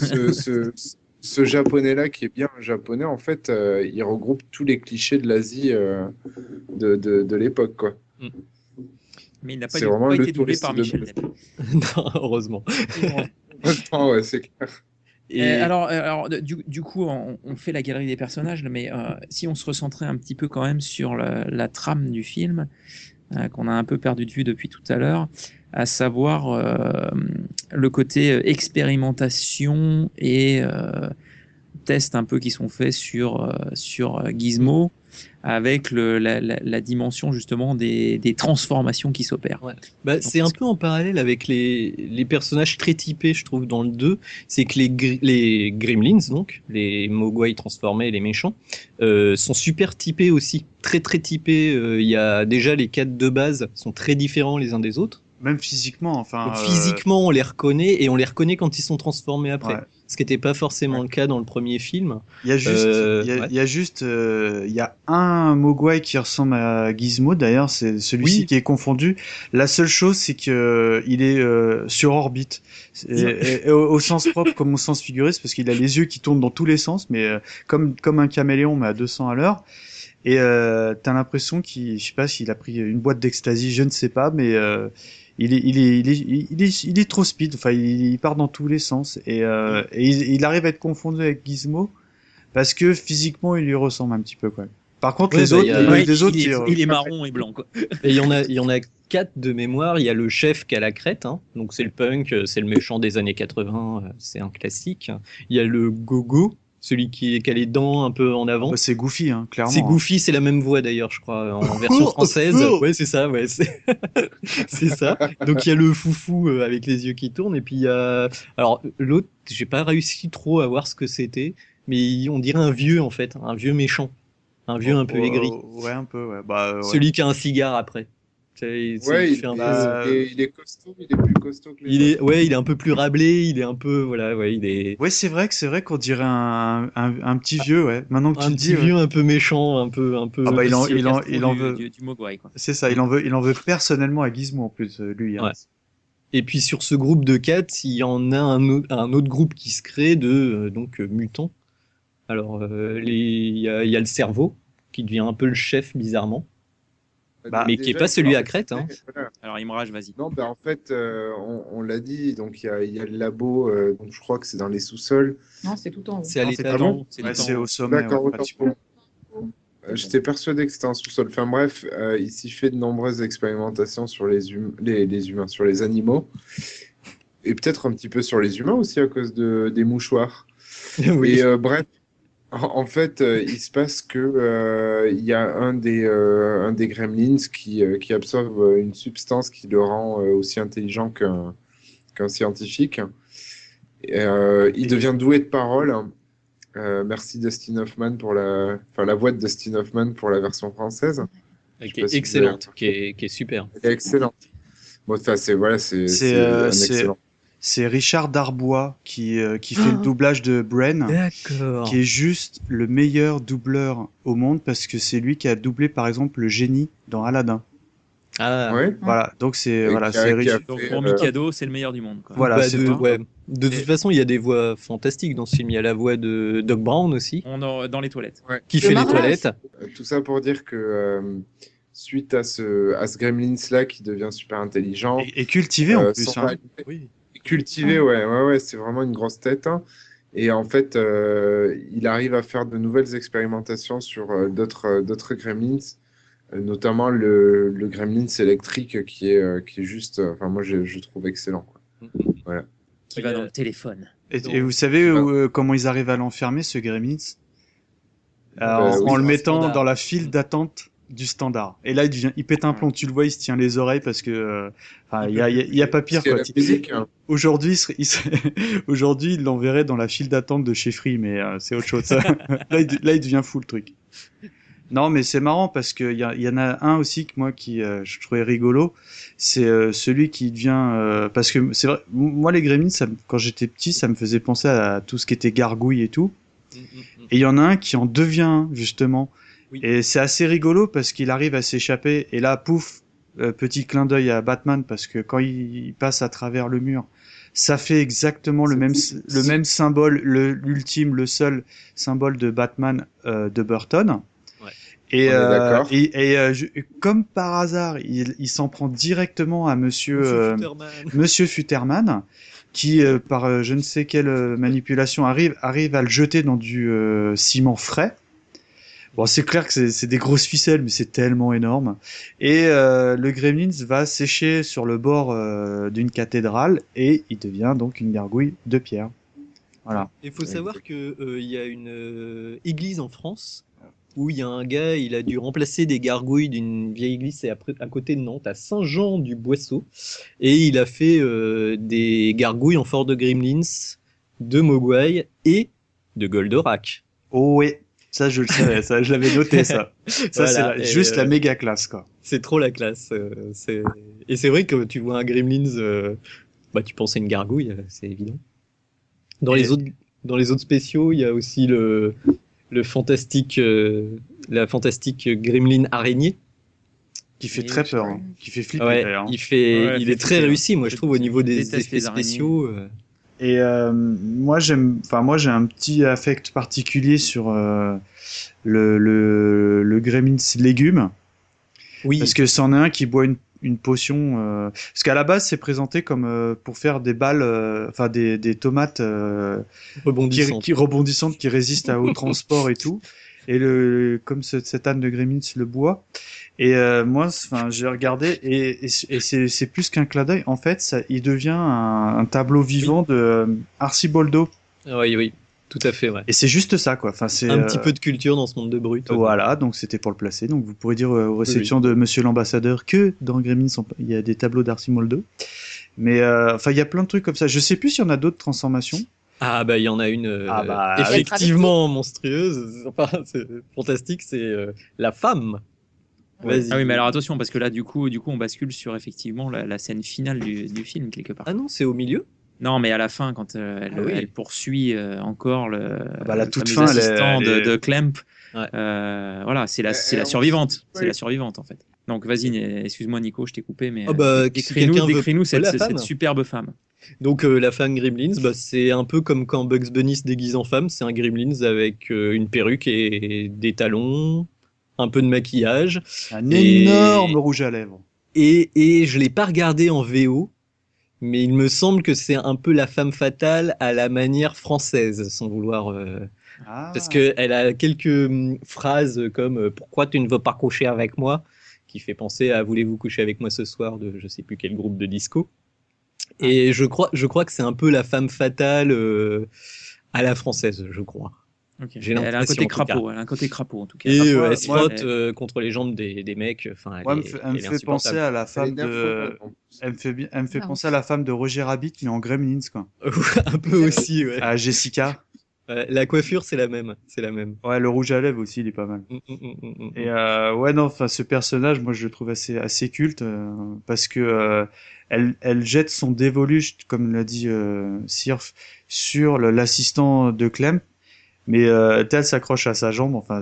[SPEAKER 4] ce japonais-là qui est bien un japonais, en fait, il regroupe tous les clichés de l'Asie de l'époque, quoi.
[SPEAKER 1] Mais il n'a pas,
[SPEAKER 4] C'est vraiment
[SPEAKER 1] été
[SPEAKER 4] le
[SPEAKER 1] doublé
[SPEAKER 4] touriste
[SPEAKER 1] par
[SPEAKER 4] de
[SPEAKER 1] Michel
[SPEAKER 4] base.
[SPEAKER 1] Delpech.
[SPEAKER 2] Non, heureusement.
[SPEAKER 4] Attends, ouais, c'est clair.
[SPEAKER 1] Alors du coup, on fait la galerie des personnages, mais si on se recentrait un petit peu quand même sur la trame du film, qu'on a un peu perdu de vue depuis tout à l'heure, à savoir le côté expérimentation et tests un peu qui sont faits sur Gizmo, avec la dimension justement des transformations qui s'opèrent.
[SPEAKER 2] Ouais. Bah, c'est un peu en parallèle avec les personnages très typés, je trouve, dans le 2. C'est que les Gremlins, donc, les Mogwai transformés, les méchants, sont super typés aussi. Très très typés. Il y a déjà les 4 de base sont très différents les uns des autres.
[SPEAKER 5] Même physiquement, enfin.
[SPEAKER 2] Donc, physiquement, on les reconnaît, et on les reconnaît quand ils sont transformés après.
[SPEAKER 5] Ouais.
[SPEAKER 2] Ce qui n'était pas forcément le cas dans le premier film.
[SPEAKER 5] Il y a juste, il y a un Mogwai qui ressemble à Gizmo. D'ailleurs, c'est celui-ci qui est confondu. La seule chose, c'est que il est sur orbite, et au sens propre comme au sens figuré, c'est parce qu'il a les yeux qui tournent dans tous les sens, mais comme un caméléon, mais à 200 à l'heure. Et t'as l'impression je sais pas s'il a pris une boîte d'ecstasy, je ne sais pas, mais il est trop speed. Enfin, il part dans tous les sens, et il arrive à être confondu avec Gizmo parce que physiquement il lui ressemble un petit peu, quoi. Par contre, les autres,
[SPEAKER 1] il est marron et blanc, quoi.
[SPEAKER 2] Et il y en a 4 de mémoire. Il y a le chef qui a la crête, hein. Donc c'est le punk, c'est le méchant des années 80, c'est un classique. Il y a le gogo, celui qui a les dents un peu en avant.
[SPEAKER 5] C'est Goofy, hein, clairement.
[SPEAKER 2] C'est Goofy, c'est la même voix d'ailleurs, je crois, en version française. Ouais, c'est ça, ouais, c'est ça. Donc il y a le foufou avec les yeux qui tournent, et puis il y a, alors l'autre, j'ai pas réussi trop à voir ce que c'était, mais on dirait un vieux en fait, un vieux méchant, un vieux un peu aigri.
[SPEAKER 5] Ouais, un peu, ouais. Bah, ouais.
[SPEAKER 2] Celui qui a un cigare après.
[SPEAKER 4] Il est costaud, il est plus costaud que les autres.
[SPEAKER 2] Il est un peu plus râblé, il est un peu, voilà, ouais, il est.
[SPEAKER 5] Ouais, c'est vrai qu'on dirait un petit vieux, ouais. Maintenant que tu le dis.
[SPEAKER 2] Un petit vieux un peu méchant, un peu.
[SPEAKER 5] Ah bah, il en veut.
[SPEAKER 1] Du Mogwai, quoi.
[SPEAKER 5] C'est ça, il en veut personnellement à Gizmo en plus, lui. Hein.
[SPEAKER 2] Ouais. Et puis sur ce groupe de 4, il y en a un autre groupe qui se crée de mutants. Alors il y a le cerveau, qui devient un peu le chef bizarrement. Mais qui n'est
[SPEAKER 4] Déjà,
[SPEAKER 2] pas celui
[SPEAKER 4] en
[SPEAKER 2] à Crète. Hein.
[SPEAKER 4] voilà.
[SPEAKER 1] Alors, Imraj, vas-y.
[SPEAKER 4] Non, en fait, on l'a dit, donc il y a le labo, donc je crois que c'est dans les sous-sols.
[SPEAKER 6] Non, c'est tout en haut.
[SPEAKER 2] C'est à
[SPEAKER 1] Non,
[SPEAKER 2] l'étage.
[SPEAKER 1] tout en haut.
[SPEAKER 5] Ouais, c'est au sommet.
[SPEAKER 4] D'accord,
[SPEAKER 5] ouais,
[SPEAKER 4] autant
[SPEAKER 5] pratiquement.
[SPEAKER 4] pour- J'étais persuadé que c'était un sous-sol. Enfin bref, il s'y fait de nombreuses expérimentations sur les humains, sur les animaux, et peut-être un petit peu sur les humains aussi à cause des mouchoirs.
[SPEAKER 2] Oui.
[SPEAKER 4] Et bref, en fait, il se passe que il y a un des gremlins qui absorbe une substance qui le rend aussi intelligent qu'un scientifique. Et, il devient doué de parole. Merci Dustin Hoffman pour la voix de Dustin Hoffman pour la version française. Je sais
[SPEAKER 2] Qui
[SPEAKER 4] pas
[SPEAKER 2] est
[SPEAKER 4] si vous
[SPEAKER 2] excellente,
[SPEAKER 4] avez-
[SPEAKER 2] qui est super.
[SPEAKER 4] Elle est excellente. Bon, enfin, c'est un excellent.
[SPEAKER 5] C'est Richard Darbois qui fait le doublage de Bren,
[SPEAKER 2] D'accord.
[SPEAKER 5] qui est juste le meilleur doubleur au monde parce que c'est lui qui a doublé par exemple le génie dans Aladdin.
[SPEAKER 2] Ah,
[SPEAKER 4] Ouais.
[SPEAKER 5] Voilà, donc c'est
[SPEAKER 4] Et
[SPEAKER 5] voilà,
[SPEAKER 4] qui a-
[SPEAKER 5] c'est
[SPEAKER 4] qui a
[SPEAKER 5] Richard.
[SPEAKER 1] Donc,
[SPEAKER 4] fait,
[SPEAKER 1] pour Mikado, c'est le meilleur du monde. Quoi.
[SPEAKER 5] Voilà,
[SPEAKER 2] bah,
[SPEAKER 5] c'est
[SPEAKER 2] de,
[SPEAKER 5] tout.
[SPEAKER 2] ouais. De toute façon, il y a des voix fantastiques dans ce film. Il y a la voix de Doc Brown aussi,
[SPEAKER 1] Dans les toilettes.
[SPEAKER 2] qui
[SPEAKER 6] Le
[SPEAKER 2] fait les
[SPEAKER 6] mariage.
[SPEAKER 2] toilettes.
[SPEAKER 4] Tout ça pour dire que suite à ce gremlins-là qui devient super intelligent,
[SPEAKER 5] Et cultivé en plus.
[SPEAKER 4] sans
[SPEAKER 5] Hein.
[SPEAKER 4] réalité, cultivé, ouais, c'est vraiment une grosse tête. Hein. Et en fait, il arrive à faire de nouvelles expérimentations sur d'autres gremlins, notamment le gremlins électrique qui est juste, enfin moi je trouve excellent. Quoi.
[SPEAKER 1] Qui va dans le téléphone.
[SPEAKER 5] Et vous savez comment ils arrivent à l'enfermer ce Gremlins
[SPEAKER 4] oui,
[SPEAKER 5] en le
[SPEAKER 2] un
[SPEAKER 5] mettant
[SPEAKER 2] standard.
[SPEAKER 5] dans la file d'attente du standard. Et là, il pète un plomb. Tu le vois, il se tient les oreilles parce que il y a pas pire.
[SPEAKER 4] Parce
[SPEAKER 5] Quoi.
[SPEAKER 4] qu'il y a la musique, hein.
[SPEAKER 5] Aujourd'hui, aujourd'hui, il l'enverrait dans la file d'attente de chez Free, mais c'est autre chose. Ça. Là, il devient fou le truc. Non, mais c'est marrant parce que il y en a un aussi que moi qui je trouvais rigolo. C'est celui qui devient parce que c'est vrai. Moi, les Gremlins, quand j'étais petit, ça me faisait penser à tout ce qui était gargouille et tout. Et il y en a un qui en devient un, justement.
[SPEAKER 2] Oui.
[SPEAKER 5] Et c'est assez rigolo parce qu'il arrive à s'échapper. Et là, pouf, petit clin d'œil à Batman parce que quand il passe à travers le mur, ça fait exactement le même symbole, l'ultime, le seul symbole de Batman de Burton.
[SPEAKER 2] Ouais.
[SPEAKER 5] Et,
[SPEAKER 4] On est d'accord.
[SPEAKER 5] comme par hasard, il s'en prend directement à Monsieur Futterman, qui par je ne sais quelle manipulation arrive à le jeter dans du ciment frais. Bon, c'est clair que c'est des grosses ficelles, mais c'est tellement énorme. Et le Gremlins va sécher sur le bord d'une cathédrale et il devient donc une gargouille de pierre. Voilà.
[SPEAKER 2] Il faut savoir que il y a une église en France où il y a un gars, il a dû remplacer des gargouilles d'une vieille église, c'est à côté de Nantes, à Saint-Jean-du-Boisseau, et il a fait des gargouilles en forme de Gremlins, de Mogwai et de Goldorak.
[SPEAKER 5] Oh ouais, ça je le savais, ça je l'avais noté ça. Ça
[SPEAKER 2] Voilà,
[SPEAKER 5] c'est
[SPEAKER 2] et,
[SPEAKER 5] juste la méga classe quoi.
[SPEAKER 2] C'est trop la classe. Et c'est vrai que tu vois un Gremlins, bah tu penses à une gargouille, c'est évident. Dans les autres spéciaux, il y a aussi la fantastique Gremlin araignée.
[SPEAKER 5] Qui fait très peur, hein. Qui fait flipper
[SPEAKER 2] Ouais,
[SPEAKER 5] d'ailleurs.
[SPEAKER 2] il est très réussi, moi je trouve au niveau des
[SPEAKER 1] déteste
[SPEAKER 2] effets
[SPEAKER 1] les araignées.
[SPEAKER 2] spéciaux.
[SPEAKER 5] Et moi j'ai un petit affect particulier sur le Gremlins légumes.
[SPEAKER 2] Oui.
[SPEAKER 5] Parce que c'en est un qui boit une potion. Parce qu'à la base c'est présenté comme pour faire des balles, enfin des tomates rebondissantes qui résistent au transport et tout. Et comme cet âne de Gremlins le boit. Et moi, enfin, j'ai regardé et c'est plus qu'un clin d'œil. En fait, il devient un tableau vivant de Arciboldo.
[SPEAKER 2] Oui, tout à fait, ouais.
[SPEAKER 5] Et c'est juste ça, quoi. Enfin, c'est
[SPEAKER 2] un petit peu de culture dans ce monde de brut.
[SPEAKER 5] Voilà, donc c'était pour le placer. Donc vous pourrez dire aux réceptions de Monsieur l'ambassadeur que dans Gremlins il y a des tableaux d'Arciboldo. Mais enfin, il y a plein de trucs comme ça. Je sais plus s'il y en a d'autres transformations.
[SPEAKER 2] Ah bah il y en a une
[SPEAKER 5] oui.
[SPEAKER 2] effectivement monstrueuse. Enfin, c'est fantastique, c'est la femme. Vas-y.
[SPEAKER 1] Ah oui, mais alors attention, parce que là, du coup on bascule sur effectivement la scène finale du film, quelque part.
[SPEAKER 2] Ah non, c'est au milieu.
[SPEAKER 1] Non, mais à la fin, quand elle poursuit encore
[SPEAKER 5] la
[SPEAKER 1] le
[SPEAKER 5] toute
[SPEAKER 1] fameux
[SPEAKER 5] fin,
[SPEAKER 1] assistant de Clemp.
[SPEAKER 2] Ouais.
[SPEAKER 1] Voilà, c'est la survivante. C'est la survivante, en fait. Donc, vas-y, excuse-moi, Nico, je t'ai coupé, mais décris-nous cette superbe femme.
[SPEAKER 2] Donc, la femme Gremlins, bah, c'est un peu comme quand Bugs Bunny se déguise en femme. C'est un Gremlins avec une perruque et des talons, un peu de maquillage.
[SPEAKER 5] Un
[SPEAKER 2] Et-
[SPEAKER 5] énorme rouge à lèvres.
[SPEAKER 2] Et je l'ai pas regardé en VO, mais il me semble que c'est un peu la femme fatale à la manière française, sans vouloir.
[SPEAKER 5] Ah.
[SPEAKER 2] Parce que elle a quelques phrases comme pourquoi tu ne veux pas coucher avec moi, qui fait penser à voulez-vous coucher avec moi ce soir de je sais plus quel groupe de disco. Et je crois que c'est un peu la femme fatale à la française, je crois.
[SPEAKER 1] Ok.
[SPEAKER 2] J'ai
[SPEAKER 1] Elle a un
[SPEAKER 2] l'impression,
[SPEAKER 1] côté
[SPEAKER 2] en tout cas.
[SPEAKER 1] crapaud. Elle a un côté crapaud en tout cas.
[SPEAKER 2] Et
[SPEAKER 5] Après,
[SPEAKER 2] elle se
[SPEAKER 5] moi,
[SPEAKER 2] frotte contre les jambes des mecs. Enfin,
[SPEAKER 5] Ouais, elle me
[SPEAKER 2] elle est
[SPEAKER 5] fait penser
[SPEAKER 2] insupportable.
[SPEAKER 5] à la femme
[SPEAKER 4] Elle est
[SPEAKER 5] de.
[SPEAKER 4] en plus.
[SPEAKER 5] Elle me fait
[SPEAKER 6] Ah,
[SPEAKER 5] penser à la femme de Roger Rabbit, mais en Gremlins, quoi.
[SPEAKER 2] Un peu aussi, ouais.
[SPEAKER 5] À Jessica.
[SPEAKER 2] La coiffure, c'est la même. C'est la même.
[SPEAKER 5] Ouais, le rouge à lèvres aussi, il est pas mal. Et ouais, non, enfin, ce personnage, moi, je le trouve assez culte parce que elle jette son dévolu, comme l'a dit Sirf, sur l'assistant de Clem. Mais elle s'accroche à sa jambe. Enfin,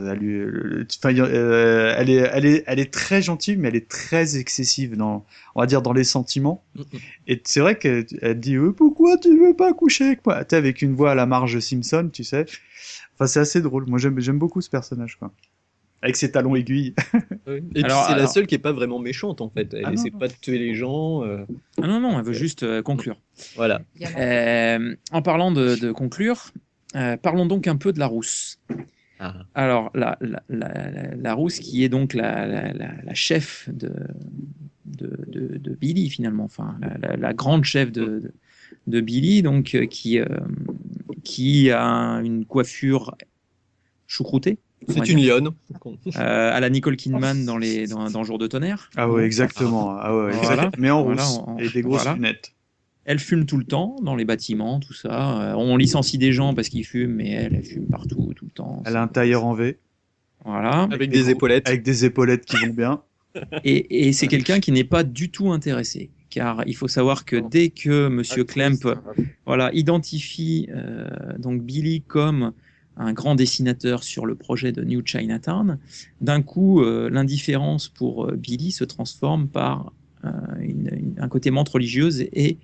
[SPEAKER 5] elle est très gentille, mais elle est très excessive on va dire, dans les sentiments. Et c'est vrai qu'elle dit pourquoi tu veux pas coucher avec moi, tu sais, avec une voix à la Marge Simpson, tu sais. Enfin, c'est assez drôle. Moi, j'aime beaucoup ce personnage, quoi. Avec ses talons aiguilles.
[SPEAKER 2] Et puis c'est la seule qui est pas vraiment méchante en fait. Elle essaie pas de tuer les gens.
[SPEAKER 1] Ah non, elle veut juste conclure.
[SPEAKER 2] Voilà.
[SPEAKER 1] En parlant de conclure, parlons donc un peu de la rousse.
[SPEAKER 2] Ah.
[SPEAKER 1] Alors, la rousse qui est donc la chef de Billy finalement, enfin la grande chef de Billy, donc qui a une coiffure choucroutée.
[SPEAKER 2] C'est une lionne.
[SPEAKER 1] À la Nicole Kidman dans Jour de tonnerre.
[SPEAKER 5] Ah ouais, exactement. Ah ouais,
[SPEAKER 1] Voilà.
[SPEAKER 5] mais en
[SPEAKER 1] Voilà,
[SPEAKER 5] rousse et des grosses lunettes.
[SPEAKER 1] Elle fume tout le temps dans les bâtiments, tout ça. On licencie des gens parce qu'ils fument, mais elle fume partout, tout le temps.
[SPEAKER 5] Elle a un tailleur en V.
[SPEAKER 1] Voilà.
[SPEAKER 2] Avec des épaulettes.
[SPEAKER 5] Avec des épaulettes qui vont bien.
[SPEAKER 1] Et c'est quelqu'un qui n'est pas du tout intéressé. Car il faut savoir que dès que Monsieur Klemp identifie donc Billy comme un grand dessinateur sur le projet de New Chinatown, d'un coup, l'indifférence pour Billy se transforme par un côté menthe religieuse et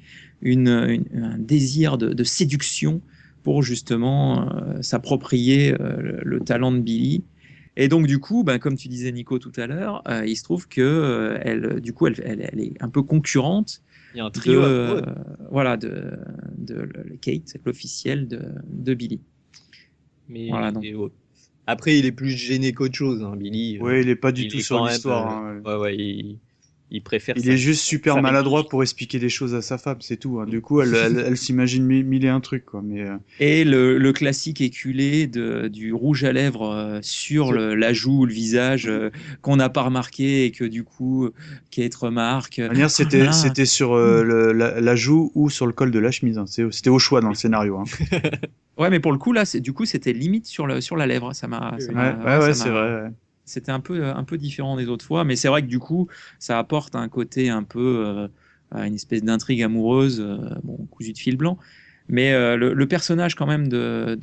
[SPEAKER 1] un désir de séduction pour justement s'approprier le talent de Billy. Et donc du coup, comme tu disais Nico tout à l'heure, il se trouve que elle est un peu concurrente.
[SPEAKER 2] Il y a un trio amoureux.
[SPEAKER 1] Voilà, de Kate, l'officielle de Billy.
[SPEAKER 2] Mais
[SPEAKER 1] voilà, donc.
[SPEAKER 2] Après, il est plus gêné qu'autre chose, hein, Billy.
[SPEAKER 5] Oui, il est pas du tout sur l'histoire.
[SPEAKER 2] Ouais, il préfère.
[SPEAKER 5] Il est juste super maladroit pour expliquer des choses à sa femme, c'est tout. Hein. Du coup, elle s'imagine mille et un trucs, quoi. Mais
[SPEAKER 1] et le classique éculé du rouge à lèvres sur la joue ou le visage qu'on n'a pas remarqué et que du coup Kate remarque.
[SPEAKER 5] C'était sur la joue ou sur le col de la chemise. Hein. C'était au choix dans le scénario. Hein.
[SPEAKER 1] Ouais, mais pour le coup là, c'était limite sur la lèvre. Ça m'a.
[SPEAKER 5] C'est vrai. Ouais.
[SPEAKER 1] C'était un peu différent des autres fois, mais c'est vrai que du coup, ça apporte un côté un peu une espèce d'intrigue amoureuse, cousue de fil blanc. Mais le personnage quand même de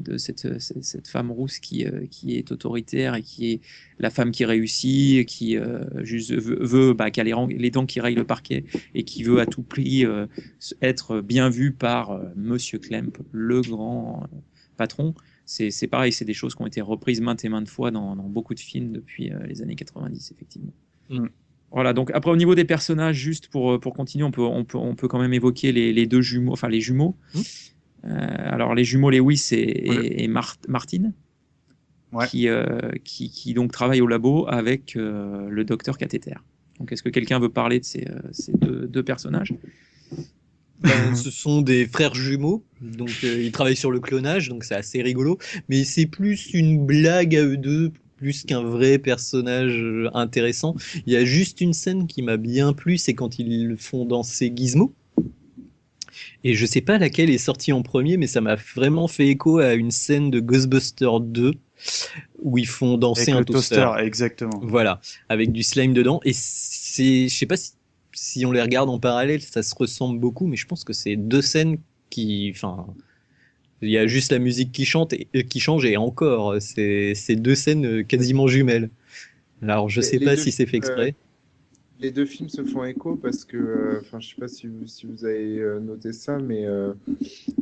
[SPEAKER 1] cette femme rousse qui est autoritaire et qui est la femme qui réussit, qui juste veut qu'elle ait les dents qui rayent le parquet et qui veut à tout prix être bien vue par Monsieur Klemp, le grand patron. C'est pareil, c'est des choses qui ont été reprises maintes et maintes fois dans beaucoup de films depuis les années 90, effectivement. Voilà, donc après au niveau des personnages, juste pour continuer, on peut quand même évoquer les deux jumeaux, enfin les jumeaux. Alors les jumeaux Lewis et Martin, qui donc travaillent au labo avec le docteur Cathéter. Donc est-ce que quelqu'un veut parler de ces deux personnages?
[SPEAKER 2] Ce sont des frères jumeaux, donc ils travaillent sur le clonage, donc c'est assez rigolo, mais c'est plus une blague à eux deux, plus qu'un vrai personnage intéressant. Il y a juste une scène qui m'a bien plu, c'est quand ils font danser Gizmo. Et je sais pas laquelle est sortie en premier, mais ça m'a vraiment fait écho à une scène de Ghostbusters 2 où ils font danser
[SPEAKER 5] avec
[SPEAKER 2] un
[SPEAKER 5] le toaster. Exactement.
[SPEAKER 2] Voilà, avec du slime dedans. Et je sais pas si on les regarde en parallèle, ça se ressemble beaucoup, mais je pense que c'est deux scènes il y a juste la musique qui change et encore, c'est deux scènes quasiment jumelles. Alors je sais pas si c'est fait exprès.
[SPEAKER 4] Les deux films se font écho parce que, je sais pas si vous avez noté ça, mais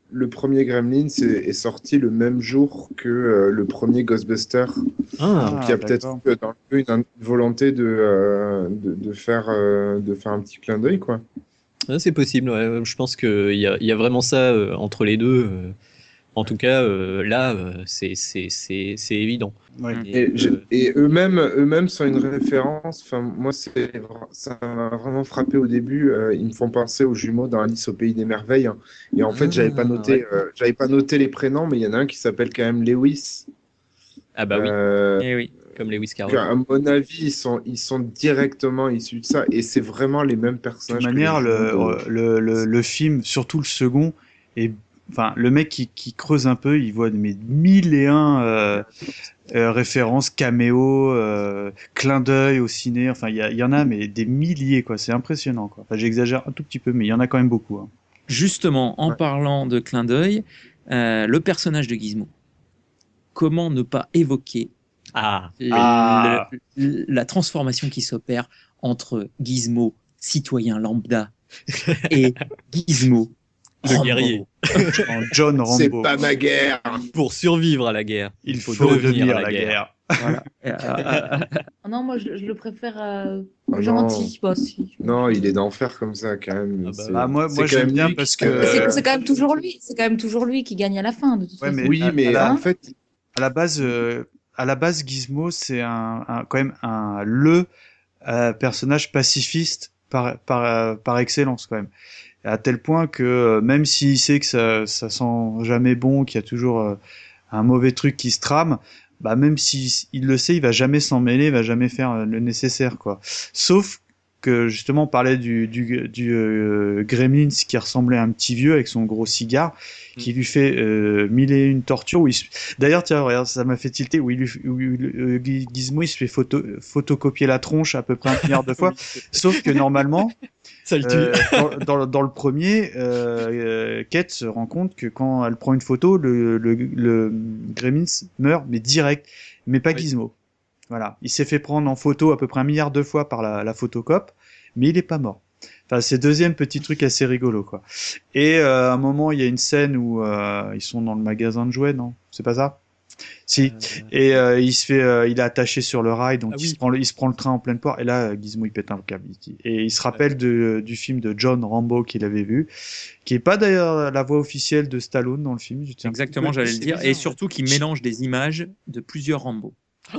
[SPEAKER 4] le premier Gremlins est sorti le même jour que le premier Ghostbuster. Donc il y a peut-être dans le jeu une volonté de faire un petit clin d'œil, quoi.
[SPEAKER 2] C'est possible, ouais. Je pense qu'il y a vraiment ça entre les deux. En tout cas, là, c'est évident.
[SPEAKER 5] Ouais.
[SPEAKER 4] Et eux-mêmes sont une référence. Enfin, moi, ça m'a vraiment frappé au début. Ils me font penser aux jumeaux dans Alice au pays des merveilles. Hein. Et en fait, j'avais pas noté les prénoms, mais il y en a un qui s'appelle quand même Lewis.
[SPEAKER 2] Ah bah oui.
[SPEAKER 1] Eh oui.
[SPEAKER 2] Comme Lewis Carroll.
[SPEAKER 4] À mon avis, ils sont directement issus de ça. Et c'est vraiment les mêmes personnages.
[SPEAKER 5] De toute manière, le film, surtout le second, est... Enfin, le mec qui creuse un peu, il voit mais 1001 références, caméos, clins d'œil au ciné. Enfin, il y en a mais des milliers, quoi. C'est impressionnant, quoi. Enfin, j'exagère un tout petit peu, mais il y en a quand même beaucoup. Hein.
[SPEAKER 1] Justement, en parlant de clins d'œil, le personnage de Gizmo. Comment ne pas évoquer la transformation qui s'opère entre Gizmo, citoyen lambda, et Gizmo,
[SPEAKER 2] le guerrier.
[SPEAKER 5] John Rambo.
[SPEAKER 4] C'est pas ma guerre.
[SPEAKER 2] Pour survivre à la guerre,
[SPEAKER 5] il faut devenir la guerre.
[SPEAKER 6] Voilà. Non, moi je le préfère gentil. Bah, si.
[SPEAKER 4] Non, il est d'enfer comme ça quand même.
[SPEAKER 5] Moi j'aime bien parce que
[SPEAKER 6] c'est quand même toujours lui. C'est quand même toujours lui qui gagne à la fin de toute façon.
[SPEAKER 4] Mais en fait,
[SPEAKER 5] à la base, Gizmo c'est quand même le personnage pacifiste par excellence quand même. À tel point que même s'il sait que ça sent jamais bon, qu'il y a toujours un mauvais truc qui se trame, bah même s'il le sait, il va jamais s'en mêler, il va jamais faire le nécessaire, quoi. Sauf que justement on parlait du Gremlins qui ressemblait à un petit vieux avec son gros cigare qui lui fait 1001 tortures. D'ailleurs tiens regarde, ça m'a fait tilter où Gizmo il se fait photocopier la tronche à peu près 1 milliard de fois. Sauf que normalement
[SPEAKER 2] ça le tue.
[SPEAKER 5] Dans le premier, Kate se rend compte que quand elle prend une photo, le Gremlins meurt, mais direct, mais pas Gizmo. Voilà, il s'est fait prendre en photo à peu près 1 milliard de fois par la photocope, mais il est pas mort. Enfin, c'est deuxième petit truc assez rigolo, quoi. Et à un moment, il y a une scène où ils sont dans le magasin de jouets, non? C'est pas ça? Si. Et il est attaché sur le rail, donc il se prend le train en pleine poire. Et là, Gizmo il pète un câble. Et il se rappelle du film de John Rambo qu'il avait vu, qui est pas d'ailleurs la voix officielle de Stallone dans le film.
[SPEAKER 1] Exactement, j'allais le dire. Bizarre, et surtout qu'il mélange des images de plusieurs Rambo.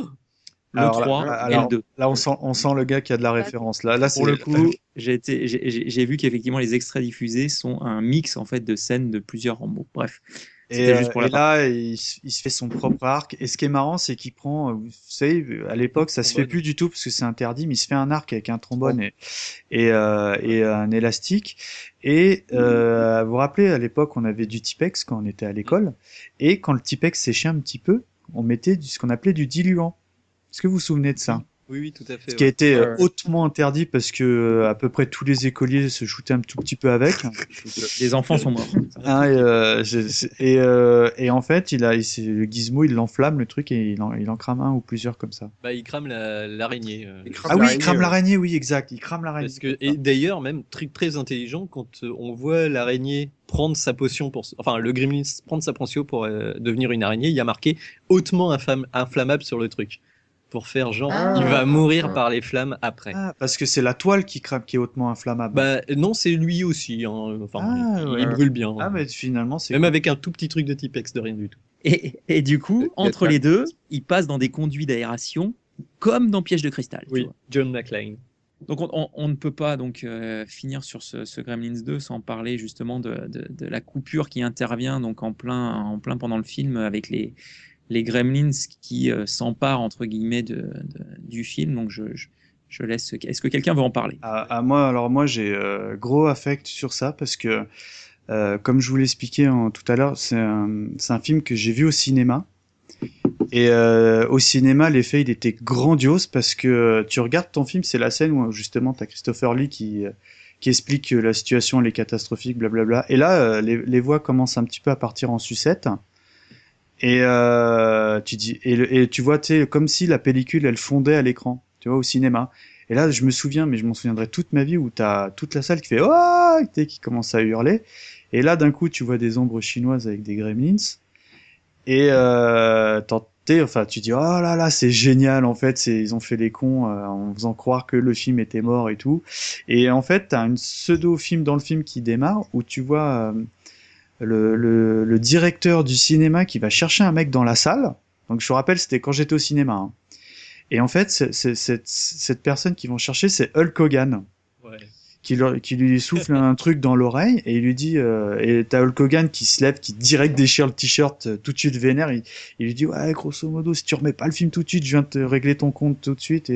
[SPEAKER 1] Le 3 et le 2.
[SPEAKER 5] Là, on sent le gars qui a de la référence. Là,
[SPEAKER 1] pour le coup, j'ai vu qu'effectivement les extraits diffusés sont un mix en fait de scènes de plusieurs Rambo. Bref.
[SPEAKER 5] Et là, il se fait son propre arc. Et ce qui est marrant, c'est qu'il prend, vous savez, à l'époque, ça se fait plus du tout parce que c'est interdit, mais il se fait un arc avec un trombone et un élastique. Et vous vous rappelez, à l'époque, on avait du Tipex quand on était à l'école. Et quand le Tipex séchait un petit peu, on mettait ce qu'on appelait du diluant. Est-ce que vous vous souvenez de ça?
[SPEAKER 2] Oui, tout à fait.
[SPEAKER 5] Ce qui a été hautement interdit parce que à peu près tous les écoliers se shootaient un tout petit peu avec.
[SPEAKER 1] Les enfants sont morts.
[SPEAKER 5] Et en fait, le Gizmo, il l'enflamme le truc et il en crame un ou plusieurs comme ça.
[SPEAKER 2] Bah, il crame l'araignée.
[SPEAKER 5] Il crame l'araignée, oui, exact. Il crame l'araignée.
[SPEAKER 2] Et d'ailleurs, même truc très intelligent, quand on voit l'araignée prendre sa potion le Gremlins prendre sa potion pour devenir une araignée, il y a marqué hautement inflammable sur le truc. Pour faire genre, il va mourir par les flammes après.
[SPEAKER 5] Parce que c'est la toile qui crame, qui est hautement inflammable.
[SPEAKER 2] Bah non, c'est lui aussi. Hein. Il brûle bien.
[SPEAKER 5] Mais finalement, c'est
[SPEAKER 2] même avec un tout petit truc de Tipex, de rien du tout.
[SPEAKER 1] Et du coup, entre les deux, il passe dans des conduits d'aération comme dans Piège de cristal.
[SPEAKER 2] Oui, John McClane.
[SPEAKER 1] Donc on ne peut pas finir sur ce Gremlins 2 sans parler justement de la coupure qui intervient donc en plein pendant le film avec les Gremlins qui s'emparent entre guillemets du film. Donc je laisse. Est-ce que quelqu'un veut en parler?
[SPEAKER 5] Moi j'ai gros affect sur ça parce que comme je vous l'expliquais tout à l'heure, c'est un film que j'ai vu au cinéma. Et au cinéma, l'effet il était grandiose parce que tu regardes ton film, c'est la scène où justement t'as Christopher Lee qui explique que la situation elle est catastrophique, blablabla. Et là, les voix commencent un petit peu à partir en sucette. Et tu dis et tu vois, tu sais, comme si la pellicule elle fondait à l'écran, tu vois, au cinéma. Et là, je me souviens, mais je m'en souviendrai toute ma vie, où t'as toute la salle qui fait oh, qui commence à hurler. Et là, d'un coup, tu vois des ombres chinoises avec des gremlins. Et tu dis, oh là là, c'est génial, en fait, ils ont fait les cons en faisant croire que le film était mort et tout. Et en fait, t'as une pseudo-film dans le film qui démarre, où tu vois le directeur du cinéma qui va chercher un mec dans la salle. Donc je vous rappelle, c'était quand j'étais au cinéma. Hein. Et en fait, cette personne qu'ils vont chercher, c'est Hulk Hogan.
[SPEAKER 2] Ouais.
[SPEAKER 5] Qui lui souffle un truc dans l'oreille et il lui dit et t'as Hulk Hogan qui se lève, qui direct déchire le t-shirt tout de suite vénère. Il lui dit ouais, grosso modo, si tu remets pas le film tout de suite, je viens de te régler ton compte tout de suite.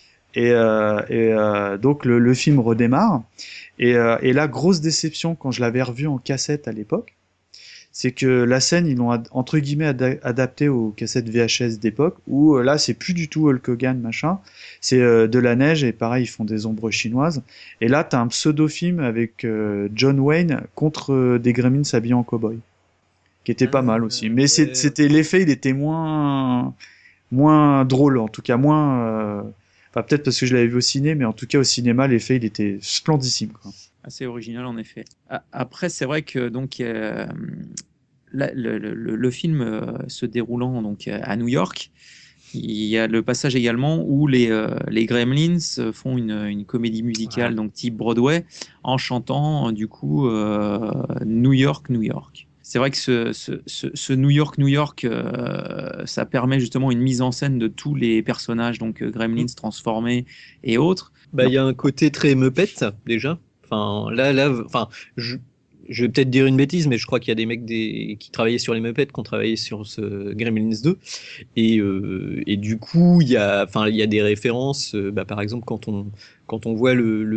[SPEAKER 5] Donc le film redémarre. Et la grosse déception quand je l'avais revu en cassette à l'époque, c'est que la scène, ils l'ont entre guillemets adapté aux cassettes VHS d'époque, où là, c'est plus du tout Hulk Hogan, machin, c'est de la neige, et pareil, ils font des ombres chinoises. Et là, t'as un pseudo-film avec John Wayne contre des gremlins habillés en cow-boy, qui était pas mal aussi. Mais c'était l'effet, il était moins drôle, en tout cas moins... Enfin, peut-être parce que je l'avais vu au ciné, mais en tout cas, au cinéma, l'effet, il était splendissime, quoi.
[SPEAKER 1] Assez original en effet. Après, c'est vrai que donc le film se déroulant donc à New York, il y a le passage également où les Gremlins font une comédie musicale donc type Broadway en chantant du coup New York, New York. C'est vrai que ce New York, New York, ça permet justement une mise en scène de tous les personnages donc Gremlins transformés et autres.
[SPEAKER 2] Bah il y a un côté très Muppet déjà. Enfin, je vais peut-être dire une bêtise, mais je crois qu'il y a des mecs qui travaillaient sur les Muppets, qui ont travaillé sur ce Gremlins 2. Et du coup, il y a des références. Par exemple, quand on voit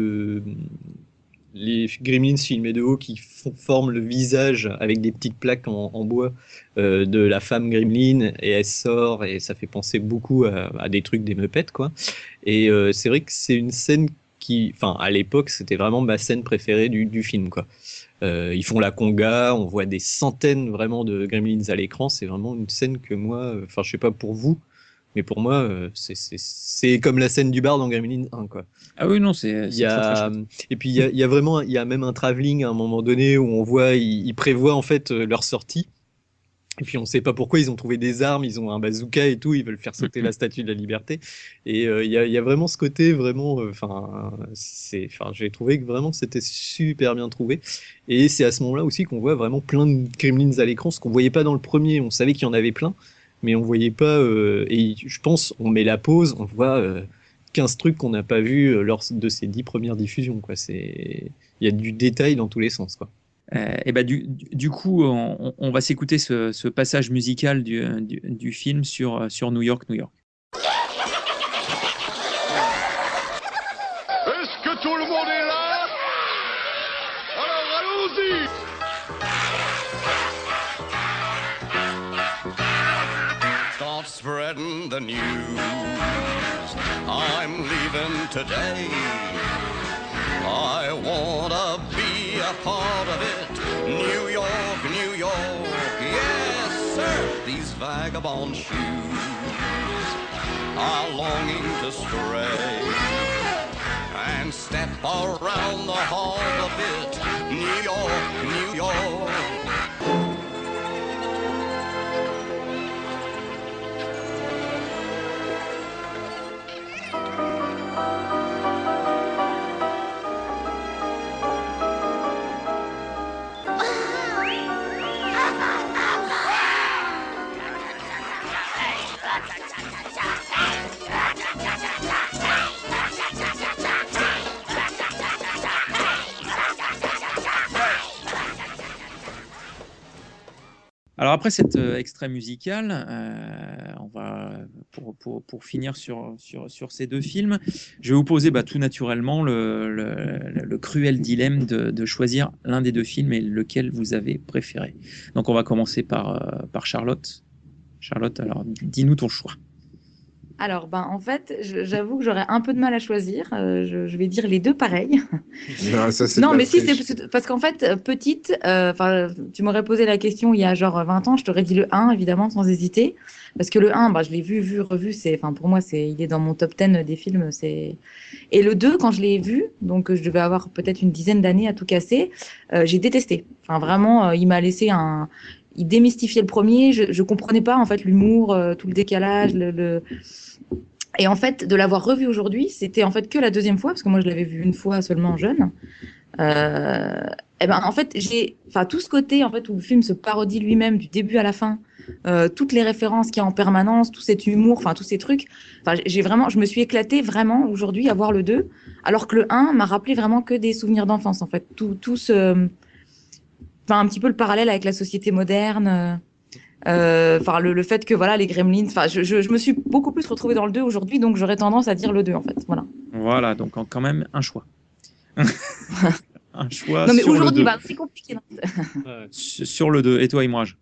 [SPEAKER 2] les Gremlins filmés de haut qui forment le visage avec des petites plaques en bois de la femme Gremlin, et elle sort, et ça fait penser beaucoup à des trucs des Muppets, quoi. Et c'est vrai que c'est une scène à l'époque, c'était vraiment ma scène préférée du film, quoi. Ils font la conga, on voit des centaines vraiment de Gremlins à l'écran. C'est vraiment une scène que moi, je sais pas pour vous, mais pour moi, c'est comme la scène du bar dans Gremlins 1, quoi.
[SPEAKER 1] Ah oui, non, c'est très, très chouette.
[SPEAKER 2] Et puis il y a même un travelling à un moment donné où on voit, ils prévoient en fait leur sortie. Et puis on sait pas pourquoi ils ont trouvé des armes, ils ont un bazooka et tout, ils veulent faire sauter la Statue de la Liberté. Et il y a vraiment ce côté vraiment, j'ai trouvé que vraiment c'était super bien trouvé. Et c'est à ce moment-là aussi qu'on voit vraiment plein de Gremlins à l'écran, ce qu'on voyait pas dans le premier. On savait qu'il y en avait plein, mais on voyait pas. Et je pense, on met la pause, on voit 15 trucs qu'on n'a pas vus lors de ces 10 premières diffusions, quoi. Il y a du détail dans tous les sens, quoi.
[SPEAKER 1] Et du coup, on va s'écouter ce passage musical du film sur New York, New York.
[SPEAKER 7] Est-ce que tout le monde est là? Alors allons-y!
[SPEAKER 12] Start spreading the news. I'm leaving today. I wanna be a part of it. New York, New York, yes sir. These vagabond shoes are longing to stray and step around the hall a bit. New York, New York.
[SPEAKER 1] Alors après cet extrait musical, on va pour finir sur ces deux films, je vais vous poser tout naturellement le cruel dilemme de choisir l'un des deux films et lequel vous avez préféré. Donc on va commencer par Charlotte. Charlotte, alors dis-nous ton choix.
[SPEAKER 6] Alors, ben, en fait, j'avoue que j'aurais un peu de mal à choisir. Je vais dire les deux pareils.
[SPEAKER 4] Non, ça, c'est de
[SPEAKER 6] Non,
[SPEAKER 4] la
[SPEAKER 6] mais si,
[SPEAKER 4] triche.
[SPEAKER 6] c'est parce qu'en fait, petite, enfin, tu m'aurais posé la question il y a genre 20 ans, je t'aurais dit le 1, évidemment, sans hésiter. Parce que le 1, bah, je l'ai vu, revu, enfin, pour moi, il est dans mon top 10 des films. Et le 2, quand je l'ai vu, donc je devais avoir peut-être une dizaine d'années à tout casser, j'ai détesté. Enfin, vraiment, il m'a laissé il démystifiait le premier, je comprenais pas, en fait, l'humour, tout le décalage, Et en fait, de l'avoir revu aujourd'hui, c'était en fait que la deuxième fois, parce que moi, je l'avais vu une fois seulement jeune. Et ben en fait enfin tout ce côté en fait où le film se parodie lui-même du début à la fin, toutes les références qu'il y a en permanence, tout cet humour, enfin tous ces trucs, enfin je me suis éclatée vraiment aujourd'hui à voir le 2, alors que le 1 m'a rappelé vraiment que des souvenirs d'enfance en fait, enfin un petit peu le parallèle avec la société moderne. Enfin le fait que voilà les Gremlins, enfin je me suis beaucoup plus retrouvée dans le 2 aujourd'hui, donc j'aurais tendance à dire le 2 en fait, voilà.
[SPEAKER 1] Voilà, donc quand même un choix. Un choix
[SPEAKER 6] Non mais
[SPEAKER 1] sur le
[SPEAKER 6] aujourd'hui
[SPEAKER 1] 2.
[SPEAKER 6] bah, c'est compliqué.
[SPEAKER 1] Sur le 2. Et toi, Imraj?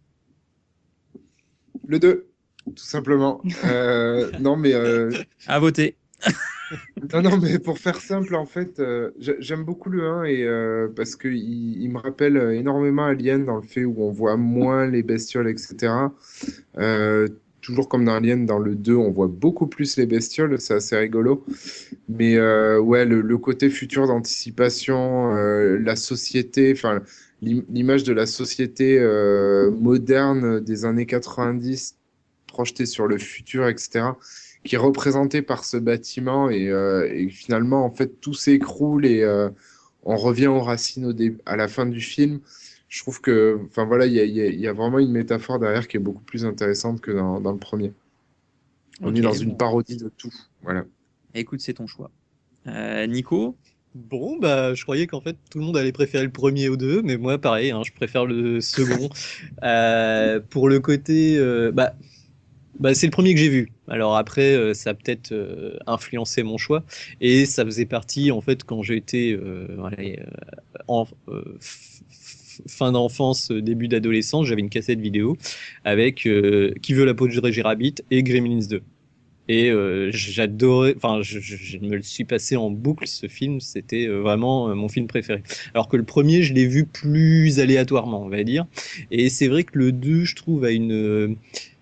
[SPEAKER 4] Le 2, tout simplement. Non, mais
[SPEAKER 1] À voter.
[SPEAKER 4] non, mais pour faire simple, en fait, j'aime beaucoup le 1 parce qu'il il me rappelle énormément Alien dans le fait où on voit moins les bestioles, etc. Toujours comme dans Alien, dans le 2, on voit beaucoup plus les bestioles, c'est assez rigolo. Mais ouais, le côté futur d'anticipation, la société, enfin, l'image de la société moderne des années 90 projetée sur le futur, etc., qui est représentée par ce bâtiment et finalement, en fait, tout s'écroule et on revient aux racines à la fin du film. Je trouve que, enfin voilà, il y a vraiment une métaphore derrière qui est beaucoup plus intéressante que dans le premier. On
[SPEAKER 1] Ok,
[SPEAKER 4] est dans
[SPEAKER 1] bon.
[SPEAKER 4] une parodie de tout. Voilà.
[SPEAKER 1] Écoute, c'est ton choix. Nico?
[SPEAKER 2] Bon, bah, je croyais qu'en fait tout le monde allait préférer le premier au deux, mais moi, pareil, hein, je préfère le second. Pour le côté, c'est le premier que j'ai vu. Alors après, ça a peut-être influencé mon choix, et ça faisait partie, en fait, quand j'étais en fin d'enfance, début d'adolescence, j'avais une cassette vidéo avec Qui veut la peau de Roger Rabbit et Gremlins 2. Et j'adorais, enfin, je me le suis passé en boucle, ce film, c'était vraiment mon film préféré. Alors que le premier, je l'ai vu plus aléatoirement, on va dire. Et c'est vrai que le 2, je trouve, a une...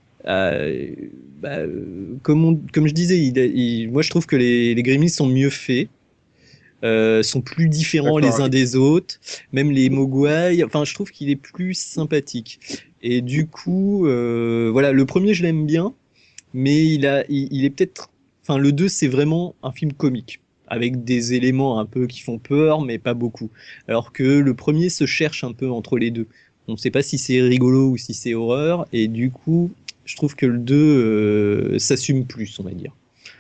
[SPEAKER 2] comme je disais, moi je trouve que les Gremlins sont mieux faits. Sont plus différents les uns des autres, même les Mogwai, enfin je trouve qu'il est plus sympathique. Et du coup, voilà, le premier je l'aime bien, mais il est peut-être, enfin le 2 c'est vraiment un film comique, avec des éléments un peu qui font peur, mais pas beaucoup. Alors que le premier se cherche un peu entre les deux. On ne sait pas si c'est rigolo ou si c'est horreur, et du coup, je trouve que le 2 s'assume plus, on va dire.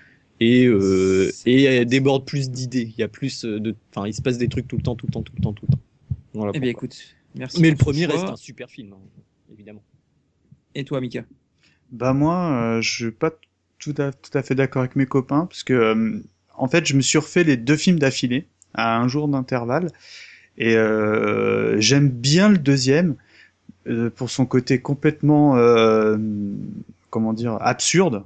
[SPEAKER 2] Et déborde plus d'idées. Il y a plus enfin, il se passe des trucs tout le temps. Voilà.
[SPEAKER 1] Eh bien, écoute, merci.
[SPEAKER 2] Mais le
[SPEAKER 1] pour ce
[SPEAKER 2] premier
[SPEAKER 1] choix.
[SPEAKER 2] reste un super film, hein, évidemment.
[SPEAKER 1] Et toi, Mika?
[SPEAKER 5] Bah moi, je suis pas tout à fait d'accord avec mes copains, parce que en fait, je me suis refait les deux films d'affilée à un jour d'intervalle, et j'aime bien le deuxième pour son côté complètement, comment dire, absurde.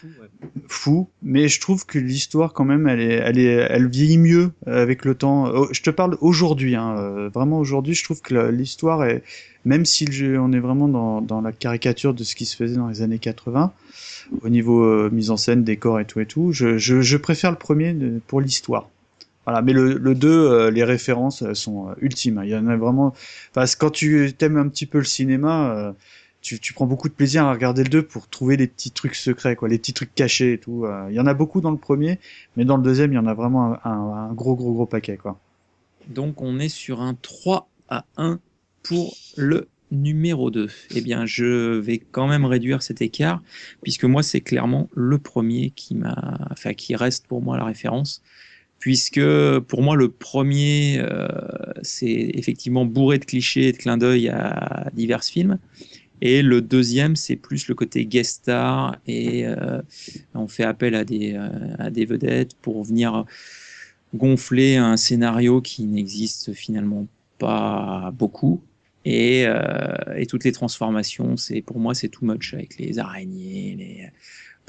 [SPEAKER 5] Fou, mais je trouve que l'histoire quand même elle vieillit mieux avec le temps. Je te parle aujourd'hui, hein, vraiment aujourd'hui, je trouve que l'histoire est, même si on est vraiment dans la caricature de ce qui se faisait dans les années 80 au niveau mise en scène, décor et tout, je préfère le premier pour l'histoire. Voilà, mais le 2, les références sont ultimes. Il y en a vraiment, parce que quand tu t'aimes un petit peu le cinéma, tu prends beaucoup de plaisir à regarder le 2 pour trouver les petits trucs secrets, quoi, les petits trucs cachés et tout. Il y en a beaucoup dans le premier, mais dans le deuxième, il y en a vraiment un gros paquet, quoi.
[SPEAKER 1] Donc, on est sur un 3-1 pour le numéro 2. Eh bien, je vais quand même réduire cet écart, puisque moi, c'est clairement le premier qui reste pour moi la référence. Puisque pour moi, le premier, c'est effectivement bourré de clichés et de clins d'œil à divers films. Et le deuxième, c'est plus le côté guest star et on fait appel à des vedettes pour venir gonfler un scénario qui n'existe finalement pas beaucoup. Et toutes les transformations, pour moi, c'est too much avec les araignées.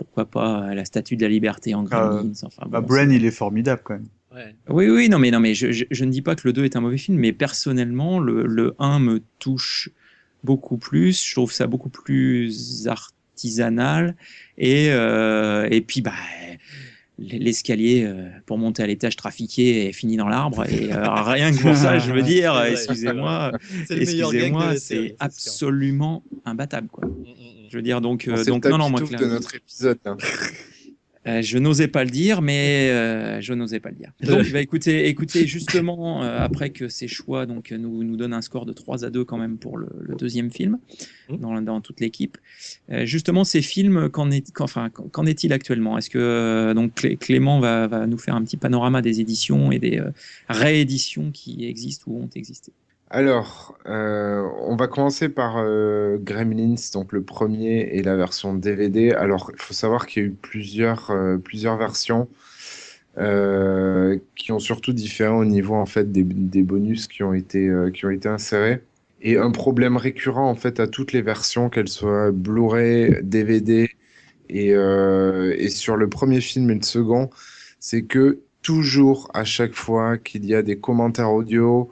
[SPEAKER 1] pourquoi pas la Statue de la Liberté en Gremlins. Enfin, bon,
[SPEAKER 5] Brain, il est formidable quand même.
[SPEAKER 2] Ouais.
[SPEAKER 1] Oui, non, mais je ne dis pas que le 2 est un mauvais film, mais personnellement, le 1 me touche beaucoup plus. Je trouve ça beaucoup plus artisanal. Et puis, l'escalier pour monter à l'étage trafiqué est fini dans l'arbre. Et rien que pour ça, je veux dire, excusez-moi, c'est absolument imbattable, quoi. Je veux dire, donc non, moi,
[SPEAKER 4] de notre épisode. Hein.
[SPEAKER 1] Je n'osais pas le dire, mais je n'osais pas le dire. Donc, écoutez, justement, après que ces choix nous donnent un score de 3-2 quand même pour le deuxième film dans toute l'équipe. Justement, ces films, qu'en est-il actuellement? Est-ce que Clément va nous faire un petit panorama des éditions et des rééditions qui existent ou ont existé?
[SPEAKER 4] Alors, on va commencer par Gremlins, donc le premier et la version DVD. Alors, il faut savoir qu'il y a eu plusieurs versions qui ont surtout différé au niveau en fait des bonus qui ont été insérés. Et un problème récurrent en fait à toutes les versions, qu'elles soient Blu-ray, DVD et sur le premier film et le second, c'est que toujours à chaque fois qu'il y a des commentaires audio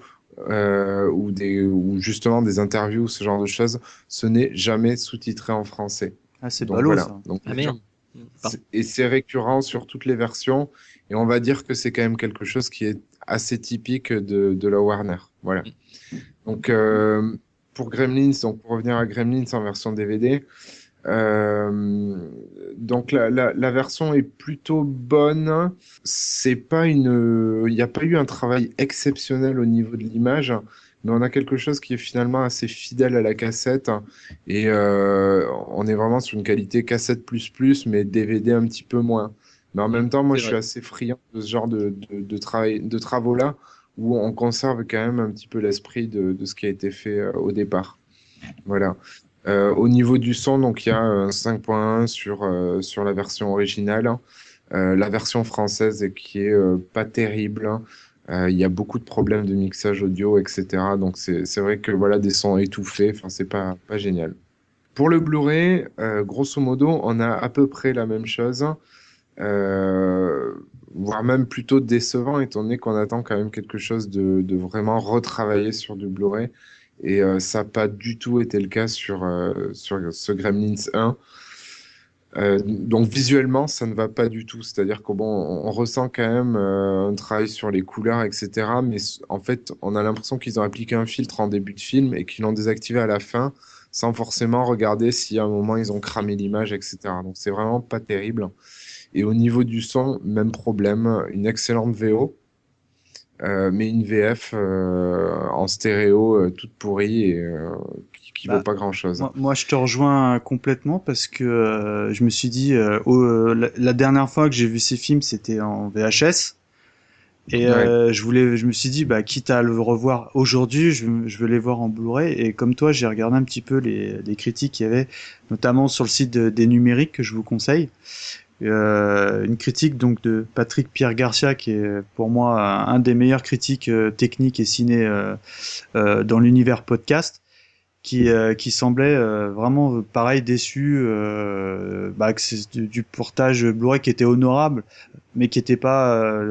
[SPEAKER 4] ou justement des interviews, ce genre de choses, ce n'est jamais sous-titré en français.
[SPEAKER 5] Ah, c'est ballot, ça.
[SPEAKER 4] Donc,
[SPEAKER 2] merde.
[SPEAKER 4] Et c'est récurrent sur toutes les versions, et on va dire que c'est quand même quelque chose qui est assez typique de la Warner. Voilà. Donc, pour Gremlins, donc pour revenir à Gremlins en version DVD, donc la version est plutôt bonne. C'est pas il n'y a pas eu un travail exceptionnel au niveau de l'image, mais on a quelque chose qui est finalement assez fidèle à la cassette. Et on est vraiment sur une qualité cassette plus, mais DVD un petit peu moins. Mais en même temps, moi, je suis assez friand de ce genre de travaux-là, où on conserve quand même un petit peu l'esprit de ce qui a été fait au départ. Voilà. Au niveau du son, donc il y a un 5.1 sur la version originale, la version française qui est pas terrible. Il y a beaucoup de problèmes de mixage audio, etc. Donc c'est vrai que voilà, des sons étouffés, enfin c'est pas génial. Pour le Blu-ray, grosso modo, on a à peu près la même chose, voire même plutôt décevant, étant donné qu'on attend quand même quelque chose de vraiment retravaillé sur du Blu-ray. Et ça n'a pas du tout été le cas sur ce Gremlins 1. Donc visuellement, ça ne va pas du tout. C'est-à-dire on ressent quand même un travail sur les couleurs, etc. Mais en fait, on a l'impression qu'ils ont appliqué un filtre en début de film et qu'ils l'ont désactivé à la fin, sans forcément regarder si à un moment ils ont cramé l'image, etc. Donc c'est vraiment pas terrible. Et au niveau du son, même problème. Une excellente VO. Mais une VF en stéréo toute pourrie et qui vaut pas grand chose.
[SPEAKER 5] Moi, je te rejoins complètement parce que je me suis dit, la dernière fois que j'ai vu ces films, c'était en VHS. Et je me suis dit, quitte à le revoir aujourd'hui, je veux les voir en Blu-ray. Et comme toi, j'ai regardé un petit peu les critiques qu'il y avait, notamment sur le site des numériques que je vous conseille. Une critique donc de Patrick Pierre Garcia, qui est pour moi un des meilleurs critiques techniques et ciné dans l'univers podcast, qui semblait vraiment pareil déçu que c'est du portage Blu-ray qui était honorable, mais qui était pas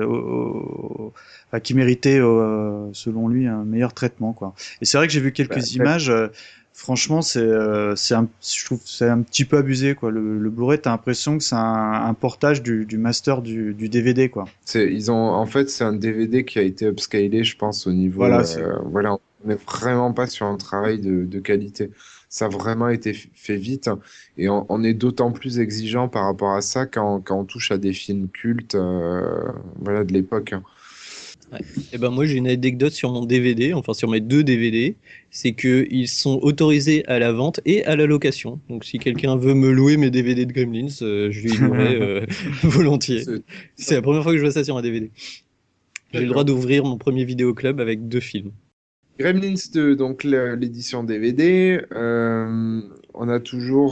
[SPEAKER 5] qui méritait selon lui un meilleur traitement, quoi. Et c'est vrai que j'ai vu quelques images. Franchement, je trouve que c'est un petit peu abusé, quoi. Le Blu-ray, t'as l'impression que c'est un portage du master du DVD, quoi.
[SPEAKER 4] En fait, c'est un DVD qui a été upscalé, je pense, au niveau. Voilà, on n'est vraiment pas sur un travail de qualité. Ça a vraiment été fait vite, et on est d'autant plus exigeant par rapport à ça quand on touche à des films cultes, voilà, de l'époque.
[SPEAKER 2] Ouais. Et moi j'ai une anecdote sur mon DVD, enfin sur mes 2 DVD, c'est qu'ils sont autorisés à la vente et à la location. Donc si quelqu'un veut me louer mes DVD de Gremlins, je lui louerai volontiers. C'est la première fois que je vois ça sur un DVD. J'ai le droit d'ouvrir mon premier vidéoclub avec 2 films.
[SPEAKER 4] Gremlins 2, donc l'édition DVD, on a toujours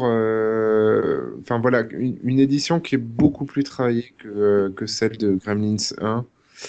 [SPEAKER 4] voilà, une édition qui est beaucoup plus travaillée que celle de Gremlins 1.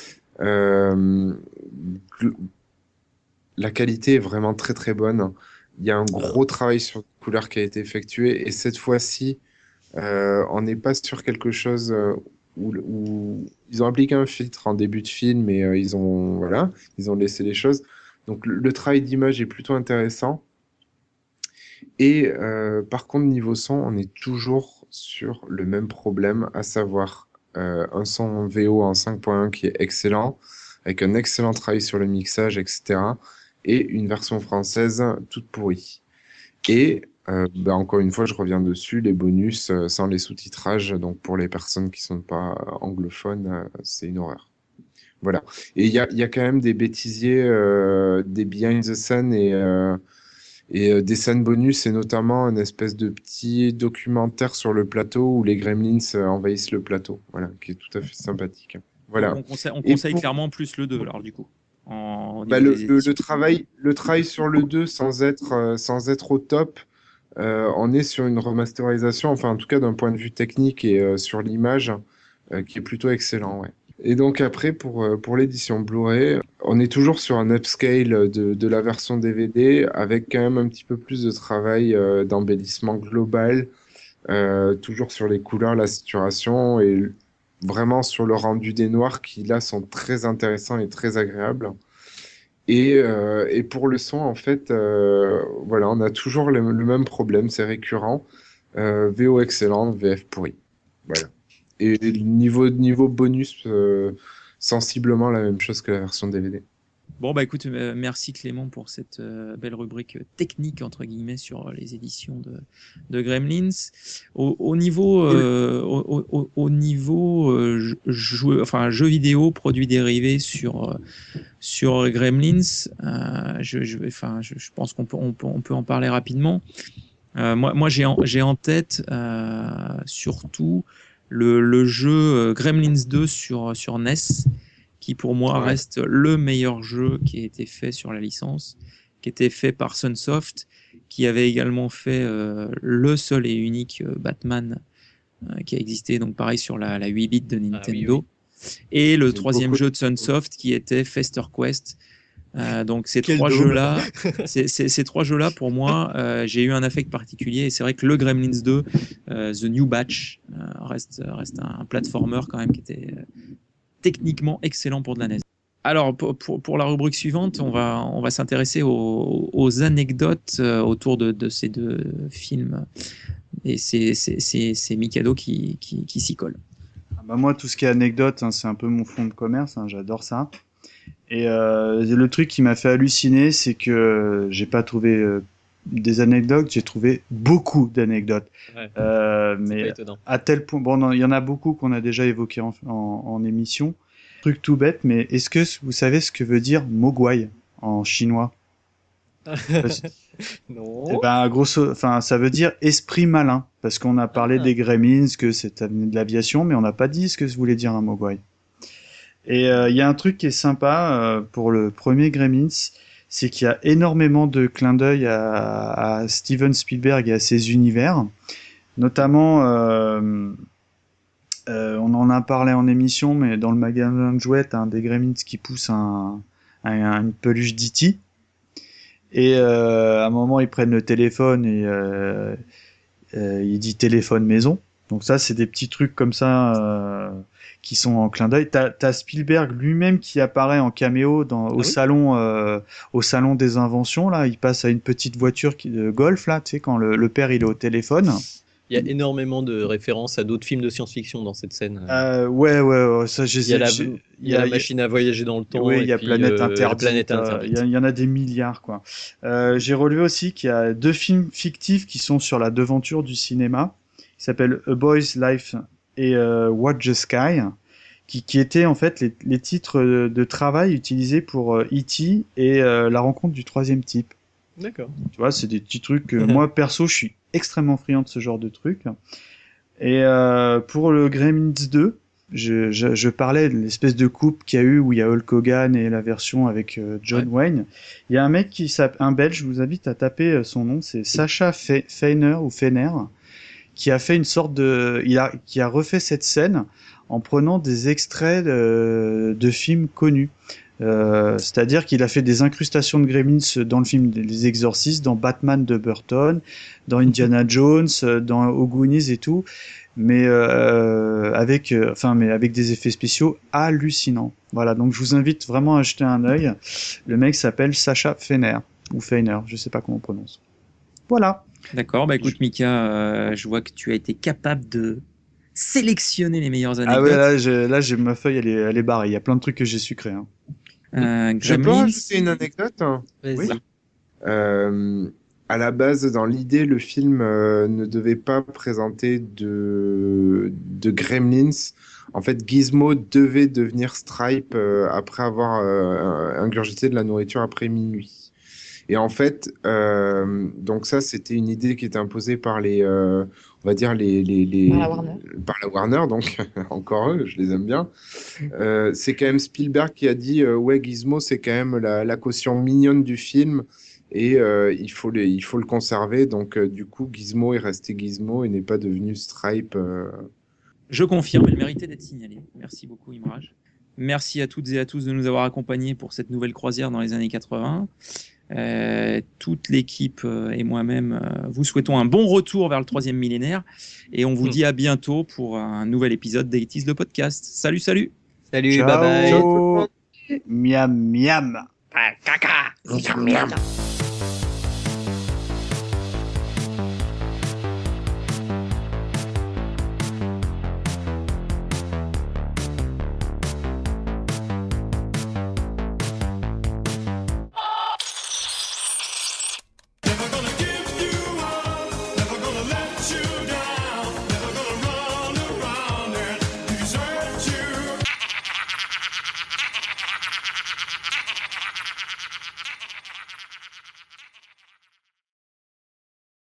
[SPEAKER 4] La qualité est vraiment très très bonne. Il y a un gros travail sur les couleurs qui a été effectué, et cette fois-ci On n'est pas sur quelque chose où ils ont appliqué un filtre en début de film, mais ils ont laissé les choses. Donc le travail d'image est plutôt intéressant. Et par contre, niveau son, on est toujours sur le même problème, à savoir un son VO en 5.1 qui est excellent, avec un excellent travail sur le mixage, etc. Et une version française toute pourrie. Et encore une fois, je reviens dessus, les bonus sans les sous-titrages, donc pour les personnes qui sont pas anglophones, c'est une horreur. Voilà. Et il y a quand même des bêtisiers, des behind the scene et des scènes bonus, et notamment une espèce de petit documentaire sur le plateau où les gremlins envahissent le plateau, voilà, qui est tout à fait sympathique. Voilà.
[SPEAKER 1] On conseille clairement plus le 2, alors du coup.
[SPEAKER 4] Le travail sur le 2 sans être au top, on est sur une remasterisation, enfin en tout cas d'un point de vue technique et sur l'image, qui est plutôt excellent, ouais. Et donc après, pour l'édition Blu-ray, on est toujours sur un upscale de la version DVD, avec quand même un petit peu plus de travail d'embellissement global, toujours sur les couleurs, la saturation, et vraiment sur le rendu des noirs qui là sont très intéressants et très agréables. Et pour le son, en fait, voilà, on a toujours le même problème, c'est récurrent. VO excellent, VF pourri. Voilà. Et niveau bonus, sensiblement la même chose que la version DVD.
[SPEAKER 1] Bon, bah écoute, merci Clément pour cette belle rubrique technique, entre guillemets, sur les éditions de Gremlins. Au niveau jeux vidéo, produits dérivés sur Gremlins, je pense qu'on peut en parler rapidement. Moi j'ai en tête surtout le jeu Gremlins 2 sur NES, qui pour moi reste le meilleur jeu qui a été fait sur la licence, qui était fait par Sunsoft, qui avait également fait le seul et unique Batman qui a existé, donc pareil sur la 8 bits de Nintendo. Et le troisième jeu de Sunsoft qui était Fester Quest. Donc ces trois jeux-là, ces trois jeux-là pour moi, j'ai eu un affect particulier, et c'est vrai que le Gremlins 2, The New Batch, reste un platformer quand même qui était techniquement excellent pour de la NES. Alors pour la rubrique suivante, on va s'intéresser aux anecdotes autour de ces deux films, et c'est Mikado qui s'y colle.
[SPEAKER 5] Moi, tout ce qui est anecdote, c'est un peu mon fond de commerce, j'adore ça. Et le truc qui m'a fait halluciner, c'est que j'ai pas trouvé des anecdotes, j'ai trouvé beaucoup d'anecdotes. Ouais, mais à tel point, il y en a beaucoup qu'on a déjà évoqué en émission. Truc tout bête, mais est-ce que vous savez ce que veut dire mogwai en chinois?
[SPEAKER 2] Non.
[SPEAKER 5] Ça veut dire esprit malin, parce qu'on a parlé des Gremlins, que c'était de l'aviation, mais on n'a pas dit ce que voulait dire un mogwai. Et il y a un truc qui est sympa pour le premier Gremlins, c'est qu'il y a énormément de clins d'œil à Steven Spielberg et à ses univers. Notamment, on en a parlé en émission, mais dans le magasin de jouets, des Gremlins qui poussent une peluche d'E.T. Et à un moment, ils prennent le téléphone et il dit téléphone maison. Donc ça, c'est des petits trucs comme ça qui sont en clin d'œil. T'as Spielberg lui-même qui apparaît en caméo au salon des inventions. Là, il passe à une petite voiture de golf là, tu sais, quand le père il est au téléphone.
[SPEAKER 2] Il y a énormément de références à d'autres films de science-fiction dans cette scène.
[SPEAKER 5] Ouais, ça,
[SPEAKER 2] il y a la machine à voyager dans le temps.
[SPEAKER 5] Oui, il y a Planète Interdite. Il y en a des milliards, quoi. J'ai relevé aussi qu'il y a 2 films fictifs qui sont sur la devanture du cinéma, qui s'appellent A Boy's Life et Watch the Sky, qui étaient en fait les titres de travail utilisés pour E.T. et La rencontre du troisième type.
[SPEAKER 2] D'accord.
[SPEAKER 5] Tu vois, c'est des petits trucs que moi, perso, je suis extrêmement friand de ce genre de trucs. Et pour le Gremlins 2, je parlais de l'espèce de coupe qu'il y a eu où il y a Hulk Hogan et la version avec John Wayne. Il y a un mec un Belge, je vous invite à taper son nom, c'est Sacha Feiner ou Feiner, qui a fait une sorte qui a refait cette scène en prenant des extraits de films connus. C'est-à-dire qu'il a fait des incrustations de Gremlins dans le film Les Exorcistes, dans Batman de Burton, dans Indiana Jones, dans Goonies et tout, mais avec des effets spéciaux hallucinants. Voilà, donc je vous invite vraiment à jeter un œil. Le mec s'appelle Sacha Feiner, ou Feiner, je sais pas comment on prononce. Voilà.
[SPEAKER 1] D'accord, bah écoute Mika, je vois que tu as été capable de sélectionner les meilleures anecdotes.
[SPEAKER 5] Ah ouais, là j'ai ma feuille, elle est barrée, il y a plein de trucs que j'ai sucrés. Hein.
[SPEAKER 4] Je peux rajouter une anecdote?
[SPEAKER 1] Vas-y.
[SPEAKER 4] À la base, dans l'idée, le film ne devait pas présenter de Gremlins. En fait, Gizmo devait devenir Stripe après avoir ingurgité de la nourriture après minuit. Et en fait, donc ça, c'était une idée qui était imposée par on va dire par la Warner, donc encore eux, je les aime bien. C'est quand même Spielberg qui a dit ouais, Gizmo, c'est quand même la caution mignonne du film et il faut le conserver. Donc du coup, Gizmo est resté Gizmo et n'est pas devenu Stripe.
[SPEAKER 1] Je confirme, elle méritait d'être signalée. Merci beaucoup, Imraj. Merci à toutes et à tous de nous avoir accompagnés pour cette nouvelle croisière dans les années 80. Toute l'équipe et moi-même vous souhaitons un bon retour vers le 3e millénaire et on vous dit à bientôt pour un nouvel épisode d'A80s le podcast. Salut.
[SPEAKER 2] Salut,
[SPEAKER 5] ciao.
[SPEAKER 2] bye bye.
[SPEAKER 5] Miam miam.
[SPEAKER 6] Caca. Miam miam.